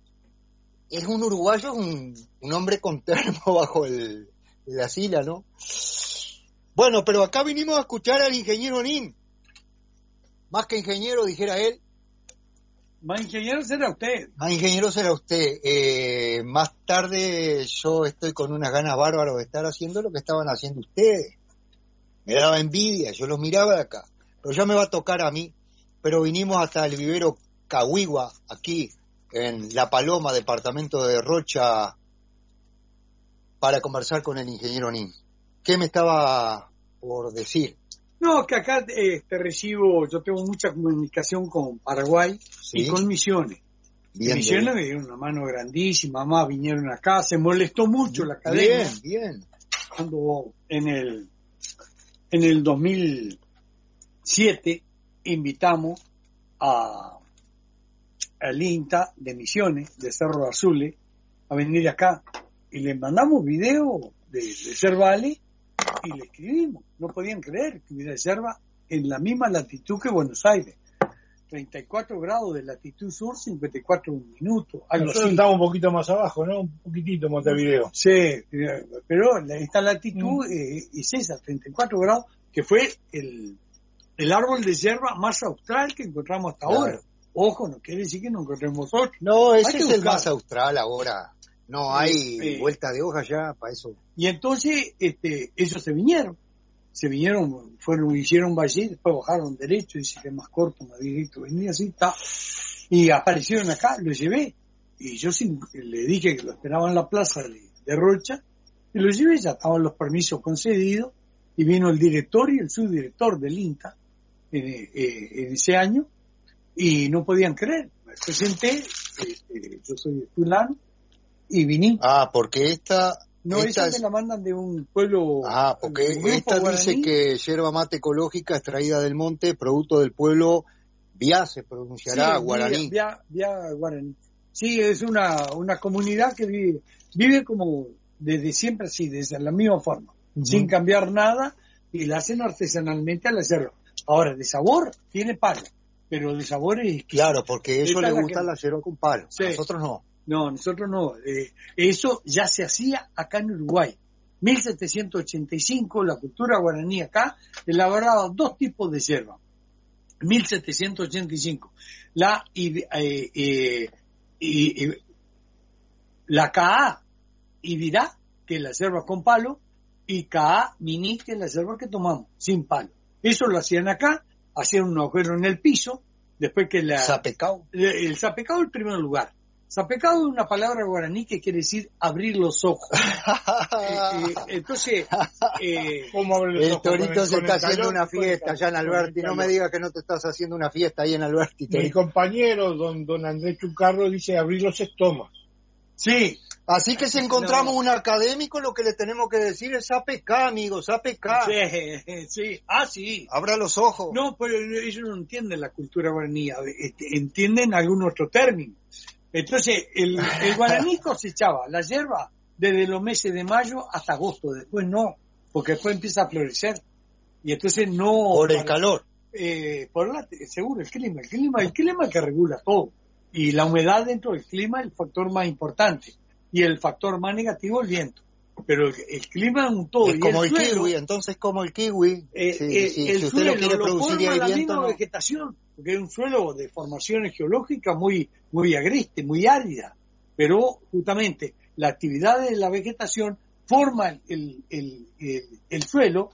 Es un uruguayo, un, un hombre con termo bajo el, la sila, ¿no? Bueno, pero acá vinimos a escuchar al ingeniero Nin. Más que ingeniero, dijera él. Más ingeniero será usted. Más ingeniero será usted. Eh, más tarde yo estoy con unas ganas bárbaras de estar haciendo lo que estaban haciendo ustedes. Me daba envidia, yo los miraba de acá. Pero ya me va a tocar a mí. Pero vinimos hasta el vivero Cahuigua, aquí, en La Paloma, departamento de Rocha, para conversar con el ingeniero Nin. ¿Qué me estaba por decir? No, que acá eh, te recibo, yo tengo mucha comunicación con Paraguay Sí. y con Misiones. Bien, Misiones bien. me dieron una mano grandísima, más vinieron acá, se molestó mucho la cadena. Bien, bien. Cuando en el en el dos mil siete invitamos a al INTA de Misiones, de Cerro Azul, a venir acá y le mandamos video de, de Cervales y le escribimos. No podían creer que hubiera yerba en la misma latitud que Buenos Aires. treinta y cuatro grados de latitud sur, cincuenta y cuatro minutos. Algo Nosotros así. estamos un poquito más abajo, ¿no? Un poquitito Montevideo. Sí, pero la- esta latitud eh, es esa, treinta y cuatro grados, que fue el, el árbol de hierba más austral que encontramos hasta Claro. ahora. Ojo, no quiere decir que no encontremos otro. No, Hay ese que es el buscar. más austral ahora. No Sí, hay sí. vuelta de hoja ya para eso. Y entonces este, ellos se vinieron. Se vinieron, fueron, hicieron valle, después bajaron derecho, dice que es más corto, más directo, venía así, está. Y aparecieron acá, lo llevé. Y yo sin- le dije que lo esperaba en la plaza de, de Rocha, y lo llevé, ya estaban los permisos concedidos, y vino el director y el subdirector del INTA en, eh, en ese año, y no podían creer. Me presenté, eh, yo soy de fulano, y viní. Ah, porque esta... No, esta esa es... me la mandan de un pueblo... Ah, porque grupo esta guaraní. dice que yerba mate ecológica extraída del monte, producto del pueblo Via, se pronunciará, sí, guaraní. Via, Via guaraní. Sí, es una, una comunidad que vive, vive como desde siempre así, desde la misma forma, uh-huh. sin cambiar nada, y la hacen artesanalmente a la yerba. Ahora, de sabor, tiene palo, pero de sabor es... Claro, porque eso le la gusta que... la yerba con palo, sí. A nosotros no. No, nosotros no. Eh, eso ya se hacía acá en Uruguay. mil setecientos ochenta y cinco, la cultura guaraní acá elaboraba dos tipos de yerba. mil setecientos ochenta y cinco. La, eh, eh, eh, la K A Ibirá, que es la yerba con palo, y K A Mini, que es la yerba que tomamos, sin palo. Eso lo hacían acá, hacían un agujero en el piso, después que la... Zapecao. El zapecao en primer lugar. Zapecao es una palabra guaraní que quiere decir abrir los ojos. eh, eh, entonces, eh, ¿cómo abrir los el ojos? Torito Con se el, está con haciendo calor, una fiesta allá en Alberti. No me digas que no te estás haciendo una fiesta ahí en Alberti. Mi compañero, don, don Andrés Chucarro, dice abrir los estómagos. Sí, así que si encontramos no. un académico, lo que le tenemos que decir es A P K, amigos, A P K. Sí, sí, ah, sí. Abra los ojos. No, pero ellos no entienden la cultura guaraní, entienden algún otro término. Entonces, el, el guaraní cosechaba la hierba desde los meses de mayo hasta agosto, después no, porque después empieza a florecer. Y entonces no... Por el para, calor. Eh, por la, seguro, el clima, el clima, el clima que regula todo. Y la humedad dentro del clima es el factor más importante. Y el factor más negativo, el viento. Pero el, el clima es un todo. Es y como el, el suelo, kiwi, entonces como el kiwi. Eh, sí, eh, sí, el si usted suelo lo quiere lo producir y hay la viento, misma no. vegetación, porque es un suelo de formaciones geológicas muy, muy agreste, muy árida. Pero justamente la actividad de la vegetación forma el, el, el, el suelo,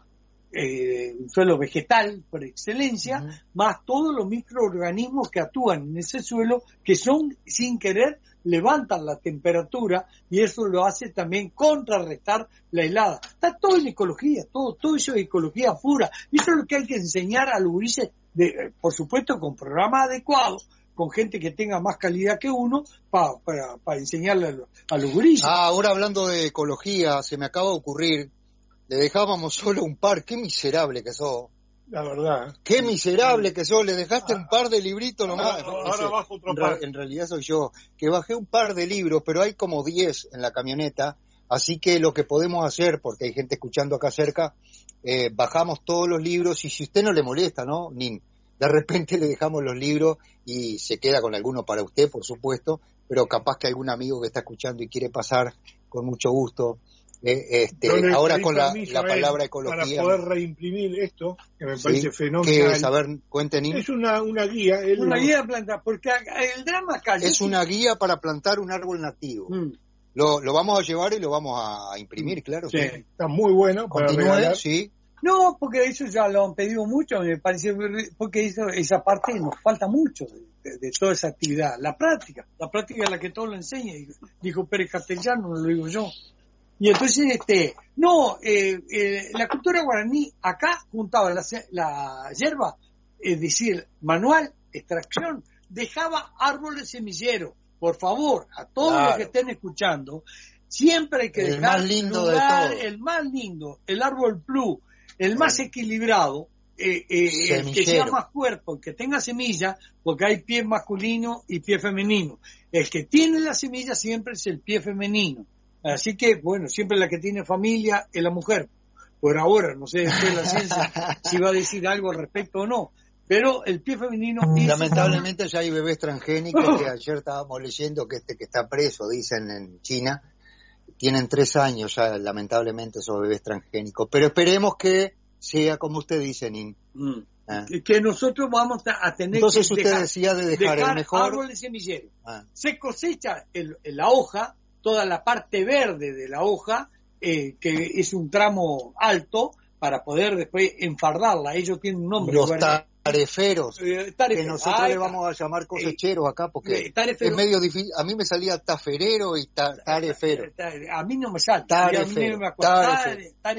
eh, un suelo vegetal por excelencia, uh-huh. más todos los microorganismos que actúan en ese suelo, que son, sin querer, levantan la temperatura, y eso lo hace también contrarrestar la helada. Está todo en ecología, todo, todo eso es ecología pura. Y eso es lo que hay que enseñar a los gurises, de, por supuesto con programas adecuados, con gente que tenga más calidad que uno, para pa, pa enseñarle a los, a los gurises. Ah, ahora hablando de ecología, se me acaba de ocurrir, le dejábamos solo un par, qué miserable que sos. La verdad. Qué miserable que sos, le dejaste ah, un par de libritos nomás. Ahora, ahora bajo otro par. En realidad soy yo, que bajé un par de libros, pero hay como diez en la camioneta, así que lo que podemos hacer, porque hay gente escuchando acá cerca, eh, bajamos todos los libros, y si usted no le molesta, ¿no? Ni de repente le dejamos los libros y se queda con alguno para usted, por supuesto, pero capaz que algún amigo que está escuchando y quiere pasar con mucho gusto. Eh, este, ahora con la, la palabra ecología. Para poder reimprimir esto, que me parece sí, fenomenal. ¿Qué es? A ver, cuenten. Es una, una guía. Es una lo... guía de plantar, porque el drama acá... Es una guía para plantar un árbol nativo. Mm. Lo, lo vamos a llevar y lo vamos a imprimir, claro. Sí, sí. Está muy bueno. Continúe, sí. No, porque eso ya lo han pedido mucho, me parece, porque eso, esa parte nos falta mucho de, de toda esa actividad. La práctica, la práctica es la que todo lo enseña, dijo Pérez Castellano, no lo digo yo. Y entonces, este, no, eh, eh, la cultura guaraní acá juntaba la, la hierba, es decir, manual, extracción, dejaba árboles semilleros. Por favor, a todos claro. los que estén escuchando, siempre hay que el dejar más lindo lugar, de todo. el más lindo, el árbol plú, el más equilibrado, eh, eh, el que sea más cuerpo, el que tenga semilla, porque hay pie masculino y pie femenino. El que tiene la semilla siempre es el pie femenino. Así que, bueno, siempre la que tiene familia es la mujer. Por ahora, no sé después la ciencia si va a decir algo al respecto o no. Pero el pie femenino... Lamentablemente ya hay bebés transgénicos que ayer estábamos leyendo que este que está preso, dicen en China, tienen tres años ya, lamentablemente, esos bebés transgénicos. Pero esperemos que sea como usted dice, Nin. Mm. Ah. Que nosotros vamos a tener Entonces que usted dejar, decía de dejar, dejar el mejor... árboles semilleros. Ah. Se cosecha el, la hoja, toda la parte verde de la hoja, eh, que es un tramo alto, para poder después enfardarla. Ellos tienen un nombre. Los tareferos, eh, tareferos. que nosotros Ay, le vamos a llamar cosecheros acá, porque eh, es medio difícil. A mí me salía taferero y ta, tarefero. A mí no me sale. Tarefero. A mí no me tarefero. tarefero.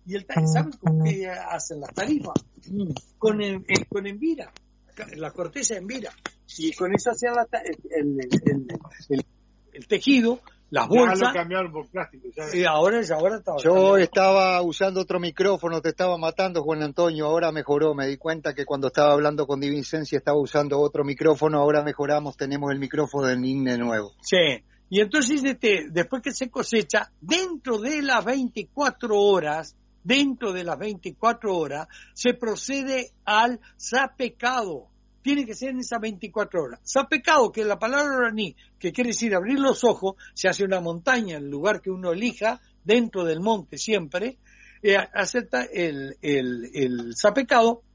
Y el ¿saben con qué hacen las tarifas? Con, el, el, con envira, la corteza de envira. Y con eso hacían la, el, el, el, el, el tejido, las bolsas. Ya lo cambiaron por plástico. Ya. Y ahora, ahora estaba Yo cambiando. estaba usando otro micrófono, te estaba matando, Juan Antonio, ahora mejoró. Me di cuenta que cuando estaba hablando con Di Vincenzi estaba usando otro micrófono, ahora mejoramos, tenemos el micrófono del N I N de nuevo. Sí, y entonces este, después que se cosecha, dentro de las veinticuatro horas, dentro de las veinticuatro horas, se procede al sapecado. Tiene que ser en esas veinticuatro horas. Sapecado, que es la palabra oraní, que quiere decir abrir los ojos, se hace una montaña en el lugar que uno elija, dentro del monte siempre, eh, acepta el, el, el sapecado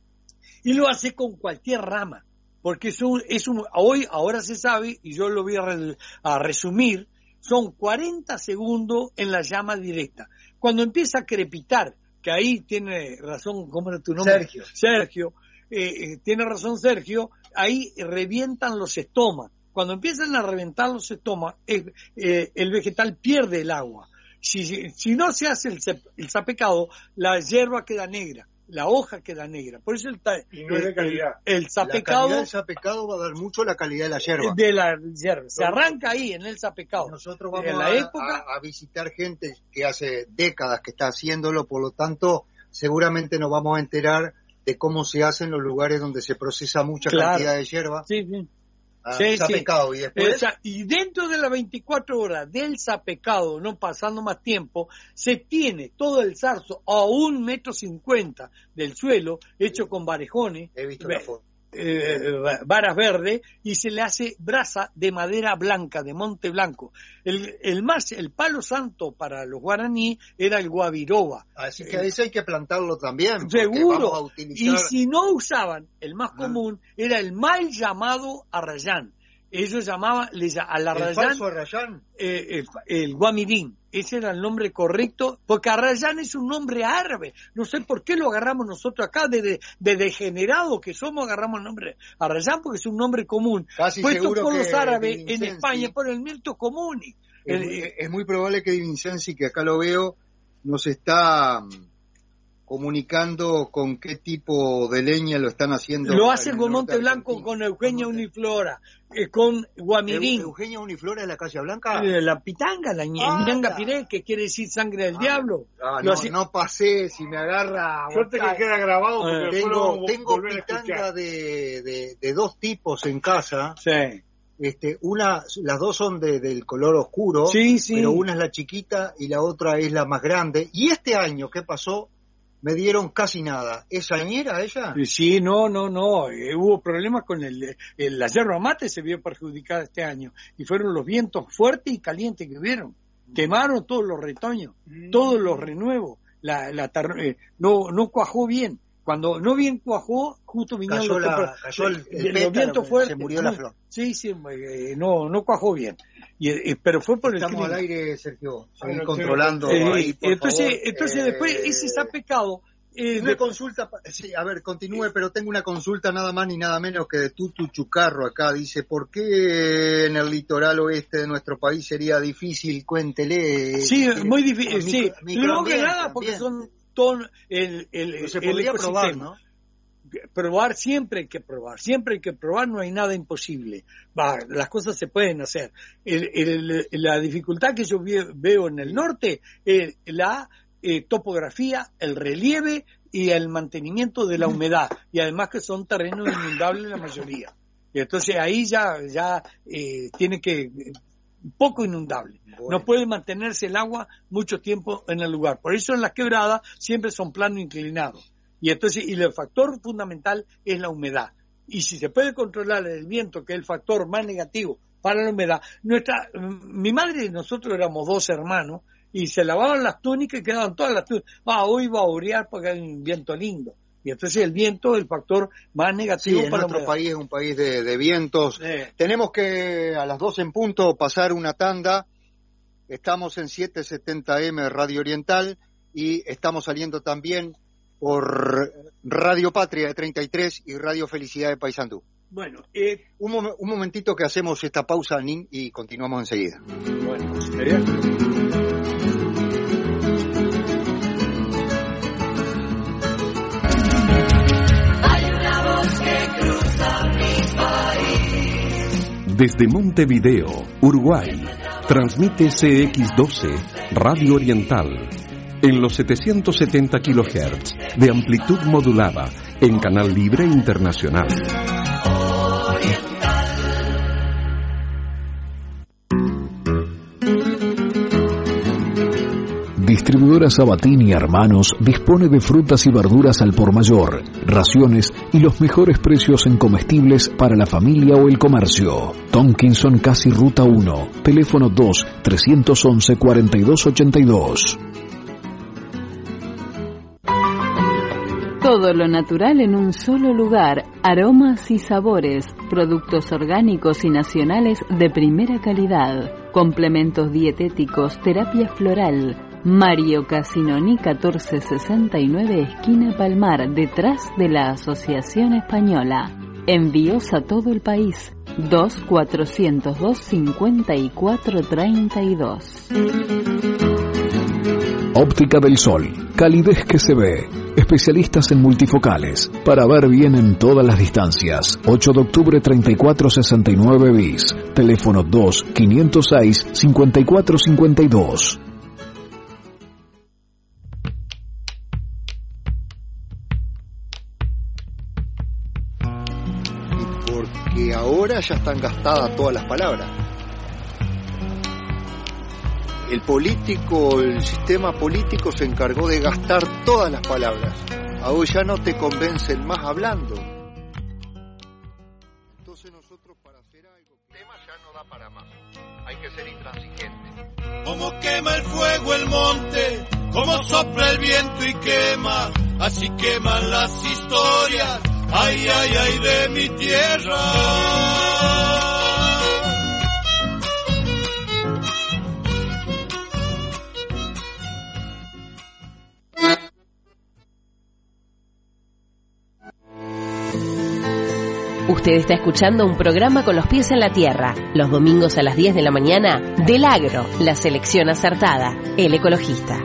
y lo hace con cualquier rama, porque es un, es un, hoy, ahora se sabe, y yo lo voy a, re, a resumir, son cuarenta segundos en la llama directa. Cuando empieza a crepitar, que ahí tiene razón, ¿cómo era tu nombre? Sergio. Sergio. Eh, eh, tiene razón Sergio, ahí revientan los estomas. Cuando empiezan a reventar los estomas, eh, eh, el vegetal pierde el agua. Si, si, si no se hace el, el sapecado, la hierba queda negra, la hoja queda negra. Por eso el, y no es de calidad. el, el sapecado, la calidad del sapecado va a dar mucho la calidad de la hierba. De la hierba. Se arranca ahí en el sapecado. Nosotros vamos en la a, época, a, a visitar gente que hace décadas que está haciéndolo, por lo tanto, seguramente nos vamos a enterar de cómo se hace en los lugares donde se procesa mucha claro. cantidad de hierba. Sí, sí. Ah, sí, sapecado. sí. Y después... O sea, y dentro de las veinticuatro horas del sapecado, no pasando más tiempo, se tiene todo el zarzo a un metro cincuenta del suelo, hecho con varejones. He visto la foto. Eh, varas verdes, y se le hace brasa de madera blanca, de monte blanco. El, el más, el palo santo para los guaraní era el guabiroba. Así que eso hay que plantarlo también. Seguro. Vamos a utilizar... Y si no usaban, el más ah. común era el mal llamado arrayán. Ellos llamaban al arrayán, el falso arrayán, eh, el, el guamirín. Ese era el nombre correcto, porque arrayán es un nombre árabe. No sé por qué lo agarramos nosotros acá, de, de, de degenerado que somos, agarramos el nombre arrayán porque es un nombre común. Casi puesto seguro por que los árabes Di en España por el mirto común. Es, el, muy, es muy probable que Di Vincenzi, que acá lo veo, nos está comunicando con qué tipo de leña lo están haciendo. Lo hacen con Monte Blanco, con Eugenia Uniflora, eh, con Guamirín. ¿Eugenia Uniflora es la Calle Blanca? Eh, la pitanga, la ñanga piré, que quiere decir sangre del ah, diablo. Ah, no, hace... no pasé, si me agarra... Suerte que queda grabado. Porque eh, tengo tengo pitanga de, de, de dos tipos en casa. Sí. Este, una, las dos son de, del color oscuro, sí, sí. pero una es la chiquita y la otra es la más grande. Y este año, ¿qué pasó? Me dieron casi nada. ¿Es añera ella? Sí, no, no, no. Eh, hubo problemas con el, el la yerba mate, se vio perjudicada este año. Y fueron los vientos fuertes y calientes que hubieron. Mm. Quemaron todos los retoños, mm. todos los renuevos. La, la eh, no, no cuajó bien. Cuando no bien cuajó, justo vinieron cayó los, la, cayó el, el los pétalo, vientos fuertes. Se murió la flor. Sí, sí, eh, no, no cuajó bien. Y, eh, pero fue por Estamos el al aire, Sergio. Seguir controlando. Eh, ahí, por entonces, favor. entonces eh, después ese está pecado. Eh, una de... consulta, sí, a ver, continúe, pero tengo una consulta nada más ni nada menos que de Tutu Chucarro acá. Dice, ¿por qué en el litoral oeste de nuestro país sería difícil? Cuéntele. Sí, eh, muy difícil, sí. Micro, no que nada, porque son ton, el, el, pero se el podría probar, ¿no? Probar, siempre hay que probar, siempre hay que probar, no hay nada imposible. Va, las cosas se pueden hacer. El, el, la dificultad que yo veo en el norte es la eh, topografía, el relieve y el mantenimiento de la humedad, y además que son terrenos inundables la mayoría. Y entonces ahí ya, ya eh, tiene que, poco inundable. Bueno. No puede mantenerse el agua mucho tiempo en el lugar. Por eso en las quebradas siempre son planos inclinados. Y entonces, y el factor fundamental es la humedad. Y si se puede controlar el viento, que es el factor más negativo para la humedad, nuestra, mi madre y nosotros éramos dos hermanos, y se lavaban las túnicas y quedaban todas las túnicas. Ah, hoy va a orear porque hay un viento lindo. Y entonces el viento es el factor más negativo sí, para nuestro país es un país de, de vientos. Sí. Tenemos que a las doce en punto pasar una tanda. Estamos en setecientos setenta eme Radio Oriental y estamos saliendo también por Radio Patria de treinta y tres y Radio Felicidad de Paysandú. Bueno, eh, un, mom- un momentito que hacemos esta pausa, Nin, y continuamos enseguida. Bueno, sería... Desde Montevideo, Uruguay, transmite C X doce, Radio Oriental, en los setecientos setenta kilohertz de amplitud modulada, en Canal Libre Internacional. Distribuidora Sabatini y Hermanos dispone de frutas y verduras al por mayor, raciones y los mejores precios en comestibles para la familia o el comercio. Tonkinson Casi Ruta uno, teléfono dos, tres once, cuarenta y dos ochenta y dos. Todo lo natural en un solo lugar, aromas y sabores, productos orgánicos y nacionales de primera calidad, complementos dietéticos, terapia floral. Mario Casinoni catorce sesenta y nueve, esquina Palmar, detrás de la Asociación Española. Envíos a todo el país. dos cuatrocientos dos, cincuenta y cuatro treinta y dos. Óptica del Sol, calidez que se ve. Especialistas en multifocales, para ver bien en todas las distancias. ocho de octubre treinta y cuatro sesenta y nueve bis. Teléfono dos, quinientos seis, cincuenta y cuatro cincuenta y dos. Porque ahora ya están gastadas todas las palabras. El político, el sistema político se encargó de gastar todas las palabras. Ahora ya no te convencen más hablando. Entonces nosotros para hacer algo, el tema ya no da para más. Hay que ser intransigente. Como quema el fuego el monte, como sopla el viento y quema, así queman las historias, ay, ay, ay, de mi tierra. Usted está escuchando un programa con los pies en la tierra, los domingos a las diez de la mañana, del Agro, la selección acertada, el ecologista.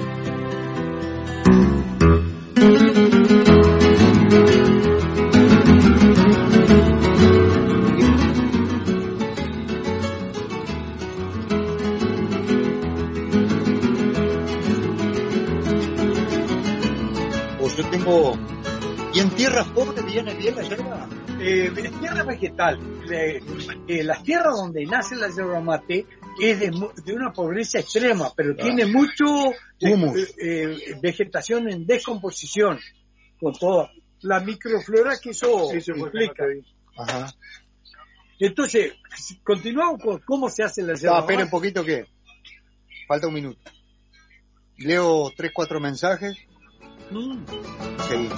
Pues yo tengo... ¿Y en tierras pobres viene bien la yerba? Eh, en tierra vegetal, eh, eh, las tierras donde nace la yerba mate es de, de una pobreza extrema, pero claro, tiene mucho eh, eh, vegetación en descomposición, con toda la microflora que eso sí, implica. Ajá. Entonces, continuamos con cómo se hace la yerba mate. Espera un poquito que falta un minuto. Leo tres, cuatro mensajes. Mm. Seguimos.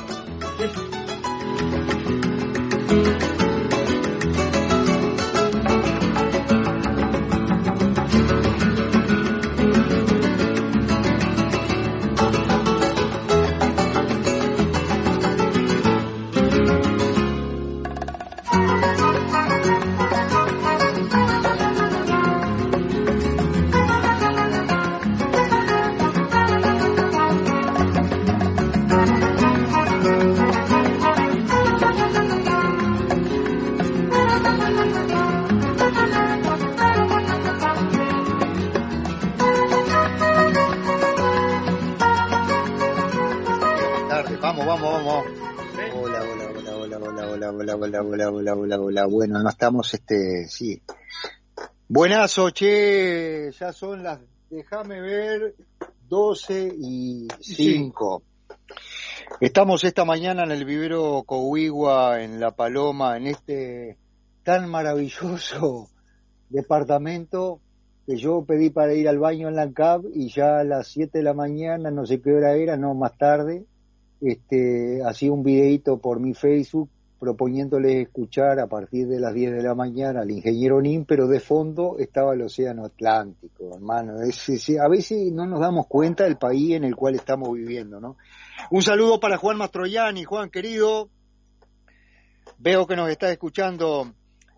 Bueno, no estamos, este, sí. Buenazo, che, ya son las, déjame ver, doce y cinco. Sí. Estamos esta mañana en el vivero Cohuigua, en La Paloma, en este tan maravilloso departamento que yo pedí para ir al baño en la C A B y ya a las siete de la mañana, no sé qué hora era, no, más tarde, este, hacía un videíto por mi Facebook proponiéndoles escuchar a partir de las diez de la mañana al ingeniero Nin, pero de fondo estaba el océano Atlántico, hermano. Es, es, a veces no nos damos cuenta del país en el cual estamos viviendo, ¿no? Un saludo para Juan Mastroianni. Juan, querido, veo que nos estás escuchando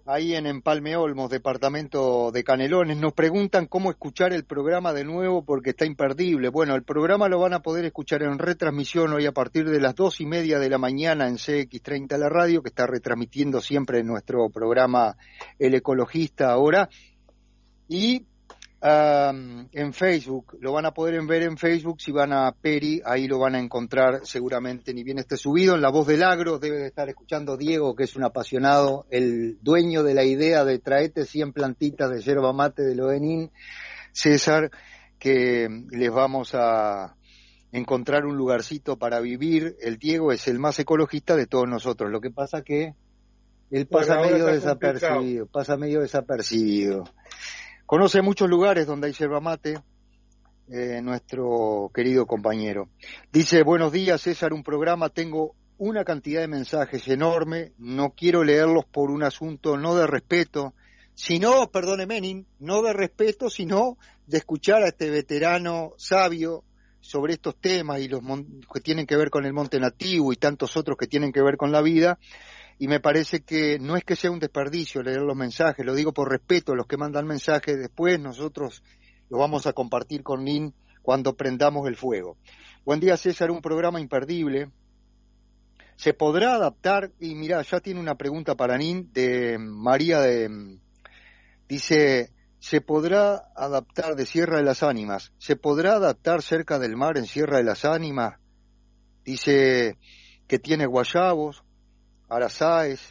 ahí en Empalme Olmos, departamento de Canelones. Nos preguntan cómo escuchar el programa de nuevo porque está imperdible. Bueno, el programa lo van a poder escuchar en retransmisión hoy a partir de las dos y media de la mañana en C X treinta La Radio, que está retransmitiendo siempre nuestro programa El Ecologista ahora. Y Um, en Facebook, lo van a poder ver en Facebook, si van a Peri, ahí lo van a encontrar seguramente, ni bien esté subido. En La Voz del Agro debe de estar escuchando Diego, que es un apasionado, el dueño de la idea de traete cien plantitas de yerba mate de Lodenín, César, que les vamos a encontrar un lugarcito para vivir. El Diego es el más ecologista de todos nosotros, lo que pasa que él pasa medio desapercibido, pasa medio desapercibido. Conoce muchos lugares donde hay yerba mate, eh, nuestro querido compañero. Dice, buenos días César, un programa, tengo una cantidad de mensajes enorme, no quiero leerlos por un asunto no de respeto, sino, perdone Menin, no de respeto, sino de escuchar a este veterano sabio sobre estos temas y los mon- que tienen que ver con el monte nativo y tantos otros que tienen que ver con la vida. Y me parece que no es que sea un desperdicio leer los mensajes, lo digo por respeto a los que mandan mensajes, después nosotros los vamos a compartir con Nin cuando prendamos el fuego. Buen día César, un programa imperdible. ¿Se podrá adaptar? Y mirá, ya tiene una pregunta para Nin de María de... Dice, ¿se podrá adaptar de Sierra de las Ánimas? ¿Se podrá adaptar cerca del mar en Sierra de las Ánimas? Dice que tiene guayabos, arazáes,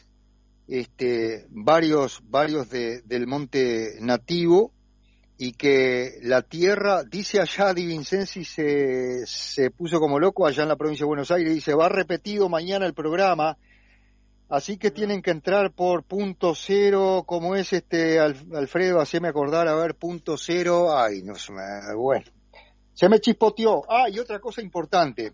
este, varios, varios de, del monte nativo, y que la tierra, dice allá Di Vincenzi, se, se puso como loco allá en la provincia de Buenos Aires, dice, va repetido mañana el programa, así que tienen que entrar por punto cero, como es este, Alfredo, haceme acordar, a ver, punto cero, ay, no se me, bueno, se me chispoteó. Ah, y otra cosa importante,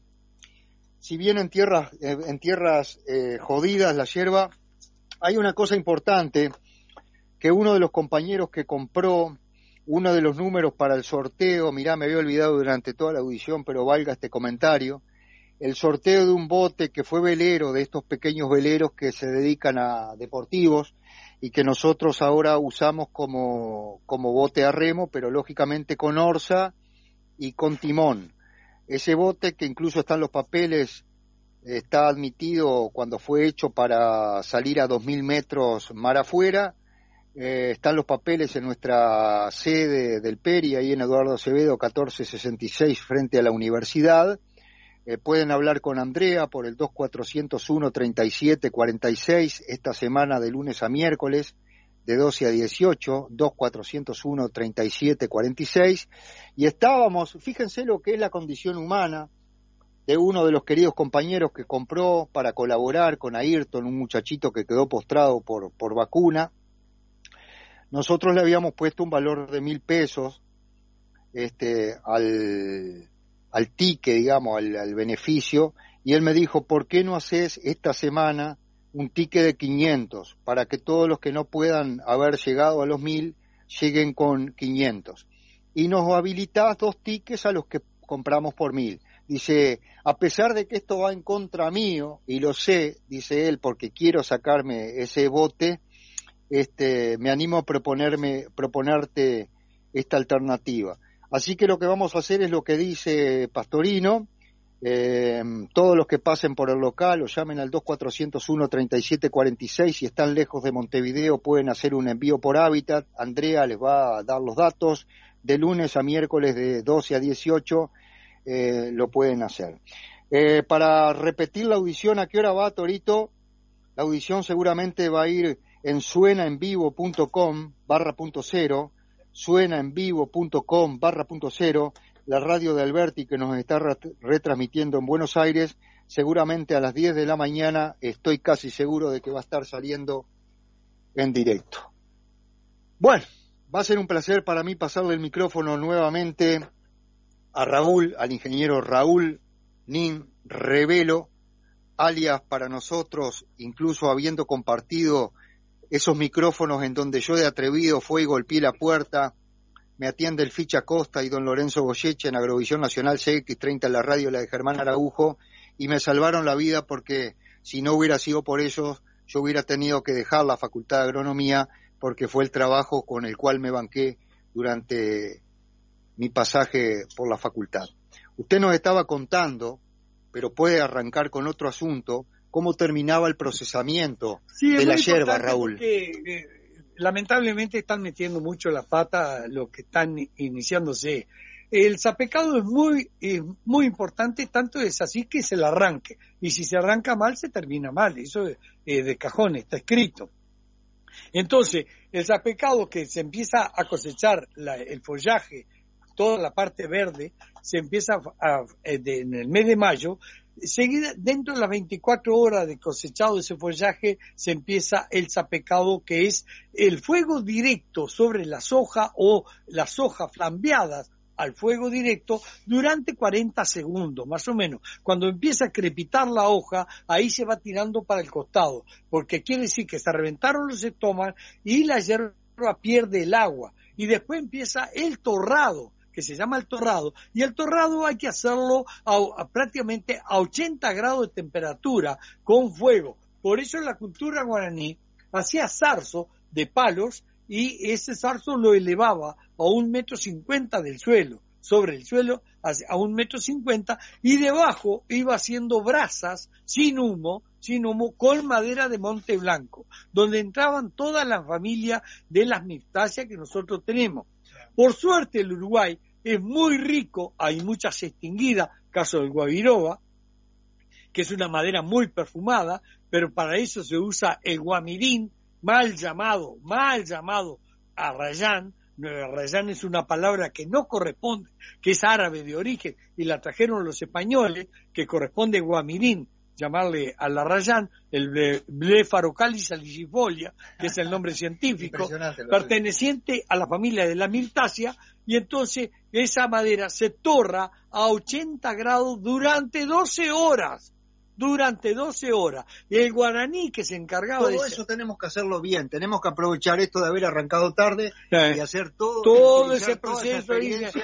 si bien en tierras, en tierras eh, jodidas la yerba, hay una cosa importante, que uno de los compañeros que compró uno de los números para el sorteo, mirá, me había olvidado durante toda la audición, pero valga este comentario, el sorteo de un bote que fue velero, de estos pequeños veleros que se dedican a deportivos y que nosotros ahora usamos como, como bote a remo, pero lógicamente con orza y con timón. Ese bote, que incluso están los papeles, está admitido cuando fue hecho para salir a dos mil metros mar afuera, eh, están los papeles en nuestra sede del Peri, ahí en Eduardo Acevedo catorce sesenta y seis, frente a la universidad. Eh, pueden hablar con Andrea por el dos cuatro cero uno, treinta y siete cuarenta y seis, esta semana de lunes a miércoles, de doce a dieciocho, dos cuatro cero uno, treinta y siete cuarenta y seis, y estábamos, fíjense lo que es la condición humana de uno de los queridos compañeros que compró para colaborar con Ayrton, un muchachito que quedó postrado por, por vacuna. Nosotros le habíamos puesto un valor de mil pesos este, al, al ticket, digamos, al, al beneficio, y él me dijo, ¿por qué no haces esta semana un ticket de quinientos, para que todos los que no puedan haber llegado a los mil lleguen con quinientos? Y nos habilitás dos tickets a los que compramos por mil. Dice, a pesar de que esto va en contra mío, y lo sé, dice él, porque quiero sacarme ese bote, este, me animo a proponerme, proponerte esta alternativa. Así que lo que vamos a hacer es lo que dice Pastorino. Eh, todos los que pasen por el local o llamen al dos cuatro cero uno, treinta y siete cuarenta y seis, si están lejos de Montevideo pueden hacer un envío por Hábitat. Andrea les va a dar los datos, de lunes a miércoles de doce a dieciocho eh, lo pueden hacer. Eh, para repetir la audición, ¿a qué hora va, Torito? La audición seguramente va a ir en suenaenvivo.com barra punto cero, suenaenvivo.com barra punto cero, la radio de Alberti que nos está retransmitiendo en Buenos Aires, seguramente a las diez de la mañana, estoy casi seguro de que va a estar saliendo en directo. Bueno, va a ser un placer para mí pasarle el micrófono nuevamente a Raúl, al ingeniero Raúl Nin Revelo, alias para nosotros, incluso habiendo compartido esos micrófonos en donde yo de atrevido fue y golpeé la puerta, me atiende el Ficha Costa y don Lorenzo Goyeche en Agrovisión Nacional C X treinta en la radio, la de Germán Araujo, y me salvaron la vida porque si no hubiera sido por ellos, yo hubiera tenido que dejar la Facultad de Agronomía porque fue el trabajo con el cual me banqué durante mi pasaje por la facultad. Usted nos estaba contando, pero puede arrancar con otro asunto, cómo terminaba el procesamiento sí, de la yerba, Raúl. Porque, eh, lamentablemente están metiendo mucho la pata los que están iniciándose. El sapecado es muy eh, muy importante, tanto es así que se le arranque. Y si se arranca mal, se termina mal. Eso eh, de cajón está escrito. Entonces, el sapecado que se empieza a cosechar la, el follaje, toda la parte verde, se empieza a, a, de, en el mes de mayo. Seguida, dentro de las veinticuatro horas de cosechado ese follaje, se empieza el sapecado, que es el fuego directo sobre la soja o las hojas flambeadas al fuego directo durante cuarenta segundos, más o menos. Cuando empieza a crepitar la hoja, ahí se va tirando para el costado, porque quiere decir que se reventaron los estómagos y la hierba pierde el agua. Y después empieza el torrado, que se llama el torrado, y el torrado hay que hacerlo a, a prácticamente a ochenta grados de temperatura con fuego. Por eso en la cultura guaraní hacía zarzo de palos y ese zarzo lo elevaba a un metro cincuenta del suelo, sobre el suelo a un metro cincuenta, y debajo iba haciendo brasas sin humo, sin humo, con madera de monte blanco, donde entraban todas las familias de las mixtáceas que nosotros tenemos. Por suerte el Uruguay es muy rico, hay muchas extinguidas, caso del guabiroba, que es una madera muy perfumada, pero para eso se usa el guamirín, mal llamado, mal llamado arrayán. Arrayán es una palabra que no corresponde, que es árabe de origen, y la trajeron los españoles, que corresponde guamirín, llamarle al arrayán, el Blefarocalis salicifolia, que es el nombre científico, perteneciente a la familia de la mirtácea, y entonces esa madera se torra a ochenta grados durante doce horas. Durante doce horas. Y el guaraní que se encargaba todo de... Todo eso tenemos que hacerlo bien, tenemos que aprovechar esto de haber arrancado tarde sí. y hacer todo, todo ese proceso.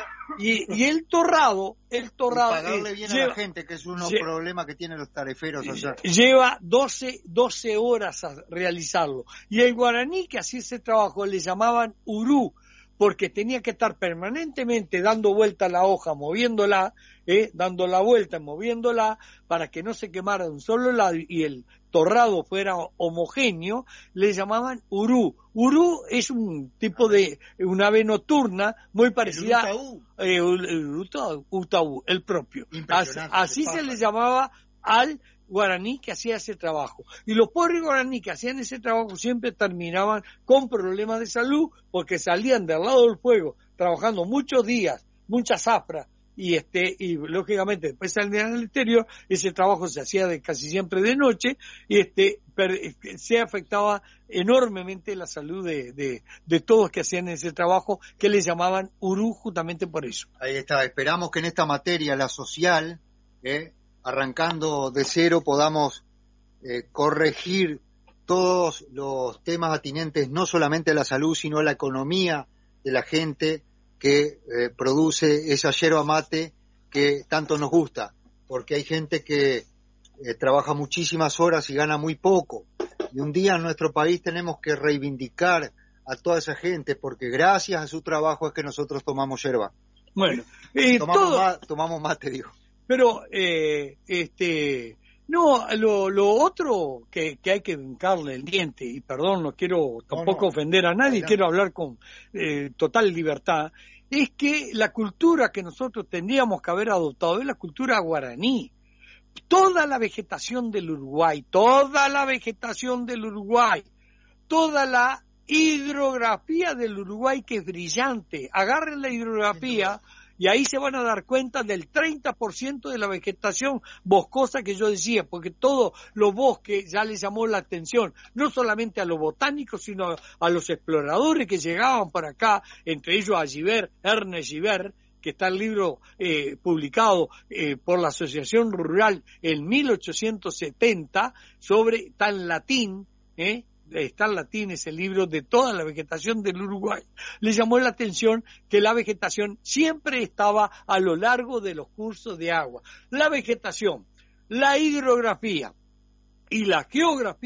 Y, y el torrado, el torrado... Y pagarle bien lleva, a la gente, que es un problema que tienen los tariferos allá. Lleva doce, doce horas a realizarlo. Y el guaraní que hacía ese trabajo le llamaban urú, porque tenía que estar permanentemente dando vuelta a la hoja, moviéndola, eh, dando la vuelta, moviéndola, para que no se quemara de un solo lado y el torrado fuera homogéneo, le llamaban urú. Urú es un tipo de, una ave nocturna muy parecida a eh, el utaú, utaú, el propio. Así, así se le llamaba al guaraní que hacía ese trabajo. Y los pobres guaraní que hacían ese trabajo siempre terminaban con problemas de salud, porque salían del lado del fuego trabajando muchos días, muchas zafras, y este y lógicamente después salían al exterior. Ese trabajo se hacía de casi siempre de noche, y este per, se afectaba enormemente la salud de, de, de todos que hacían ese trabajo, que les llamaban urú justamente por eso. Ahí está, esperamos que en esta materia, la social, eh, arrancando de cero, podamos eh, corregir todos los temas atinentes no solamente a la salud, sino a la economía de la gente que eh, produce esa yerba mate que tanto nos gusta, porque hay gente que eh, trabaja muchísimas horas y gana muy poco, y un día en nuestro país tenemos que reivindicar a toda esa gente, porque gracias a su trabajo es que nosotros tomamos yerba. Bueno, eh, tomamos, todo... ma- tomamos mate, digo. Pero, eh, este, no, lo, lo otro que, que hay que hincarle el diente, y perdón, no quiero tampoco no, no. ofender a nadie, no. quiero hablar con eh, total libertad, es que la cultura que nosotros tendríamos que haber adoptado es la cultura guaraní. Toda la vegetación del Uruguay, toda la vegetación del Uruguay, toda la hidrografía del Uruguay, que es brillante. Agarren la hidrografía y ahí se van a dar cuenta del treinta por ciento de la vegetación boscosa que yo decía, porque todos los bosques ya les llamó la atención, no solamente a los botánicos, sino a los exploradores que llegaban para acá, entre ellos a Givert, Ernest Givert, que está el libro eh, publicado eh, por la Asociación Rural en mil ochocientos setenta, sobre, está en latín, eh, está en latín ese libro de toda la vegetación del Uruguay. Le llamó la atención que la vegetación siempre estaba a lo largo de los cursos de agua. La vegetación, la hidrografía y la geografía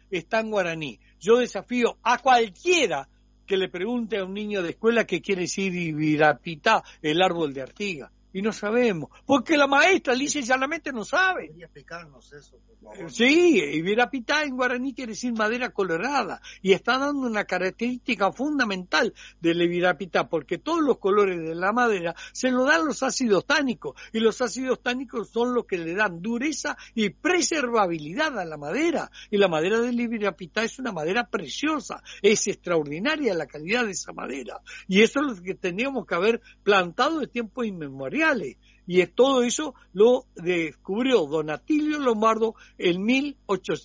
está en guaraní. Yo desafío a cualquiera que le pregunte a un niño de escuela qué quiere decir Ibirapitá, el árbol de Artigas. Y no sabemos, porque la maestra lisa y llanamente no sabe. Quería explicarnos eso, por favor. Sí, Ibirapitá en guaraní quiere decir madera colorada y está dando una característica fundamental del Ibirapitá, porque todos los colores de la madera se lo dan los ácidos tánicos y los ácidos tánicos son los que le dan dureza y preservabilidad a la madera, y la madera del Ibirapitá es una madera preciosa, es extraordinaria la calidad de esa madera, y eso es lo que teníamos que haber plantado de tiempos inmemoriales. Y es, todo eso lo descubrió Don Atilio Lombardo en, mil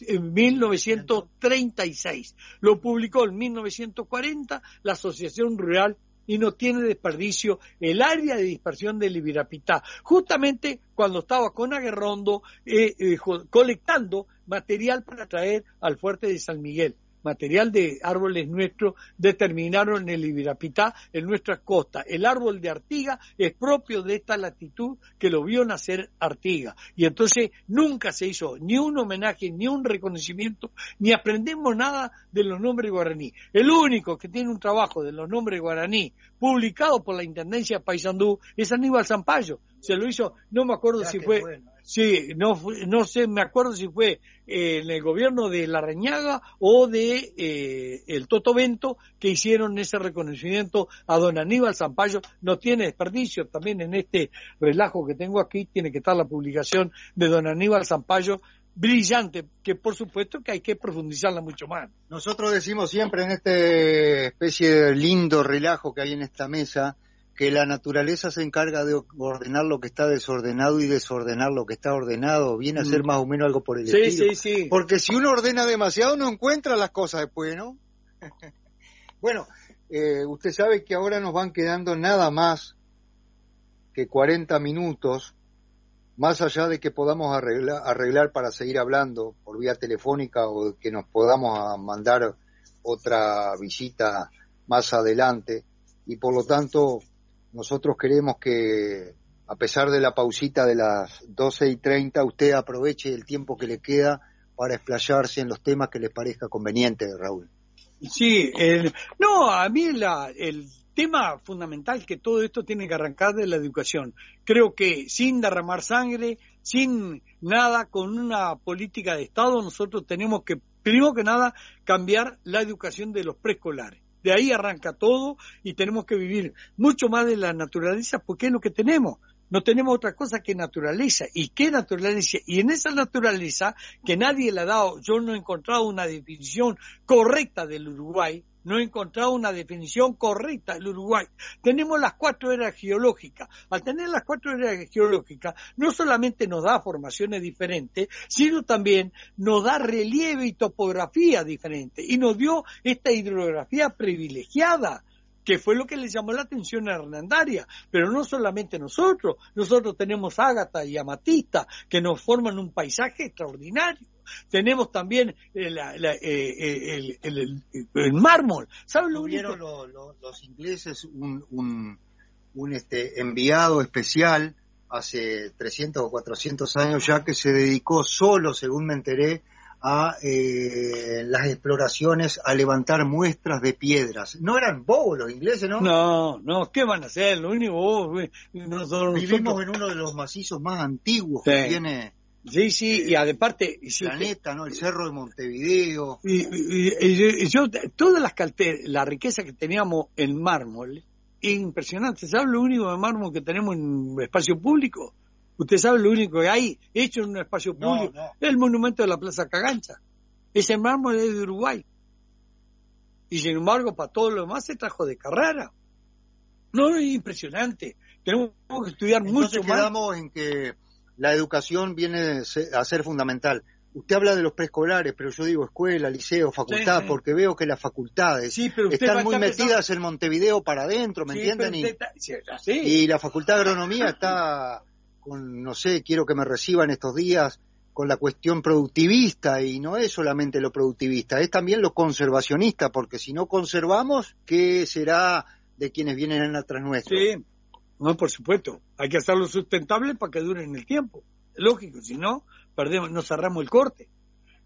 novecientos treinta y seis. Lo publicó en mil novecientos cuarenta la Asociación Rural, y no tiene desperdicio el área de dispersión del Ibirapitá, justamente cuando estaba con Aguerrondo eh, eh, colectando material para traer al fuerte de San Miguel. Material de árboles nuestros determinaron el Ibirapitá en nuestras costas. El árbol de Artigas es propio de esta latitud que lo vio nacer Artigas. Y entonces nunca se hizo ni un homenaje, ni un reconocimiento, ni aprendemos nada de los nombres guaraní. El único que tiene un trabajo de los nombres guaraní publicado por la Intendencia de Paysandú es Aníbal Zampayo. Se lo hizo, no me acuerdo ya si fue... Bueno. Sí, no, no sé, me acuerdo si fue eh, en el gobierno de Larrañaga o de eh, el Totovento que hicieron ese reconocimiento a don Aníbal Zampayo. No tiene desperdicio, también en este relajo que tengo aquí tiene que estar la publicación de don Aníbal Zampayo, brillante, que por supuesto que hay que profundizarla mucho más. Nosotros decimos siempre en esta especie de lindo relajo que hay en esta mesa, que la naturaleza se encarga de ordenar lo que está desordenado y desordenar lo que está ordenado, viene a ser más o menos algo por el sí, estilo. Sí, sí. Porque si uno ordena demasiado no encuentra las cosas después, ¿no? Bueno, eh, usted sabe que ahora nos van quedando nada más que cuarenta minutos, más allá de que podamos arreglar, arreglar para seguir hablando por vía telefónica o que nos podamos mandar otra visita más adelante, y por lo tanto nosotros queremos que, a pesar de la pausita de las doce y treinta, usted aproveche el tiempo que le queda para explayarse en los temas que le parezca conveniente, Raúl. Sí, el, no, a mí la, el tema fundamental que todo esto tiene que arrancar de la educación. Creo que sin derramar sangre, sin nada, con una política de Estado, nosotros tenemos que, primero que nada, cambiar la educación de los preescolares. De ahí arranca todo y tenemos que vivir mucho más de la naturaleza porque es lo que tenemos. No tenemos otra cosa que naturaleza. ¿Y qué naturaleza? Y en esa naturaleza que nadie le ha dado, yo no he encontrado una definición correcta del Uruguay, no he encontrado una definición correcta del Uruguay. Tenemos las cuatro eras geológicas. Al tener las cuatro eras geológicas, no solamente nos da formaciones diferentes, sino también nos da relieve y topografía diferente. Y nos dio esta hidrografía privilegiada, que fue lo que le llamó la atención a Hernandaria. Pero no solamente nosotros, nosotros tenemos ágata y amatista, que nos forman un paisaje extraordinario. Tenemos también el, el, el, el, el, el mármol. ¿Saben lo Tuvieron único? Lo, lo, los ingleses un, un, un este, enviado especial hace trescientos o cuatrocientos años ya que se dedicó solo, según me enteré, a eh, las exploraciones, a levantar muestras de piedras. No eran bobos los ingleses, ¿no? No, no, ¿qué van a hacer? Lo único, nosotros, vivimos nosotros... en uno de los macizos más antiguos sí. que tiene... Sí, sí, y aparte... El planeta, ¿no? El Cerro de Montevideo. Y, y, y, y yo, todas las calteras, la riqueza que teníamos en mármol, es impresionante. ¿Sabes lo único de mármol que tenemos en espacio público? ¿Usted sabe lo único que hay hecho en un espacio público? No, no. El monumento de la Plaza Cagancha. Ese mármol es de Uruguay. Y sin embargo, para todo lo demás se trajo de Carrara. No, es impresionante. Tenemos que estudiar Entonces mucho más. Quedamos en que la educación viene a ser fundamental. Usted habla de los preescolares, pero yo digo escuela, liceo, facultad, sí, sí. porque veo que las facultades sí, pero usted están muy metidas pensando... en Montevideo para adentro, ¿me sí, entienden? Y, está... sí, sí. y la facultad de agronomía está con, no sé, quiero que me reciban estos días, con la cuestión productivista, y no es solamente lo productivista, es también lo conservacionista, porque si no conservamos, ¿qué será de quienes vienen atrás nuestro? Sí. No, por supuesto. Hay que hacerlo sustentable para que dure en el tiempo. Lógico, si no, perdemos, nos cerramos el corte.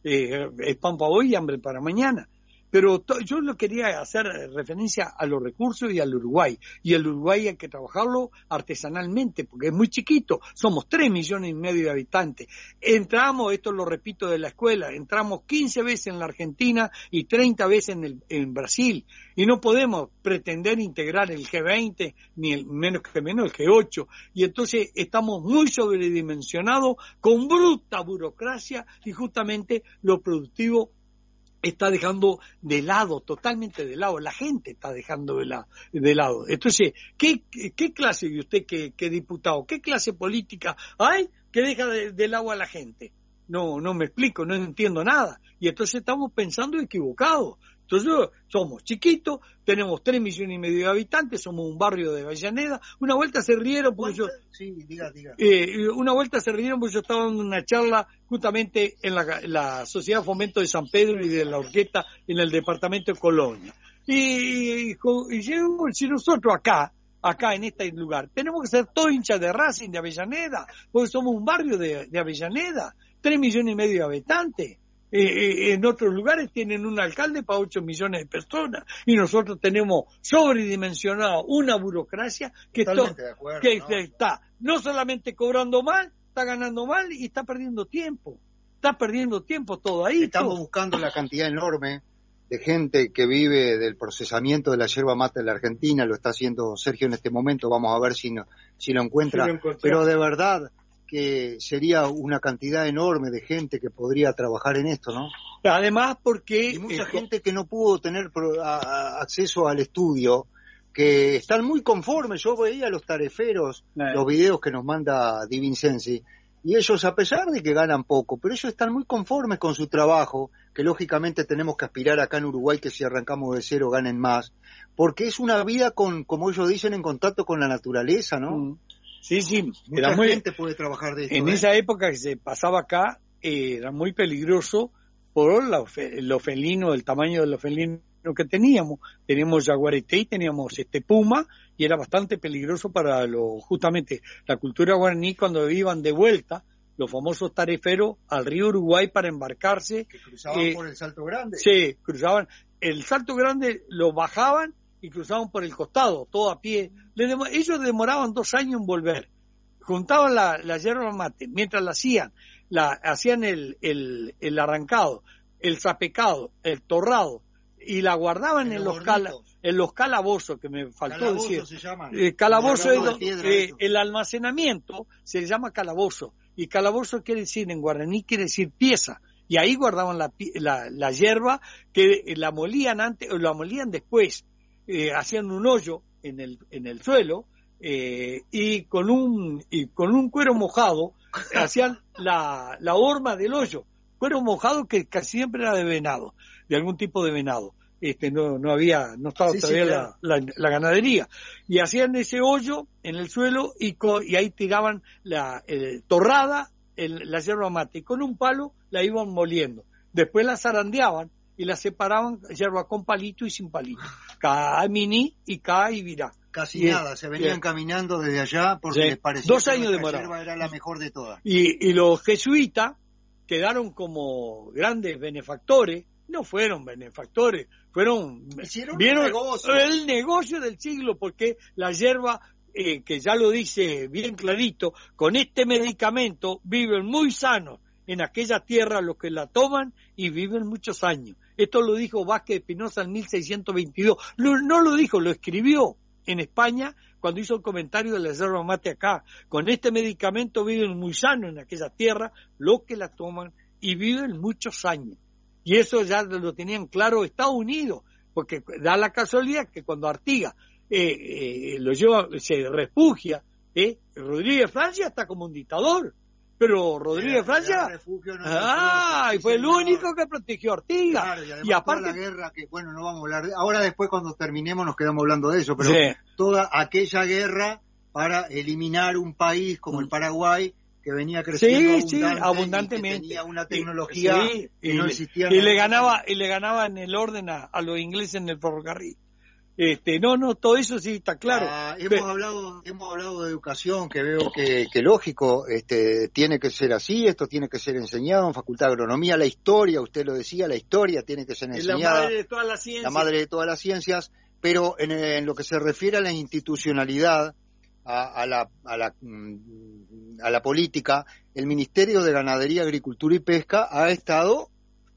eh, es pan para hoy y hambre para mañana. Pero to, yo lo quería hacer referencia a los recursos y al Uruguay. Y el Uruguay hay que trabajarlo artesanalmente, porque es muy chiquito. Somos tres millones y medio de habitantes. Entramos, esto lo repito de la escuela, entramos quince veces en la Argentina y treinta veces en, el, en Brasil. Y no podemos pretender integrar el G veinte, ni el menos que menos el G ocho. Y entonces estamos muy sobredimensionados, con bruta burocracia, y justamente lo productivo está dejando de lado, totalmente de lado, la gente está dejando de, la, de lado. Entonces, ¿qué, qué clase de usted, qué, qué diputado, qué clase política hay que deja de, de lado a la gente? No, no me explico, no entiendo nada. Y entonces estamos pensando equivocados. Entonces, somos chiquitos, tenemos tres millones y medio de habitantes, somos un barrio de Avellaneda. Una vuelta se rieron porque yo... Sí, diga, diga. Eh, una vuelta se rieron porque yo estaba dando una charla justamente en la, la Sociedad Fomento de San Pedro y de la Orquesta en el departamento de Colonia. Y, y, y si nosotros acá, acá en este lugar, tenemos que ser todos hinchas de Racing, de Avellaneda, porque somos un barrio de, de Avellaneda, tres millones y medio de habitantes. Eh, en otros lugares tienen un alcalde para ocho millones de personas y nosotros tenemos sobredimensionado una burocracia que, to- acuerdo, que ¿no? está no solamente cobrando mal, está ganando mal y está perdiendo tiempo. Está perdiendo tiempo todo ahí. Estamos todo. buscando la cantidad enorme de gente que vive del procesamiento de la yerba mate en la Argentina. Lo está haciendo Sergio en este momento. Vamos a ver si, no, si lo encuentra. Si lo Pero de verdad que sería una cantidad enorme de gente que podría trabajar en esto, ¿no? Además, porque... Y mucha eh, gente que no pudo tener pro, a, a, acceso al estudio, que están muy conformes. Yo veía los tareferos, eh. los videos que nos manda Di Vincenzi, y ellos, a pesar de que ganan poco, pero ellos están muy conformes con su trabajo, que lógicamente tenemos que aspirar acá en Uruguay que si arrancamos de cero ganen más, porque es una vida, con, como ellos dicen, en contacto con la naturaleza, ¿no? Mm. Sí, sí. Mucha Era muy, gente puede trabajar de esto. en ¿eh? esa época que se pasaba acá, eh, era muy peligroso por la, lo felino, el tamaño de los felinos que teníamos. Teníamos jaguarete y teníamos este puma, y era bastante peligroso para lo, justamente la cultura guaraní cuando iban de vuelta, los famosos tareferos, al río Uruguay para embarcarse. Que cruzaban eh, por el Salto Grande. Sí, cruzaban. El Salto Grande lo bajaban y cruzaban por el costado, todo a pie. Ellos demoraban dos años en volver. Juntaban la, la yerba mate, mientras la hacían, la, hacían el, el, el arrancado, el zapecado, el torrado, y la guardaban en, en los, cala, en los calabozos, que me faltó calabozo decir. Se llaman. Eh, calabozo es de piedra, eh, el almacenamiento, se llama calabozo, y calabozo quiere decir, en guaraní quiere decir pieza. Y ahí guardaban la, la, la yerba, que la molían antes, o la molían después. Eh, hacían un hoyo en el en el suelo eh, y con un y con un cuero mojado hacían la, la horma del hoyo, cuero mojado que casi siempre era de venado, de algún tipo de venado. Este no no había no estaba sí, todavía sí, claro. la, la, la ganadería, y hacían ese hoyo en el suelo y co, y ahí tiraban la eh, torrada, el, la yerba mate, y con un palo la iban moliendo, después la zarandeaban y la separaban, yerba con palito y sin palito, cada mini y cada ibirá. Casi y nada, se venían eh, caminando desde allá porque sí, les parecía dos que años la demoraba. yerba era la mejor de todas. Y, y los jesuitas quedaron como grandes benefactores, no fueron benefactores, fueron Hicieron vieron un negocio. El negocio del siglo, porque la yerba, eh, que ya lo dice bien clarito, con este medicamento viven muy sanos en aquella tierra los que la toman y viven muchos años. Esto lo dijo Vázquez Espinosa en mil seiscientos veintidós. No, no lo dijo, lo escribió en España cuando hizo el comentario de la yerba mate acá. Con este medicamento viven muy sanos en aquella tierra los que la toman y viven muchos años. Y eso ya lo tenían claro Estados Unidos, porque da la casualidad que cuando Artigas eh, eh, lo lleva, se refugia, eh, Rodríguez Francia está como un dictador. Pero Rodríguez Francia, refugio, no ah, y fue el único que protegió a Artigas. Claro, y, además y aparte toda la guerra que, bueno, no vamos a hablar de, ahora después cuando terminemos nos quedamos hablando de eso, pero sí. Toda aquella guerra para eliminar un país como el Paraguay que venía creciendo sí, abundante, sí, abundantemente, y que tenía una tecnología sí, que y no le, existía. Y le ganaba, y le ganaba en el orden a, a los ingleses en el ferrocarril. Este, no, no, todo eso sí está claro. Ah, hemos hablado, hemos hablado de educación, que veo que, que lógico, este, tiene que ser así, esto tiene que ser enseñado en Facultad de Agronomía, la historia, usted lo decía, la historia tiene que ser enseñada. La madre de todas las ciencias. La madre de todas las ciencias, pero en, en lo que se refiere a la institucionalidad, a, a la, a la, a la política, el Ministerio de Ganadería, Agricultura y Pesca ha estado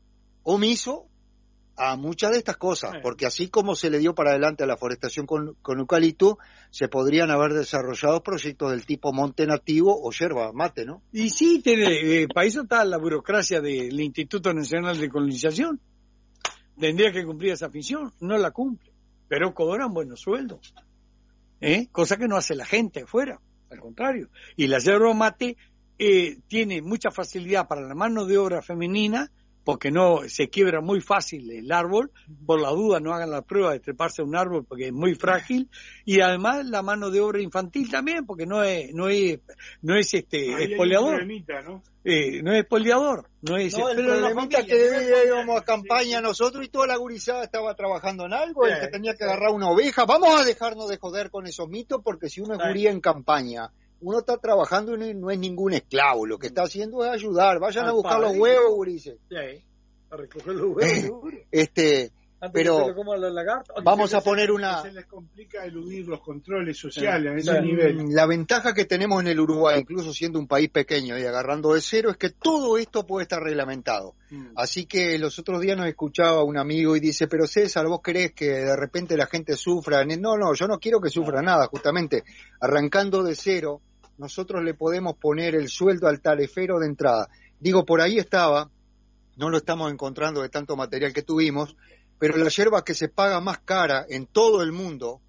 omiso a muchas de estas cosas, porque así como se le dio para adelante a la forestación con, con eucalipto, se podrían haber desarrollado proyectos del tipo monte nativo o yerba mate, ¿no? Y sí, tiene, eh, para eso está la burocracia del Instituto Nacional de Colonización. Tendría que cumplir esa función, no la cumple, pero cobran buenos sueldos, ¿eh? Cosa que no hace la gente afuera, al contrario. Y la yerba mate eh, tiene mucha facilidad para la mano de obra femenina, porque no se quiebra muy fácil el árbol, por la duda no hagan la prueba de treparse a un árbol porque es muy frágil, y además la mano de obra infantil también, porque no es no es no es este expoliador, ¿no? Eh, no es expoliador, no es no, el pero problemita que íbamos a campaña nosotros y toda la gurizada estaba trabajando en algo, sí, el que tenía que agarrar una oveja. Vamos a dejarnos de joder con esos mitos, porque si uno es guría en campaña, uno está trabajando y no es ningún esclavo, lo que está haciendo es ayudar. Vayan a buscar los huevos, gurises. Sí, a recoger los huevos. este, pero vamos a poner una... Se les complica eludir los controles sociales a ese la, nivel. La ventaja que tenemos en el Uruguay, incluso siendo un país pequeño y agarrando de cero, es que todo esto puede estar reglamentado. Mm. Así que los otros días nos escuchaba un amigo y dice, pero César, ¿vos querés que de repente la gente sufra? No, no, yo no quiero que sufra nada, justamente. Arrancando de cero, nosotros le podemos poner el sueldo al tarefero de entrada. Digo, por ahí estaba, no lo estamos encontrando de tanto material que tuvimos, pero la yerba que se paga más cara en todo el mundo,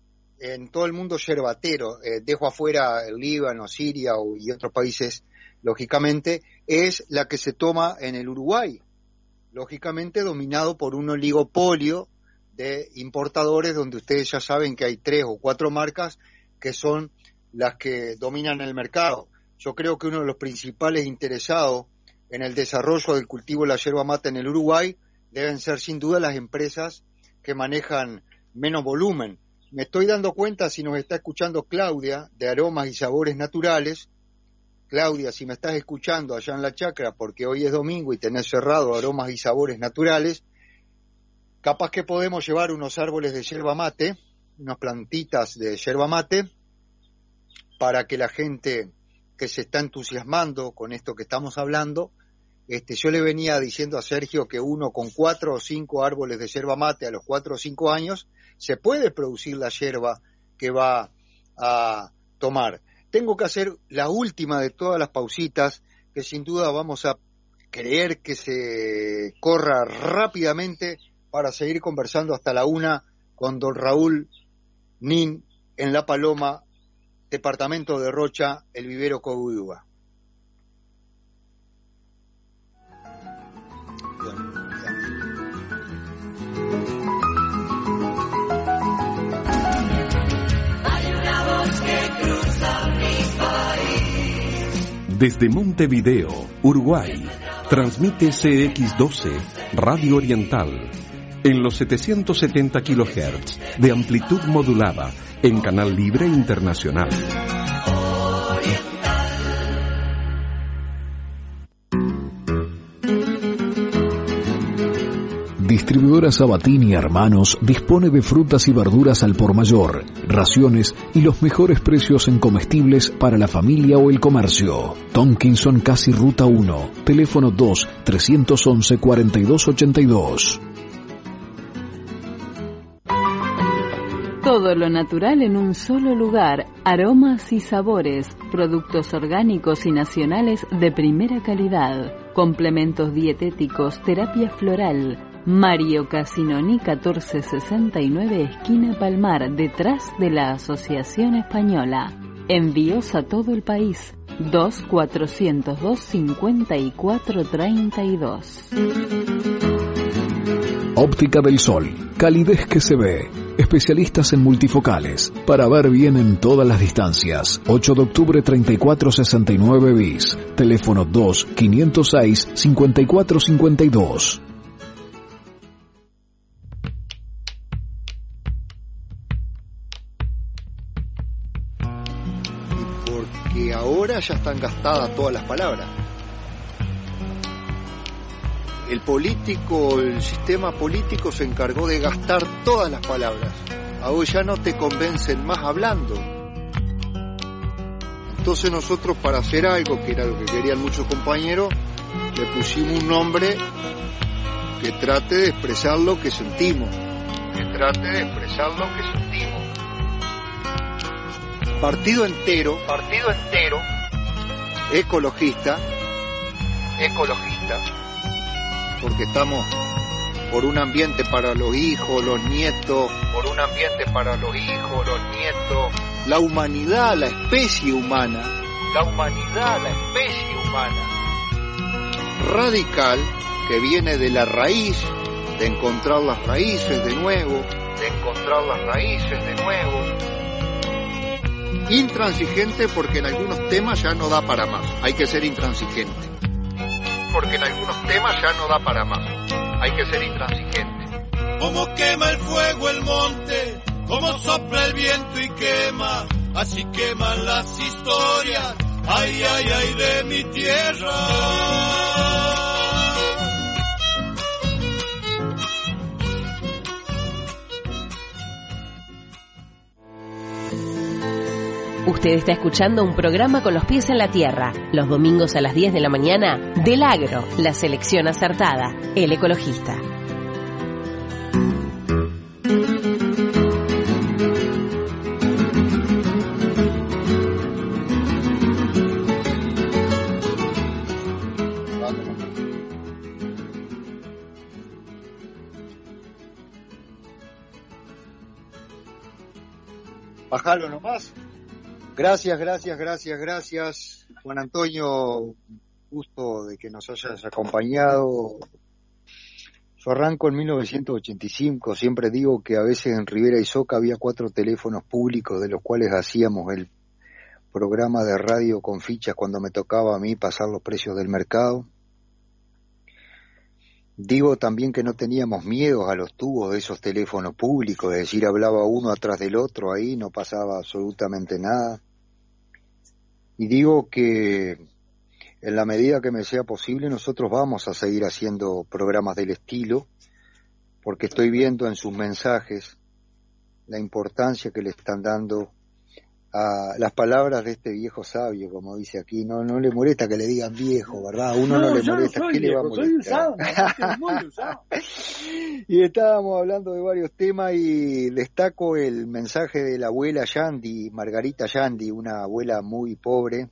en todo el mundo yerbatero, eh, dejo afuera el Líbano, Siria o, y otros países, lógicamente, es la que se toma en el Uruguay, lógicamente dominado por un oligopolio de importadores, donde ustedes ya saben que hay tres o cuatro marcas que son las que dominan el mercado. Yo creo que uno de los principales interesados en el desarrollo del cultivo de la yerba mate en el Uruguay deben ser sin duda las empresas que manejan menos volumen. Me estoy dando cuenta, si nos está escuchando Claudia, de Aromas y Sabores Naturales. Claudia, si me estás escuchando allá en la chacra, porque hoy es domingo y tenés cerrado Aromas y Sabores Naturales, capaz que podemos llevar unos árboles de yerba mate, unas plantitas de yerba mate, para que la gente que se está entusiasmando con esto que estamos hablando, este, yo le venía diciendo a Sergio que uno con cuatro o cinco árboles de yerba mate a los cuatro o cinco años se puede producir la yerba que va a tomar. Tengo que hacer la última de todas las pausitas, que sin duda vamos a creer que se corra rápidamente para seguir conversando hasta la una con don Raúl Nin en La Paloma, departamento de Rocha, el vivero Coguiúa. Hay una voz que cruza mi país. Desde Montevideo, Uruguay, transmite C X doce, Radio Oriental, en los setecientos setenta kilohertz de amplitud modulada, en Canal Libre Internacional. Distribuidora Sabatini Hermanos dispone de frutas y verduras al por mayor, raciones y los mejores precios en comestibles para la familia o el comercio. Tonkinson Casi Ruta uno, teléfono dos, tres once, cuarenta y dos ochenta y dos. Todo lo natural en un solo lugar, aromas y sabores, productos orgánicos y nacionales de primera calidad, complementos dietéticos, terapia floral. Mario Casinoni catorce sesenta y nueve, esquina Palmar, detrás de la Asociación Española. Envíos a todo el país. dos cuatrocientos dos, cincuenta y cuatro treinta y dos. Óptica del Sol, calidez que se ve. Especialistas en multifocales, para ver bien en todas las distancias. ocho de octubre treinta y cuatro sesenta y nueve bis. Teléfono dos, quinientos seis, cincuenta y cuatro cincuenta y dos. Argentina ya están gastadas todas las palabras. El político, el sistema político se encargó de gastar todas las palabras. Ahora ya no te convencen más hablando. Entonces nosotros, para hacer algo, que era lo que querían muchos compañeros, le pusimos un nombre que trate de expresar lo que sentimos. Que trate de expresar lo que sentimos. Partido entero, partido entero, ecologista, ecologista, porque estamos por un ambiente para los hijos, los nietos, por un ambiente para los hijos, los nietos, la humanidad, la especie humana, la humanidad, la especie humana, radical, que viene de la raíz, de encontrar las raíces de nuevo, de encontrar las raíces de nuevo, intransigente porque en algunos temas ya no da para más, hay que ser intransigente, porque en algunos temas ya no da para más, hay que ser intransigente. Como quema el fuego el monte, como sopla el viento y quema, así queman las historias, ay, ay, ay, de mi tierra. Usted está escuchando un programa con los pies en la tierra, los domingos a las diez de la mañana, del Agro, la selección acertada, el ecologista. Bajalo nomás. Gracias, gracias, gracias, gracias. Juan Antonio, gusto de que nos hayas acompañado. Yo arranco en mil novecientos ochenta y cinco, siempre digo que a veces en Rivera y Soca había cuatro teléfonos públicos de los cuales hacíamos el programa de radio con fichas cuando me tocaba a mí pasar los precios del mercado. Digo también que no teníamos miedo a los tubos de esos teléfonos públicos, es decir, hablaba uno atrás del otro, ahí no pasaba absolutamente nada. Y digo que en la medida que me sea posible nosotros vamos a seguir haciendo programas del estilo, porque estoy viendo en sus mensajes la importancia que le están dando a las palabras de este viejo sabio, como dice aquí. No no le molesta que le digan viejo, ¿verdad? A uno no, no le molesta. No ¿Qué viejo, le va a molestar? Soy usado, muy usado. Y estábamos hablando de varios temas y destaco el mensaje de la abuela Yandy, Margarita Yandy, una abuela muy pobre,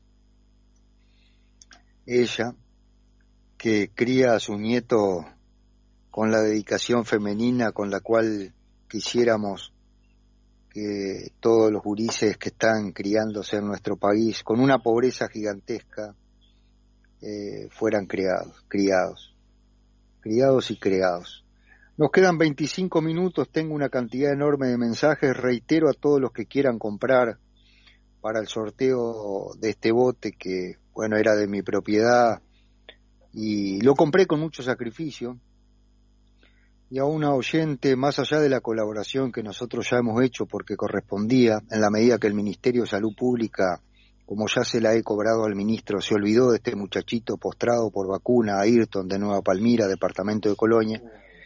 ella, que cría a su nieto con la dedicación femenina con la cual quisiéramos que todos los gurises que están criándose en nuestro país, con una pobreza gigantesca, eh, fueran criados, criados, criados y creados. Nos quedan veinticinco minutos, tengo una cantidad enorme de mensajes, reitero a todos los que quieran comprar para el sorteo de este bote que, bueno, era de mi propiedad y lo compré con mucho sacrificio. Y a una oyente, más allá de la colaboración que nosotros ya hemos hecho porque correspondía, en la medida que el Ministerio de Salud Pública, como ya se la he cobrado al ministro, se olvidó de este muchachito postrado por vacuna, Ayrton, de Nueva Palmira, departamento de Colonia,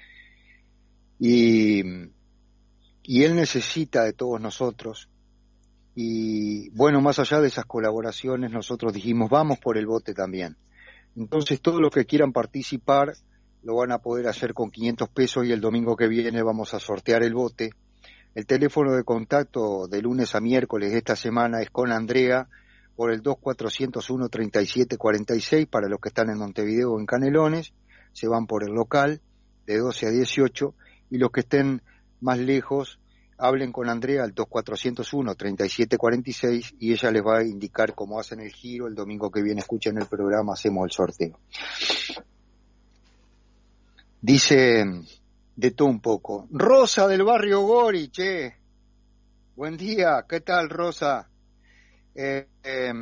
y, y él necesita de todos nosotros. Y bueno, más allá de esas colaboraciones, nosotros dijimos, vamos por el bote también. Entonces, todos los que quieran participar lo van a poder hacer con quinientos pesos y el domingo que viene vamos a sortear el bote. El teléfono de contacto de lunes a miércoles de esta semana es con Andrea por el dos cuatro cero uno, tres siete cuatro seis para los que están en Montevideo o en Canelones, se van por el local de doce a dieciocho y los que estén más lejos hablen con Andrea al dos cuatro cero uno, tres siete cuatro seis y ella les va a indicar cómo hacen el giro. El domingo que viene escuchen el programa, hacemos el sorteo. Dice de todo un poco. Rosa del barrio Gori, che. Buen día, ¿qué tal, Rosa? Eh, eh,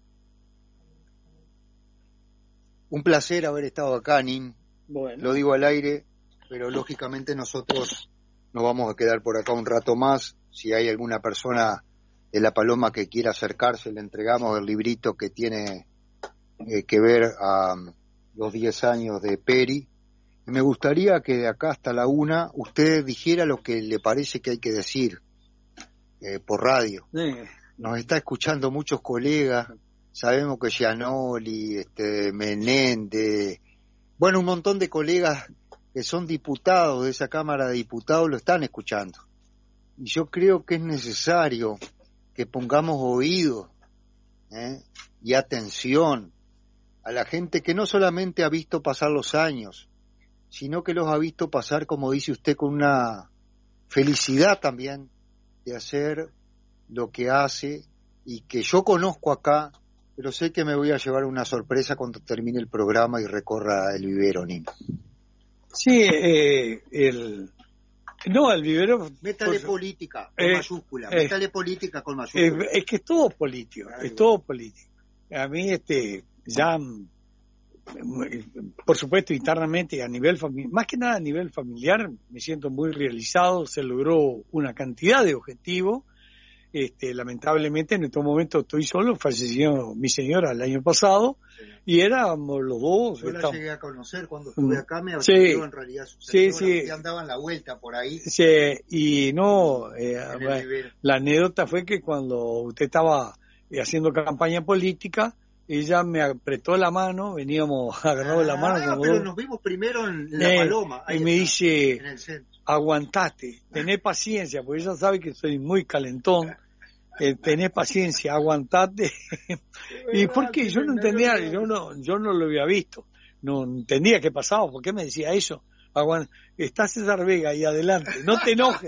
un placer haber estado acá, Nin. Bueno. Lo digo al aire, pero lógicamente nosotros nos vamos a quedar por acá un rato más. Si hay alguna persona de la paloma que quiera acercarse, le entregamos el librito que tiene eh, que ver a um, los diez años de Peri. Y me gustaría que de acá hasta la una usted dijera lo que le parece que hay que decir eh, por radio. Sí. Nos está escuchando muchos colegas, sabemos que Gianoli, este, Menéndez, bueno, un montón de colegas que son diputados de esa Cámara de Diputados lo están escuchando. Y yo creo que es necesario que pongamos oído ¿eh? y atención a la gente que no solamente ha visto pasar los años, sino que los ha visto pasar, como dice usted, con una felicidad también de hacer lo que hace y que yo conozco acá, pero sé que me voy a llevar una sorpresa cuando termine el programa y recorra el vivero, Nino. Sí, eh, el... No, el vivero... Métale por... política, con eh, mayúscula, eh, métale política con mayúscula. Eh, es que es todo político, Ay, es todo político. A mí, este, ya, por supuesto, internamente, a nivel familiar, más que nada a nivel familiar, me siento muy realizado, se logró una cantidad de objetivos. Este, lamentablemente en estos momentos estoy solo, falleció mi señora el año pasado, sí. y éramos los dos. Yo la estamos... llegué a conocer cuando estuve acá, me sí. atendió en realidad su señora, sí, sí. que andaba en la vuelta por ahí. Sí, y no, eh, la anécdota fue que cuando usted estaba haciendo campaña política, ella me apretó la mano, veníamos agarrados de ah, la mano. Como pero dos. Nos vimos primero en La eh, Paloma. Y me dice, aguantate, tené paciencia, porque ella sabe que soy muy calentón. Eh, tenés paciencia, aguantate. Y porque yo no entendía, yo no, yo no lo había visto, no entendía qué pasaba, ¿por qué me decía eso? Aguant, está César Vega ahí adelante, no te enojes.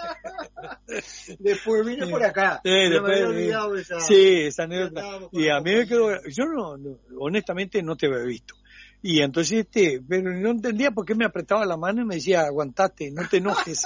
Después vine por acá. Sí, después, me había olvidado esa, sí, esa anécdota. Y a mí me quedó, yo no, no, honestamente no te había visto. Y entonces, este, pero no entendía por qué me apretaba la mano y me decía, aguantate, no te enojes.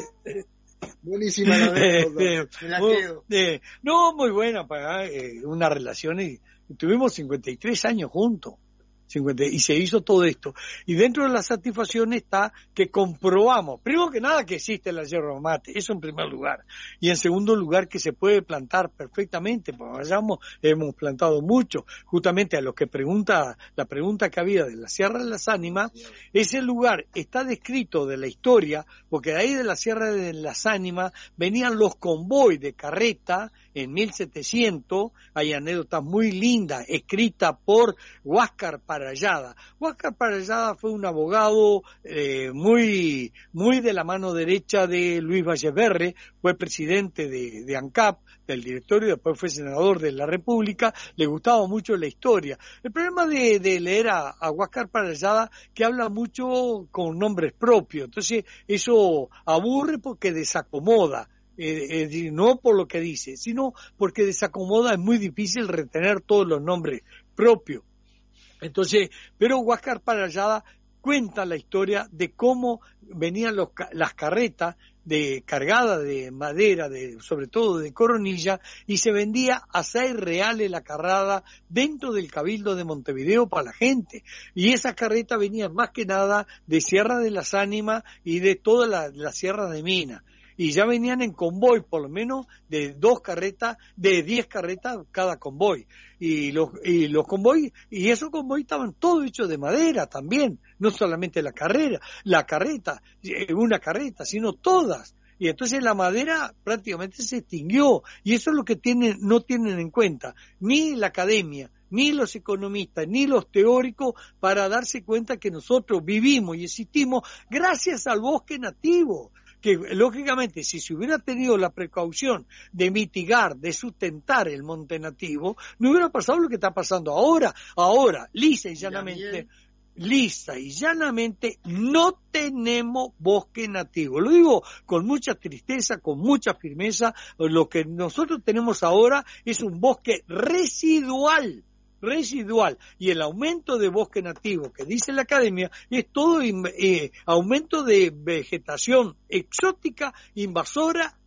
Buenísima la anécdota, eh, me la quedo. Eh, no, muy buena, para eh, una relación, y tuvimos cincuenta y tres años juntos, cincuenta, y se hizo todo esto. Y dentro de la satisfacción está que comprobamos, primero que nada, que existe la yerba mate, eso en primer lugar, y en segundo lugar que se puede plantar perfectamente, porque vayamos, hemos plantado mucho, justamente a los que pregunta, la pregunta que había de la Sierra de las Ánimas, ese lugar está descrito de la historia, porque de ahí de la Sierra de las Ánimas venían los convoys de carreta en mil setecientos, hay anécdotas muy lindas, escritas por Huáscar Parallada. Huáscar Parallada fue un abogado eh, muy muy de la mano derecha de Luis Valleverre, fue presidente de, de ANCAP, del directorio, después fue senador de la República, le gustaba mucho la historia. El problema de, de leer a, a Huáscar Parallada, que habla mucho con nombres propios, entonces eso aburre porque desacomoda. Eh, eh, no por lo que dice, sino porque desacomoda, es muy difícil retener todos los nombres propios. Entonces, pero Huáscar Parallada cuenta la historia de cómo venían los, las carretas de cargadas de madera, de, sobre todo de coronilla, y se vendía a seis reales la carrada dentro del Cabildo de Montevideo para la gente. Y esas carretas venían más que nada de Sierra de las Ánimas y de toda la, la Sierra de Minas. Y ya venían en convoy, por lo menos de dos carretas, de diez carretas cada convoy. Y los, y los convoy, y esos convoy estaban todos hechos de madera también, no solamente la carrera, la carreta, una carreta, sino todas. Y entonces la madera prácticamente se extinguió, y eso es lo que tienen, no tienen en cuenta, ni la academia, ni los economistas, ni los teóricos, para darse cuenta que nosotros vivimos y existimos gracias al bosque nativo. Que lógicamente si se hubiera tenido la precaución de mitigar, de sustentar el monte nativo, no hubiera pasado lo que está pasando ahora. Ahora, lisa y llanamente, lisa y llanamente, no tenemos bosque nativo. Lo digo con mucha tristeza, con mucha firmeza. Lo que nosotros tenemos ahora es un bosque residual. residual, y el aumento de bosque nativo que dice la academia es todo eh, aumento de vegetación exótica, invasora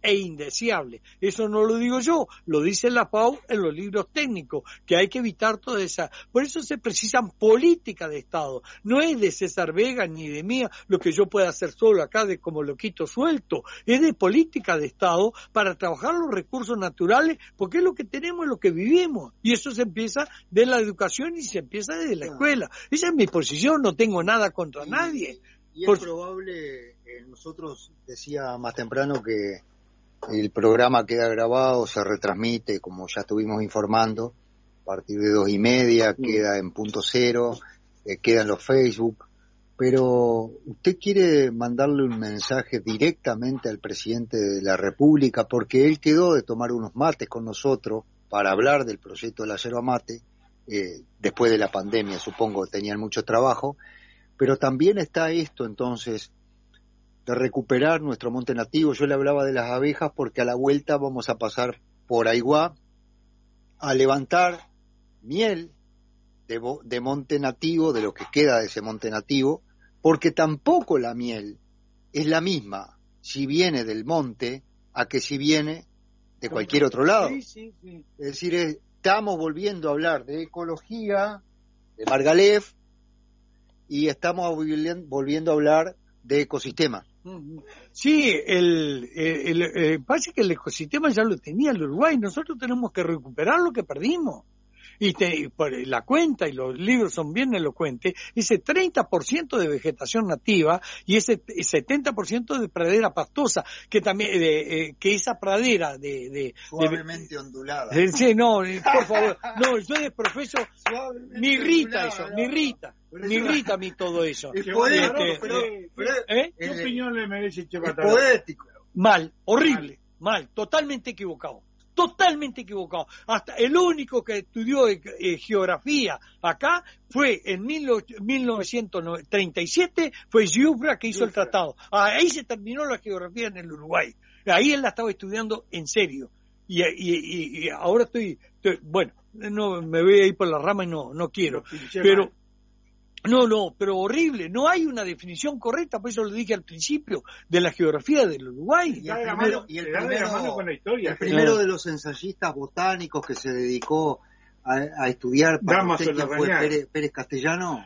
e indeseable. Eso no lo digo yo, lo dice la F A O en los libros técnicos, que hay que evitar toda esa... Por eso se precisan políticas de Estado. No es de César Vega ni de mía lo que yo pueda hacer solo acá de como loquito suelto. Es de política de Estado para trabajar los recursos naturales, porque es lo que tenemos, es lo que vivimos. Y eso se empieza de la educación y se empieza desde la escuela. Esa es mi posición, no tengo nada contra y, nadie. Y es Por... probable, eh, nosotros decía más temprano que el programa queda grabado, se retransmite, como ya estuvimos informando, a partir de dos y media, mm. queda en punto cero, eh, queda en los Facebook, pero usted quiere mandarle un mensaje directamente al presidente de la República, porque él quedó de tomar unos mates con nosotros para hablar del proyecto de la yerba mate, eh, después de la pandemia, supongo, tenían mucho trabajo, pero también está esto entonces de recuperar nuestro monte nativo. Yo le hablaba de las abejas porque a la vuelta vamos a pasar por Aiguá a levantar miel de, de monte nativo, de lo que queda de ese monte nativo, porque tampoco la miel es la misma si viene del monte a que si viene de cualquier otro lado. Sí, sí, sí. Es decir, estamos volviendo a hablar de ecología, de Margalef, y estamos volviendo a hablar de ecosistema. Sí, el, el, el, el parece que el ecosistema ya lo tenía el Uruguay, nosotros tenemos que recuperar lo que perdimos. Y te, por la cuenta, y los libros son bien elocuentes, ese treinta por ciento de vegetación nativa y ese setenta por ciento de pradera pastosa, que también de, eh, que esa pradera de... de suavemente de, ondulada. De, sí, no, por favor, no, yo de profeso, me irrita eso, me irrita, me irrita a mí todo eso. Es poético, este, pero, pero ¿eh? ¿qué opinión le merece Che Es Bataró? poético. Mal, horrible, mal, mal, totalmente equivocado. Totalmente equivocado. Hasta el único que estudió eh, eh, geografía acá fue en mil novecientos treinta y siete, fue Giuffra que hizo Giuffra. el tratado. Ahí se terminó la geografía en el Uruguay. Ahí él la estaba estudiando en serio. Y, y, y, y ahora estoy, estoy, bueno, no me voy a ir por la rama y no, no quiero. Pero no, no, pero horrible. No hay una definición correcta, por eso lo dije al principio, de la geografía del Uruguay. Y el primero, y el primero, con la historia, el primero de los ensayistas botánicos que se dedicó a, a estudiar para usted, ¿quién fue? Pérez, Pérez Castellano.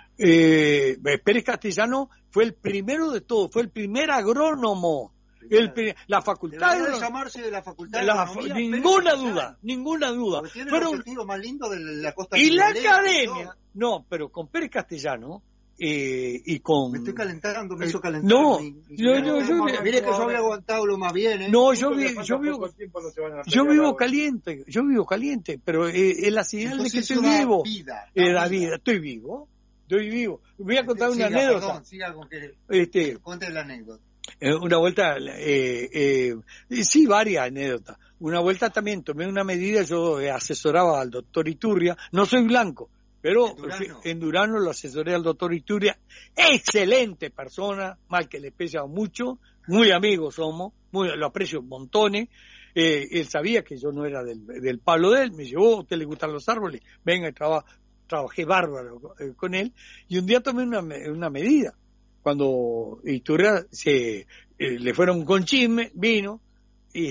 Eh, Pérez Castellano fue el primero de todo, fue el primer agrónomo. El, la facultad de, de llamarse de la facultad de la, economía, ninguna duda, ninguna duda. Tiene Fueron, el objetivo más lindo de la costa y la academia, no, pero con Pérez Castellano eh, y con. Me estoy calentando, me hizo calentar. No, mi, mi, yo, yo, yo, mire que yo había aguantado lo más bien. ¿eh? No, yo, vi, yo vivo, yo vivo caliente, yo vivo caliente, pero eh, es la señal de que estoy vivo. Vida, eh, la vida, estoy vivo, estoy vivo. Voy a contar siga, una anécdota. Perdón, siga con que, este, cuente la anécdota. Una vuelta, eh, eh, sí, varias anécdotas. Una vuelta también tomé una medida, yo asesoraba al doctor Iturria, no soy blanco, pero en Durano, en Durano lo asesoré al doctor Iturria, excelente persona, mal que le pesa mucho, muy amigos somos, muy, lo aprecio montones. Eh, él sabía que yo no era del, del palo de él, me llevó, ¿a usted le gustan los árboles? Venga, traba, trabajé bárbaro eh, con él, y un día tomé una, una medida. Cuando Iturria se, eh, le fueron con chisme, vino, y,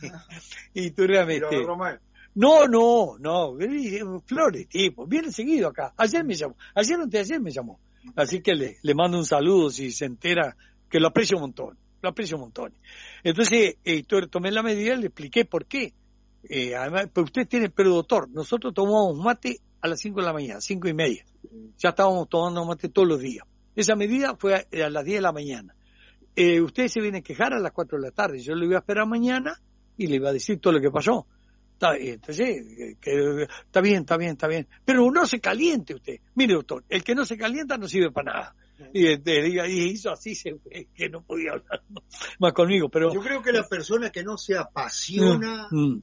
y Iturria me... Este, no, no, no, Flores, tipo, viene seguido acá. Ayer me llamó, ayer o anteayer me llamó. Así que le, le mando un saludo si se entera, que lo aprecio un montón, lo aprecio un montón. Entonces, eh, tomé la medida y le expliqué por qué. Eh, además, pues usted tiene, pero doctor, nosotros tomamos mate a las cinco de la mañana, cinco y media. Ya estábamos tomando mate todos los días. Esa medida fue a, a las diez de la mañana. Eh, usted se viene a quejar a las cuatro de la tarde. Yo le iba a esperar mañana y le iba a decir todo lo que pasó. Está, entonces, que, que, está bien, está bien, está bien. Pero no se caliente usted. Mire, doctor, el que no se calienta no sirve para nada. Y, y, y hizo así, se fue, que no podía hablar más conmigo. Pero yo creo que la persona que no se apasiona... Mm, mm,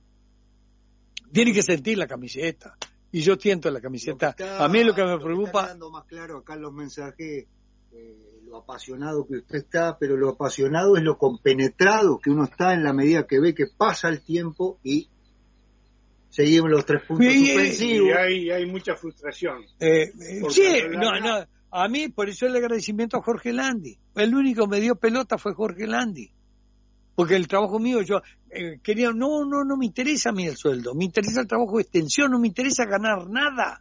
tiene que sentir la camiseta. Y yo siento la camiseta. Está, a mí lo que me preocupa... Está quedando más claro acá en los mensajes... Eh, lo apasionado que usted está, pero lo apasionado es lo compenetrado que uno está en la medida que ve que pasa el tiempo y seguimos los tres puntos y, suspensivos. Y hay, hay mucha frustración. Eh, sí, no, no, a mí por eso el agradecimiento a Jorge Landi. El único que me dio pelota fue Jorge Landi. Porque el trabajo mío, yo eh, querían, no, no, no me interesa a mí el sueldo, me interesa el trabajo de extensión, no me interesa ganar nada.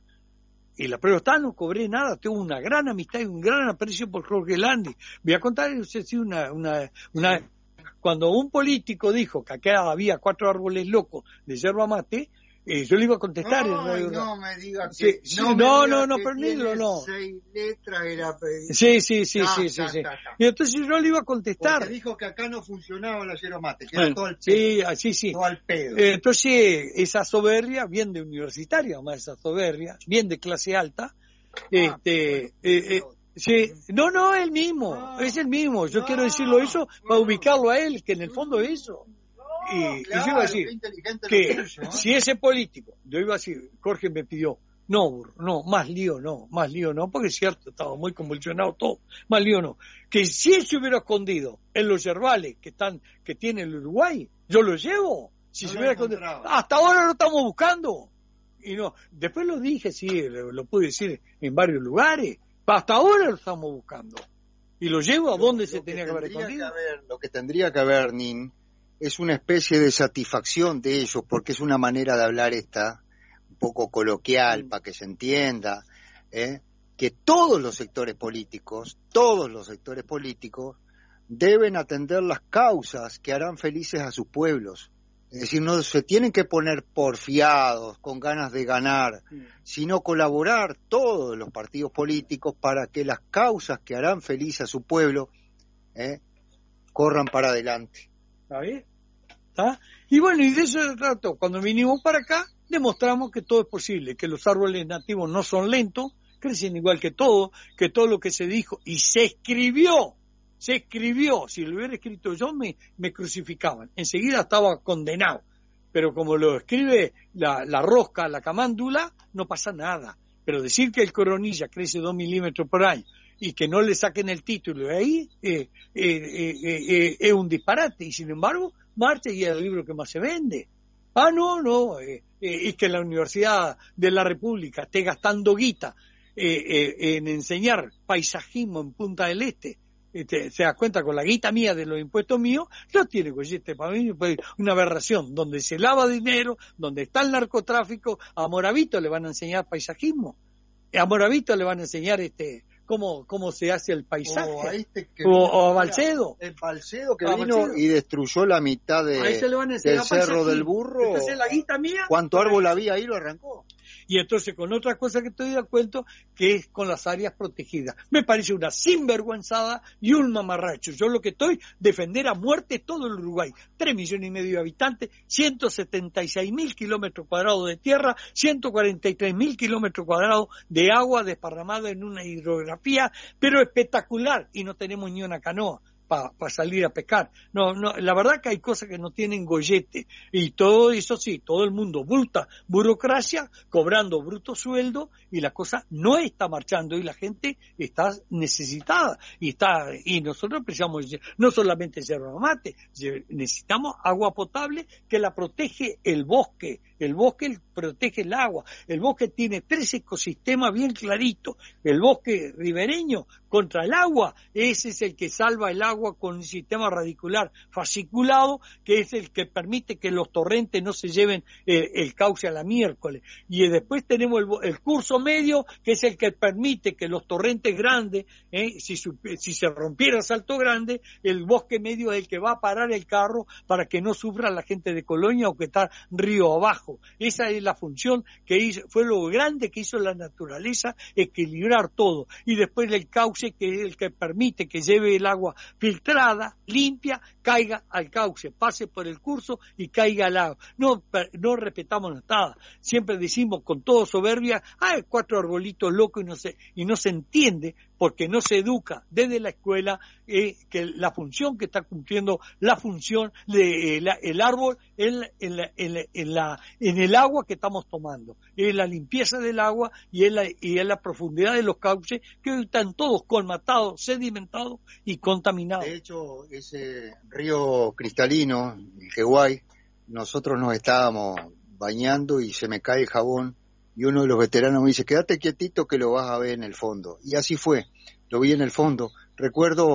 Y la prueba está, no cobré nada, tengo una gran amistad y un gran aprecio por Jorge Landi. Voy a contar una, una, una, cuando un político dijo que acá había cuatro árboles locos de yerba mate, eh, yo le iba a contestar. No, en no me diga sí, que sí, no, no, me no, diga no, que pernilo, tiene no. Seis letras era. Sí, sí, sí, Ta, sí, sí, ta, sí. ta, ta. Y entonces yo le iba a contestar. Porque dijo que acá no funcionaba la yerba mate, que Bueno, era todo al pedo. sí, así sí. Todo al pedo. Eh, entonces, esa soberbia, bien de universitaria, más esa soberbia, bien de clase alta, Ah, este, eh, eh, sí, no, no, el mismo, Ah, es el mismo, yo ah, quiero decirlo eso para ah. ubicarlo a él, que en el fondo es eso. Y, y yo Claro, iba a decir qué inteligente que lo tuyo, ¿eh? si ese político, yo iba a decir, Jorge me pidió, no, burro, no, más lío no, más lío no, porque es cierto, estaba muy convulsionado todo, más lío no, que si él se hubiera escondido en los yerbales que están, que tiene el Uruguay, yo lo llevo, si No se lo hubiera escondido, encontraba. hasta ahora lo estamos buscando, y no, después lo dije, sí, lo, lo pude decir en varios lugares, hasta ahora lo estamos buscando, y lo llevo a Lo- donde lo se tenía que haber tendría escondido. haber- lo que tendría que haber, Nin, es una especie de satisfacción de ellos, porque es una manera de hablar esta, un poco coloquial, Mm. para que se entienda, ¿eh? que todos los sectores políticos, todos los sectores políticos, deben atender las causas que harán felices a sus pueblos. Es decir, no se tienen que poner porfiados, con ganas de ganar, sino colaborar todos los partidos políticos para que las causas que harán feliz a su pueblo ¿eh? corran para adelante. ¿Está bien? ¿Está? Y bueno, y de eso se trató. Cuando vinimos para acá, demostramos que todo es posible, que los árboles nativos no son lentos, crecen igual que todo, que todo lo que se dijo y se escribió, se escribió, si lo hubiera escrito yo me, me crucificaban, enseguida estaba condenado, pero como lo escribe la, la rosca, la camándula, no pasa nada. Pero decir que el coronilla crece dos milímetros por año y que no le saquen el título de ahí eh, eh, eh, eh, eh, es un disparate, y sin embargo marcha y es el libro que más se vende. Ah, no, no, eh, eh, y que la Universidad de la República esté gastando guita eh, eh, en enseñar paisajismo en Punta del Este, este, se da cuenta con la guita mía de los impuestos míos, no tiene coyete para mí, pues, una aberración, donde se lava dinero, donde está el narcotráfico. A Moravito le van a enseñar paisajismo, a Moravito le van a enseñar este cómo cómo se hace el paisaje, O a, este que o, vino, o a mira, Balcedo. el Balcedo que A vino Balcedo. y destruyó la mitad de, A ese le van a del enseñar Cerro paisajismo. del Burro. Entonces la guita mía, ¿Cuánto árbol había ahí? Lo arrancó. y entonces con otra cosa que estoy de acuerdo, que es con las áreas protegidas. Me parece una sinvergüenzada y un mamarracho. Yo lo que estoy, defender a muerte todo el Uruguay. Tres millones y medio de habitantes, ciento setenta y seis mil kilómetros cuadrados de tierra, ciento cuarenta y tres mil kilómetros cuadrados de agua desparramada en una hidrografía, pero espectacular, y no tenemos ni una canoa para pa salir a pescar. No, no, la verdad que hay cosas que no tienen gollete, y todo eso sí, todo el mundo bruta burocracia, cobrando bruto sueldo, y la cosa no está marchando, y la gente está necesitada, y está, y nosotros precisamos no solamente yerba mate, necesitamos agua potable que la protege el bosque, el bosque protege el agua, el bosque tiene tres ecosistemas bien claritos, el bosque ribereño contra el agua, ese es el que salva el agua con un sistema radicular fasciculado, que es el que permite que los torrentes no se lleven eh, el cauce a la miércoles, y después tenemos el, el curso medio, que es el que permite que los torrentes grandes, eh, si, si se rompiera Salto Grande, el bosque medio es el que va a parar el carro para que no sufra la gente de Colonia o que está río abajo. Esa es la función que hizo, fue lo grande que hizo la naturaleza, equilibrar todo, y después el cauce, que es el que permite que lleve el agua filtrada, limpia, caiga al cauce, pase por el curso y caiga al agua. No, no respetamos nada, siempre decimos con todo soberbia, hay cuatro arbolitos locos, y no se, y no se entiende, porque no se educa desde la escuela eh, que la función que está cumpliendo, la función de eh, la, el árbol en, la, en, la, en, la, en, la, en el agua que estamos tomando, es la limpieza del agua y es la, y es la profundidad de los cauces, que hoy están todos colmatados, sedimentados y contaminados. De hecho, ese río cristalino, el Jeguay, nosotros nos estábamos bañando y se me cae el jabón, y uno de los veteranos me dice, quédate quietito que lo vas a ver en el fondo. Y así fue, lo vi en el fondo. Recuerdo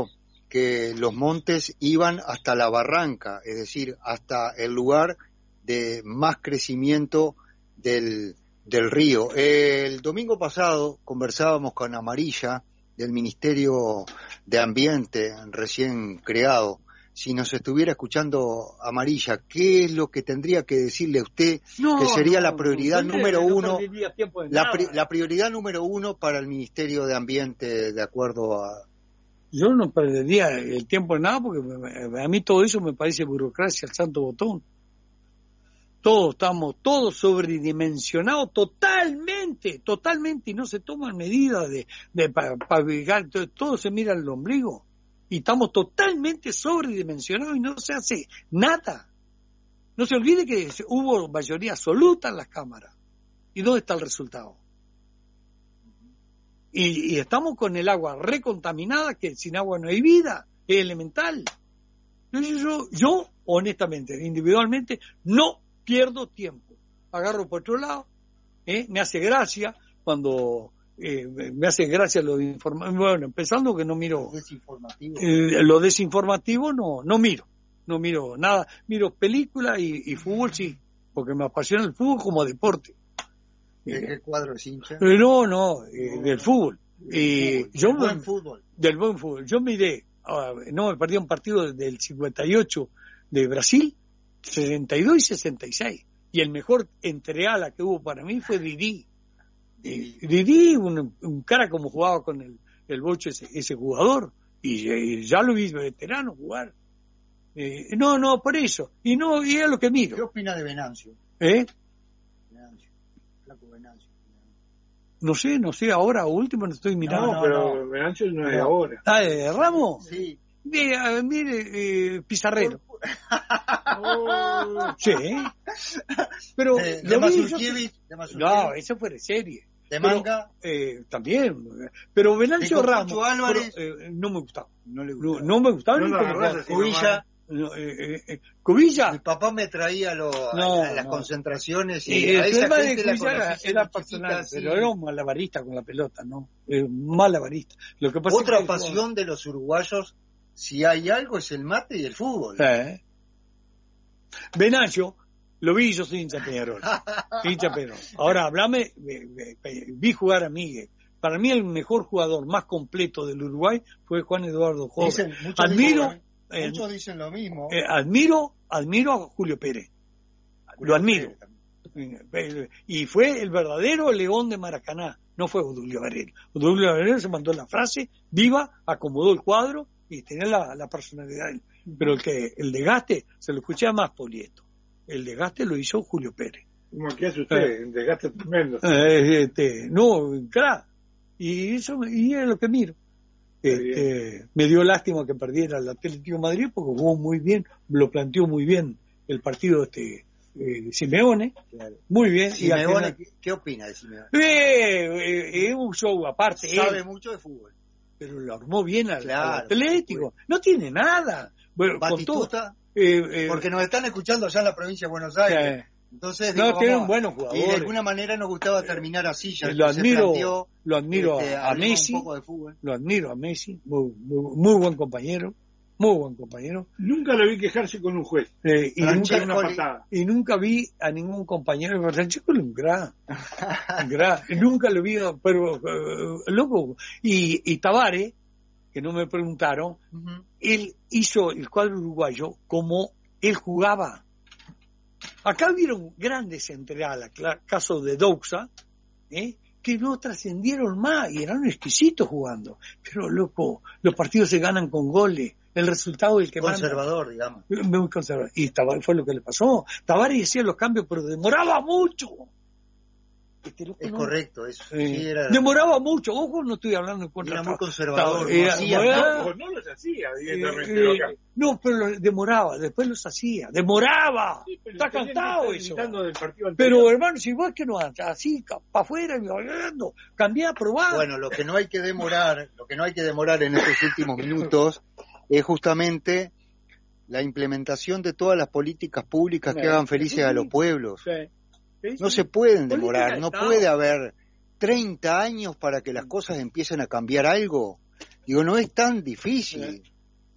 que los montes iban hasta la barranca, es decir, hasta el lugar de más crecimiento del, del río. El domingo pasado conversábamos con Amarilla del Ministerio de Ambiente recién creado. Si nos estuviera escuchando Amarilla, ¿qué es lo que tendría que decirle a usted No, que sería no, la prioridad no, número no uno, perdería tiempo en la, nada. pri- la prioridad número uno para el Ministerio de Ambiente de acuerdo a... Yo no perdería el tiempo en nada porque me- a mí todo eso me parece burocracia al santo botón. Todos estamos, todos sobredimensionados totalmente, totalmente, y no se toman medidas de, de para pa, todo, todo se mira al ombligo. Y estamos totalmente sobredimensionados y no se hace nada. No se olvide que hubo mayoría absoluta en las cámaras. ¿Y dónde está el resultado? Y, y estamos con el agua recontaminada, que sin agua no hay vida, es elemental. Entonces yo, yo, honestamente, individualmente, no pierdo tiempo. Agarro por otro lado, ¿eh? Me hace gracia cuando... Eh, me hace gracia lo de informativo. Bueno, empezando que no miro... Desinformativo. Eh, lo desinformativo no, no miro. No miro nada. Miro películas y, y fútbol sí, porque me apasiona el fútbol como deporte. ¿De qué cuadro es hincha? Eh, no, no, eh, del fútbol. Eh, Fútbol, yo del me- buen fútbol. Del buen fútbol. Yo miré, ah, no, me perdí un partido del cincuenta y ocho de Brasil, sesenta y dos y sesenta y seis. Y el mejor entreala que hubo para mí fue Didi. Eh, Didi, un, un cara como jugaba con el, el bocho ese, ese jugador. Y, eh, ya lo vi veterano jugar. Eh, no, no, por eso. Y no, y es lo que ¿Qué miro. opina de Venancio? ¿Eh? Venancio, Flaco Venancio. No sé, no sé, ahora último no estoy mirando. No, pero Venancio no es No. ahora. Ah, eh, Ramos. Sí. Mire, a- mire eh, Pizarrero. Oh. Sí. Pero De, de lo vi, yo- Mazurkiewicz, de Mazurkiewicz, no, eso fue de serie. de Pero, Manga, eh, también. Pero Venancio de Cocucho Ramos Álvarez. pero, eh, no me gustaba. no le No, gustaba. no me gustaba No ni lo como agarrás jugaba. así Cubilla, No, eh, eh, eh, Cubilla. mi papá me traía lo, No, a las no. concentraciones y Eh, a el esa problema de gente la Cubilla era, conocí era siendo personal, chiquita, así. pero era un malabarista con la pelota, ¿no? Eh, malabarista. Lo que pasa Otra es que pasión de los uruguayos, si hay algo, es el mate y el fútbol. Eh. Venancio, lo vi, yo soy hincha de Peñarol. hincha de Peñarol. Ahora, hablame, eh, eh, vi jugar a Miguel. Para mí el mejor jugador más completo del Uruguay fue Juan Eduardo Joven. Dicen, muchos Admiro, dicen, eh, muchos dicen lo mismo. eh, admiro, admiro a Julio Pérez. Lo admiro. Y fue el verdadero león de Maracaná, no fue Odulio Varela. Odulio Varela se mandó la frase, viva, acomodó el cuadro y tenía la, la personalidad. Pero el que el desgaste, se lo escuché a más Polieto, el desgaste lo hizo Julio Pérez. ¿Cómo que hace usted? Un desgaste tremendo. Eh, este, no, claro. Y eso y es lo que miro. Este, me dio lástima que perdiera el Atlético de Madrid porque jugó muy bien, lo planteó muy bien el partido este eh, Simeone, Claro. muy bien. Simeone, y al final- ¿qué, qué opina de Simeone? Eh, eh, es un show aparte, Sabe él, mucho de fútbol. pero lo armó bien al, Claro, al Atlético. No tiene nada. Bueno, con todo, Batistuta, eh, eh, porque nos están escuchando allá en la provincia de Buenos Aires. eh, Entonces, no, digo, tienen vamos, buenos y jugadores. de alguna manera nos gustaba terminar así. Ya Eh, lo que se admiro, planteó, lo admiro este, a, a hablemos Messi, un poco de fútbol. lo admiro a Messi, muy, muy, muy buen compañero, muy buen compañero. Nunca lo vi quejarse con un juez. Eh, y, Francesco nunca, Una patada. y nunca vi a ningún compañero de Francesco un gran, gran, nunca lo vi, pero eh, loco. Y, y Tabárez, que no me preguntaron, Ujú. él hizo el cuadro uruguayo como él jugaba. Acá vieron grandes entregalas, caso de Douxa, ¿eh? que no trascendieron más y eran exquisitos jugando. Pero, loco, los partidos se ganan con goles. El resultado es el que manda. Conservador, digamos. Muy conservador. Y Tabárez fue lo que le pasó. Tabárez hacía los cambios, pero demoraba mucho. Este loco Es no. correcto, eso. Eh, Sí, era, demoraba mucho. Ojo, no estoy hablando en contra. era muy Tab- conservador. Tab- era- no hacía- era- No, no los hacía, eh, evidentemente. eh, loca. no, pero lo- demoraba. Después los hacía. ¡Demoraba! Sí, pero Está tenían que cantado estar eso. gritando del partido Pero, anterior. hermano, si vos que no así, para afuera, y hablando, cambiá, probá. Bueno, lo que no hay que demorar, lo que no hay que demorar en estos últimos minutos es justamente la implementación de todas las políticas públicas que Sí. hagan felices a los pueblos. Sí. Sí, No sí. se pueden Política demorar, de no Estado. puede haber treinta años para que las cosas empiecen a cambiar algo. Digo, no es tan difícil.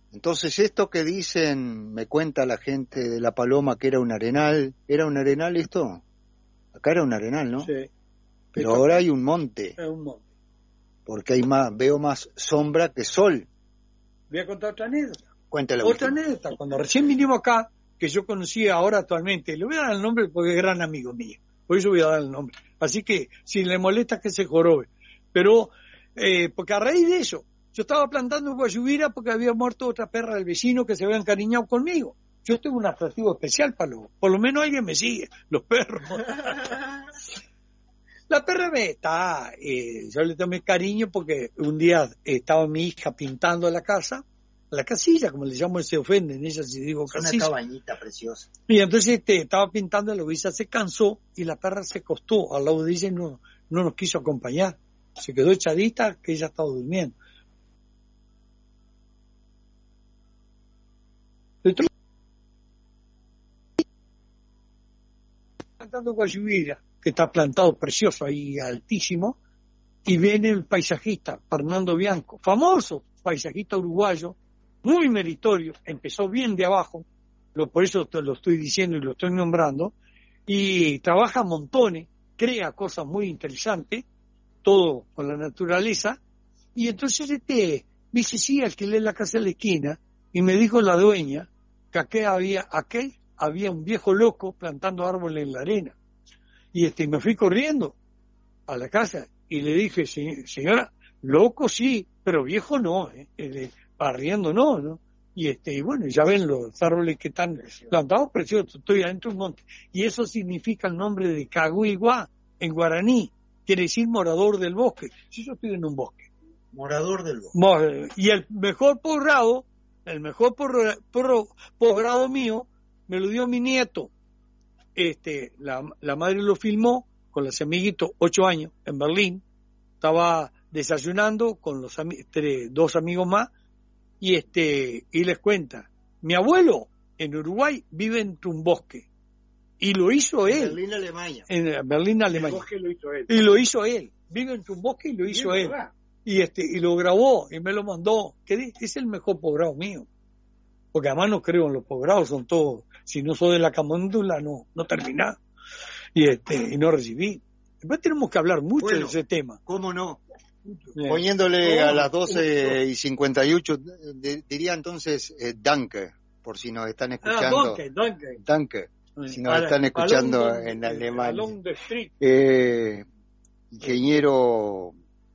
Entonces esto que dicen, me cuenta la gente de La Paloma que era un arenal, ¿era un arenal esto? Acá era un arenal, ¿no? Sí. Pero ahora hay un monte. Es un monte. Porque hay más, veo más sombra que sol. Voy a contar otra anécdota. Cuéntale. Otra anécdota. Cuando recién vinimos acá, que yo conocí ahora actualmente, le voy a dar el nombre porque es gran amigo mío. Por eso voy a dar el nombre. Así que, si le molesta, que se jorobe. Pero, eh, porque a raíz de eso, yo estaba plantando guayubira porque había muerto otra perra del vecino que se había encariñado conmigo. Yo tengo un atractivo especial para los... Por lo menos alguien me sigue, los perros. La perra me está... Eh, yo le tomé cariño porque un día estaba mi hija pintando la casa, la casilla, como le llamo, se ofenden ella si digo Es una casilla. cabañita preciosa. Y entonces este, estaba pintando, la Luisa se cansó y la perra se acostó al lado de ella y no, no nos quiso acompañar. Se quedó echadita que ella estaba durmiendo. Estoy plantando guayubira, que está plantado precioso ahí, altísimo, y viene el paisajista Fernando Bianco, famoso paisajista uruguayo, muy meritorio, empezó bien de abajo, lo, por eso te lo estoy diciendo y lo estoy nombrando, y trabaja montones, crea cosas muy interesantes, todo con la naturaleza, y entonces este me dice, sí, alquilé la casa de la esquina, y me dijo la dueña que aquel había, aquel había un viejo loco plantando árboles en la arena, y este me fui corriendo a la casa, y le dije, señora, loco sí, pero viejo no, eh, eh, barriendo no, ¿no? Y este, y bueno, ya ven los árboles que están plantados preciosos, estoy adentro de un monte. Y eso significa el nombre de Caguiguá, en guaraní, quiere decir morador del bosque. Si yo estoy en un bosque. Morador del bosque. Y el mejor posgrado, el mejor por- por- posgrado mío, me lo dio mi nieto. Este, la, la madre lo filmó con los amiguitos, ocho años, en Berlín. Estaba desayunando con los ami- tres, dos amigos más, y este y les cuenta, mi abuelo en Uruguay vive en un bosque, y lo hizo él. En Berlín, Alemania. En Berlín, Alemania. El bosque lo hizo él. Y lo hizo él. Vive en un bosque y lo hizo Sí, él. ¿verdad? Y este y lo grabó y me lo mandó. Que di- es el mejor posgrado mío. Porque además no creo en los posgrados, son todos, si no soy de la camándula, no, no terminá. Y este, y no recibí. Después tenemos que hablar mucho Bueno, de ese tema. ¿Cómo no? Eh, Poniéndole oh, a las doce y cincuenta y ocho, de- diría entonces eh, Danke, por si nos están Ah, escuchando. Danke, Danke. Danke, si nos Along- están escuchando along- en alemán. along the street. Eh, ingeniero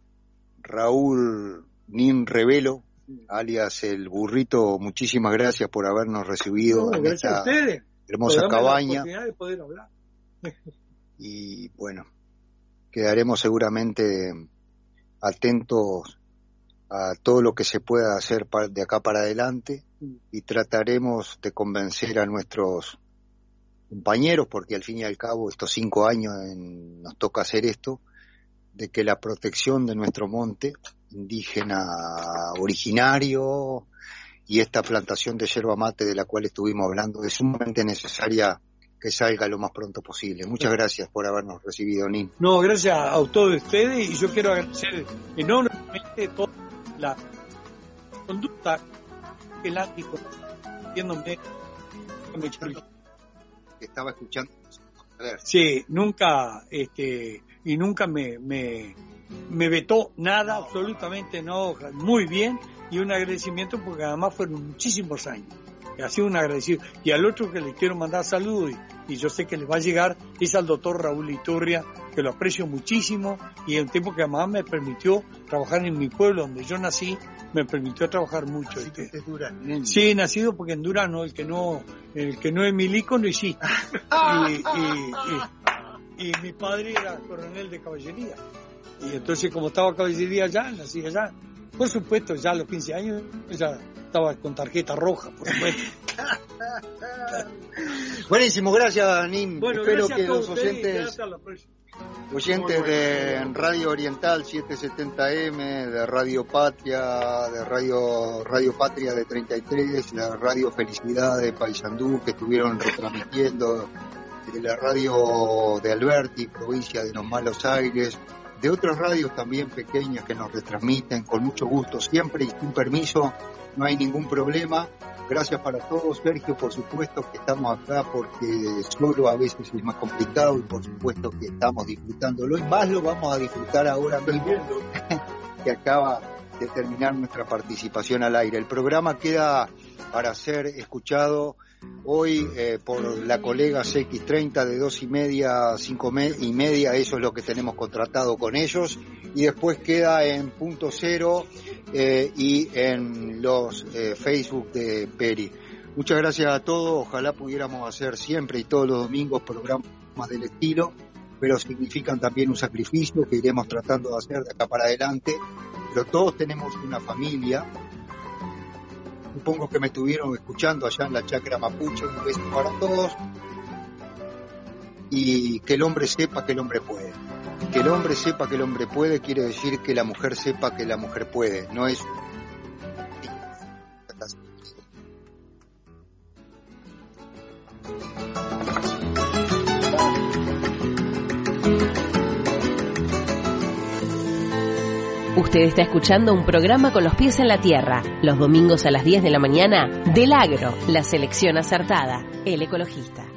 Raúl Nin Revelo, alias El Burrito, muchísimas gracias por habernos recibido No, en gracias a esta ustedes. hermosa por darme la cabaña. oportunidad de poder hablar. Y bueno, quedaremos seguramente atentos a todo lo que se pueda hacer pa- de acá para adelante y trataremos de convencer a nuestros compañeros, porque al fin y al cabo estos cinco años en- nos toca hacer esto, de que la protección de nuestro monte indígena originario y esta plantación de yerba mate de la cual estuvimos hablando es sumamente necesaria que salga lo más pronto posible. Muchas gracias por habernos recibido, Nin. No, gracias a todos ustedes, y yo quiero agradecer enormemente toda la conducta que el ático, viéndome, que estaba escuchando. A ver. sí, nunca, este, y nunca me, me, me vetó nada, absolutamente no, muy bien, y un agradecimiento porque además fueron muchísimos años. Ha sido un agradecido. Y al otro que le quiero mandar saludos, y, y yo sé que le va a llegar, es al doctor Raúl Iturria, que lo aprecio muchísimo, y el tiempo que además me permitió trabajar en mi pueblo, donde yo nací, me permitió trabajar mucho. Así que Este. este es Durán. Sí, he nacido porque en Durano, el que no, el que no es milico no existe. Y, y, y, y mi padre era coronel de caballería. Y entonces, como estaba caballería allá, nací allá. Por supuesto, ya a los quince años ya estaba con tarjeta roja, por supuesto. Buenísimo, gracias, Nin. Bueno, Espero gracias que a todos los ustedes y oyentes, gracias a la próxima. oyentes de Radio Oriental setecientos setenta eme, de Radio Patria, de Radio Radio Patria de treinta y tres, la Radio Felicidad de Paysandú, que estuvieron retransmitiendo, de la Radio de Alberti, provincia de Los Malos Aires, de otras radios también pequeñas que nos retransmiten con mucho gusto siempre y sin permiso, no hay ningún problema. Gracias para todos, Sergio, por supuesto que estamos acá porque solo a veces es más complicado y por supuesto que estamos disfrutándolo y más lo vamos a disfrutar ahora mismo que acaba de terminar nuestra participación al aire. El programa queda para ser escuchado hoy eh, por la colega C X treinta de dos y media a cinco y media, eso es lo que tenemos contratado con ellos, y después queda en Punto Cero eh, y en los eh, Facebook de Peri. Muchas gracias a todos, ojalá pudiéramos hacer siempre y todos los domingos programas del estilo, pero significan también un sacrificio que iremos tratando de hacer de acá para adelante, pero todos tenemos una familia. Supongo que me estuvieron escuchando allá en la Chacra Mapuche. Un beso para todos. Y que el hombre sepa que el hombre puede. Que el hombre sepa que el hombre puede quiere decir que la mujer sepa que la mujer puede. No es... Usted está escuchando un programa con los pies en la tierra, los domingos a las diez de la mañana, del Agro, la selección acertada, el ecologista.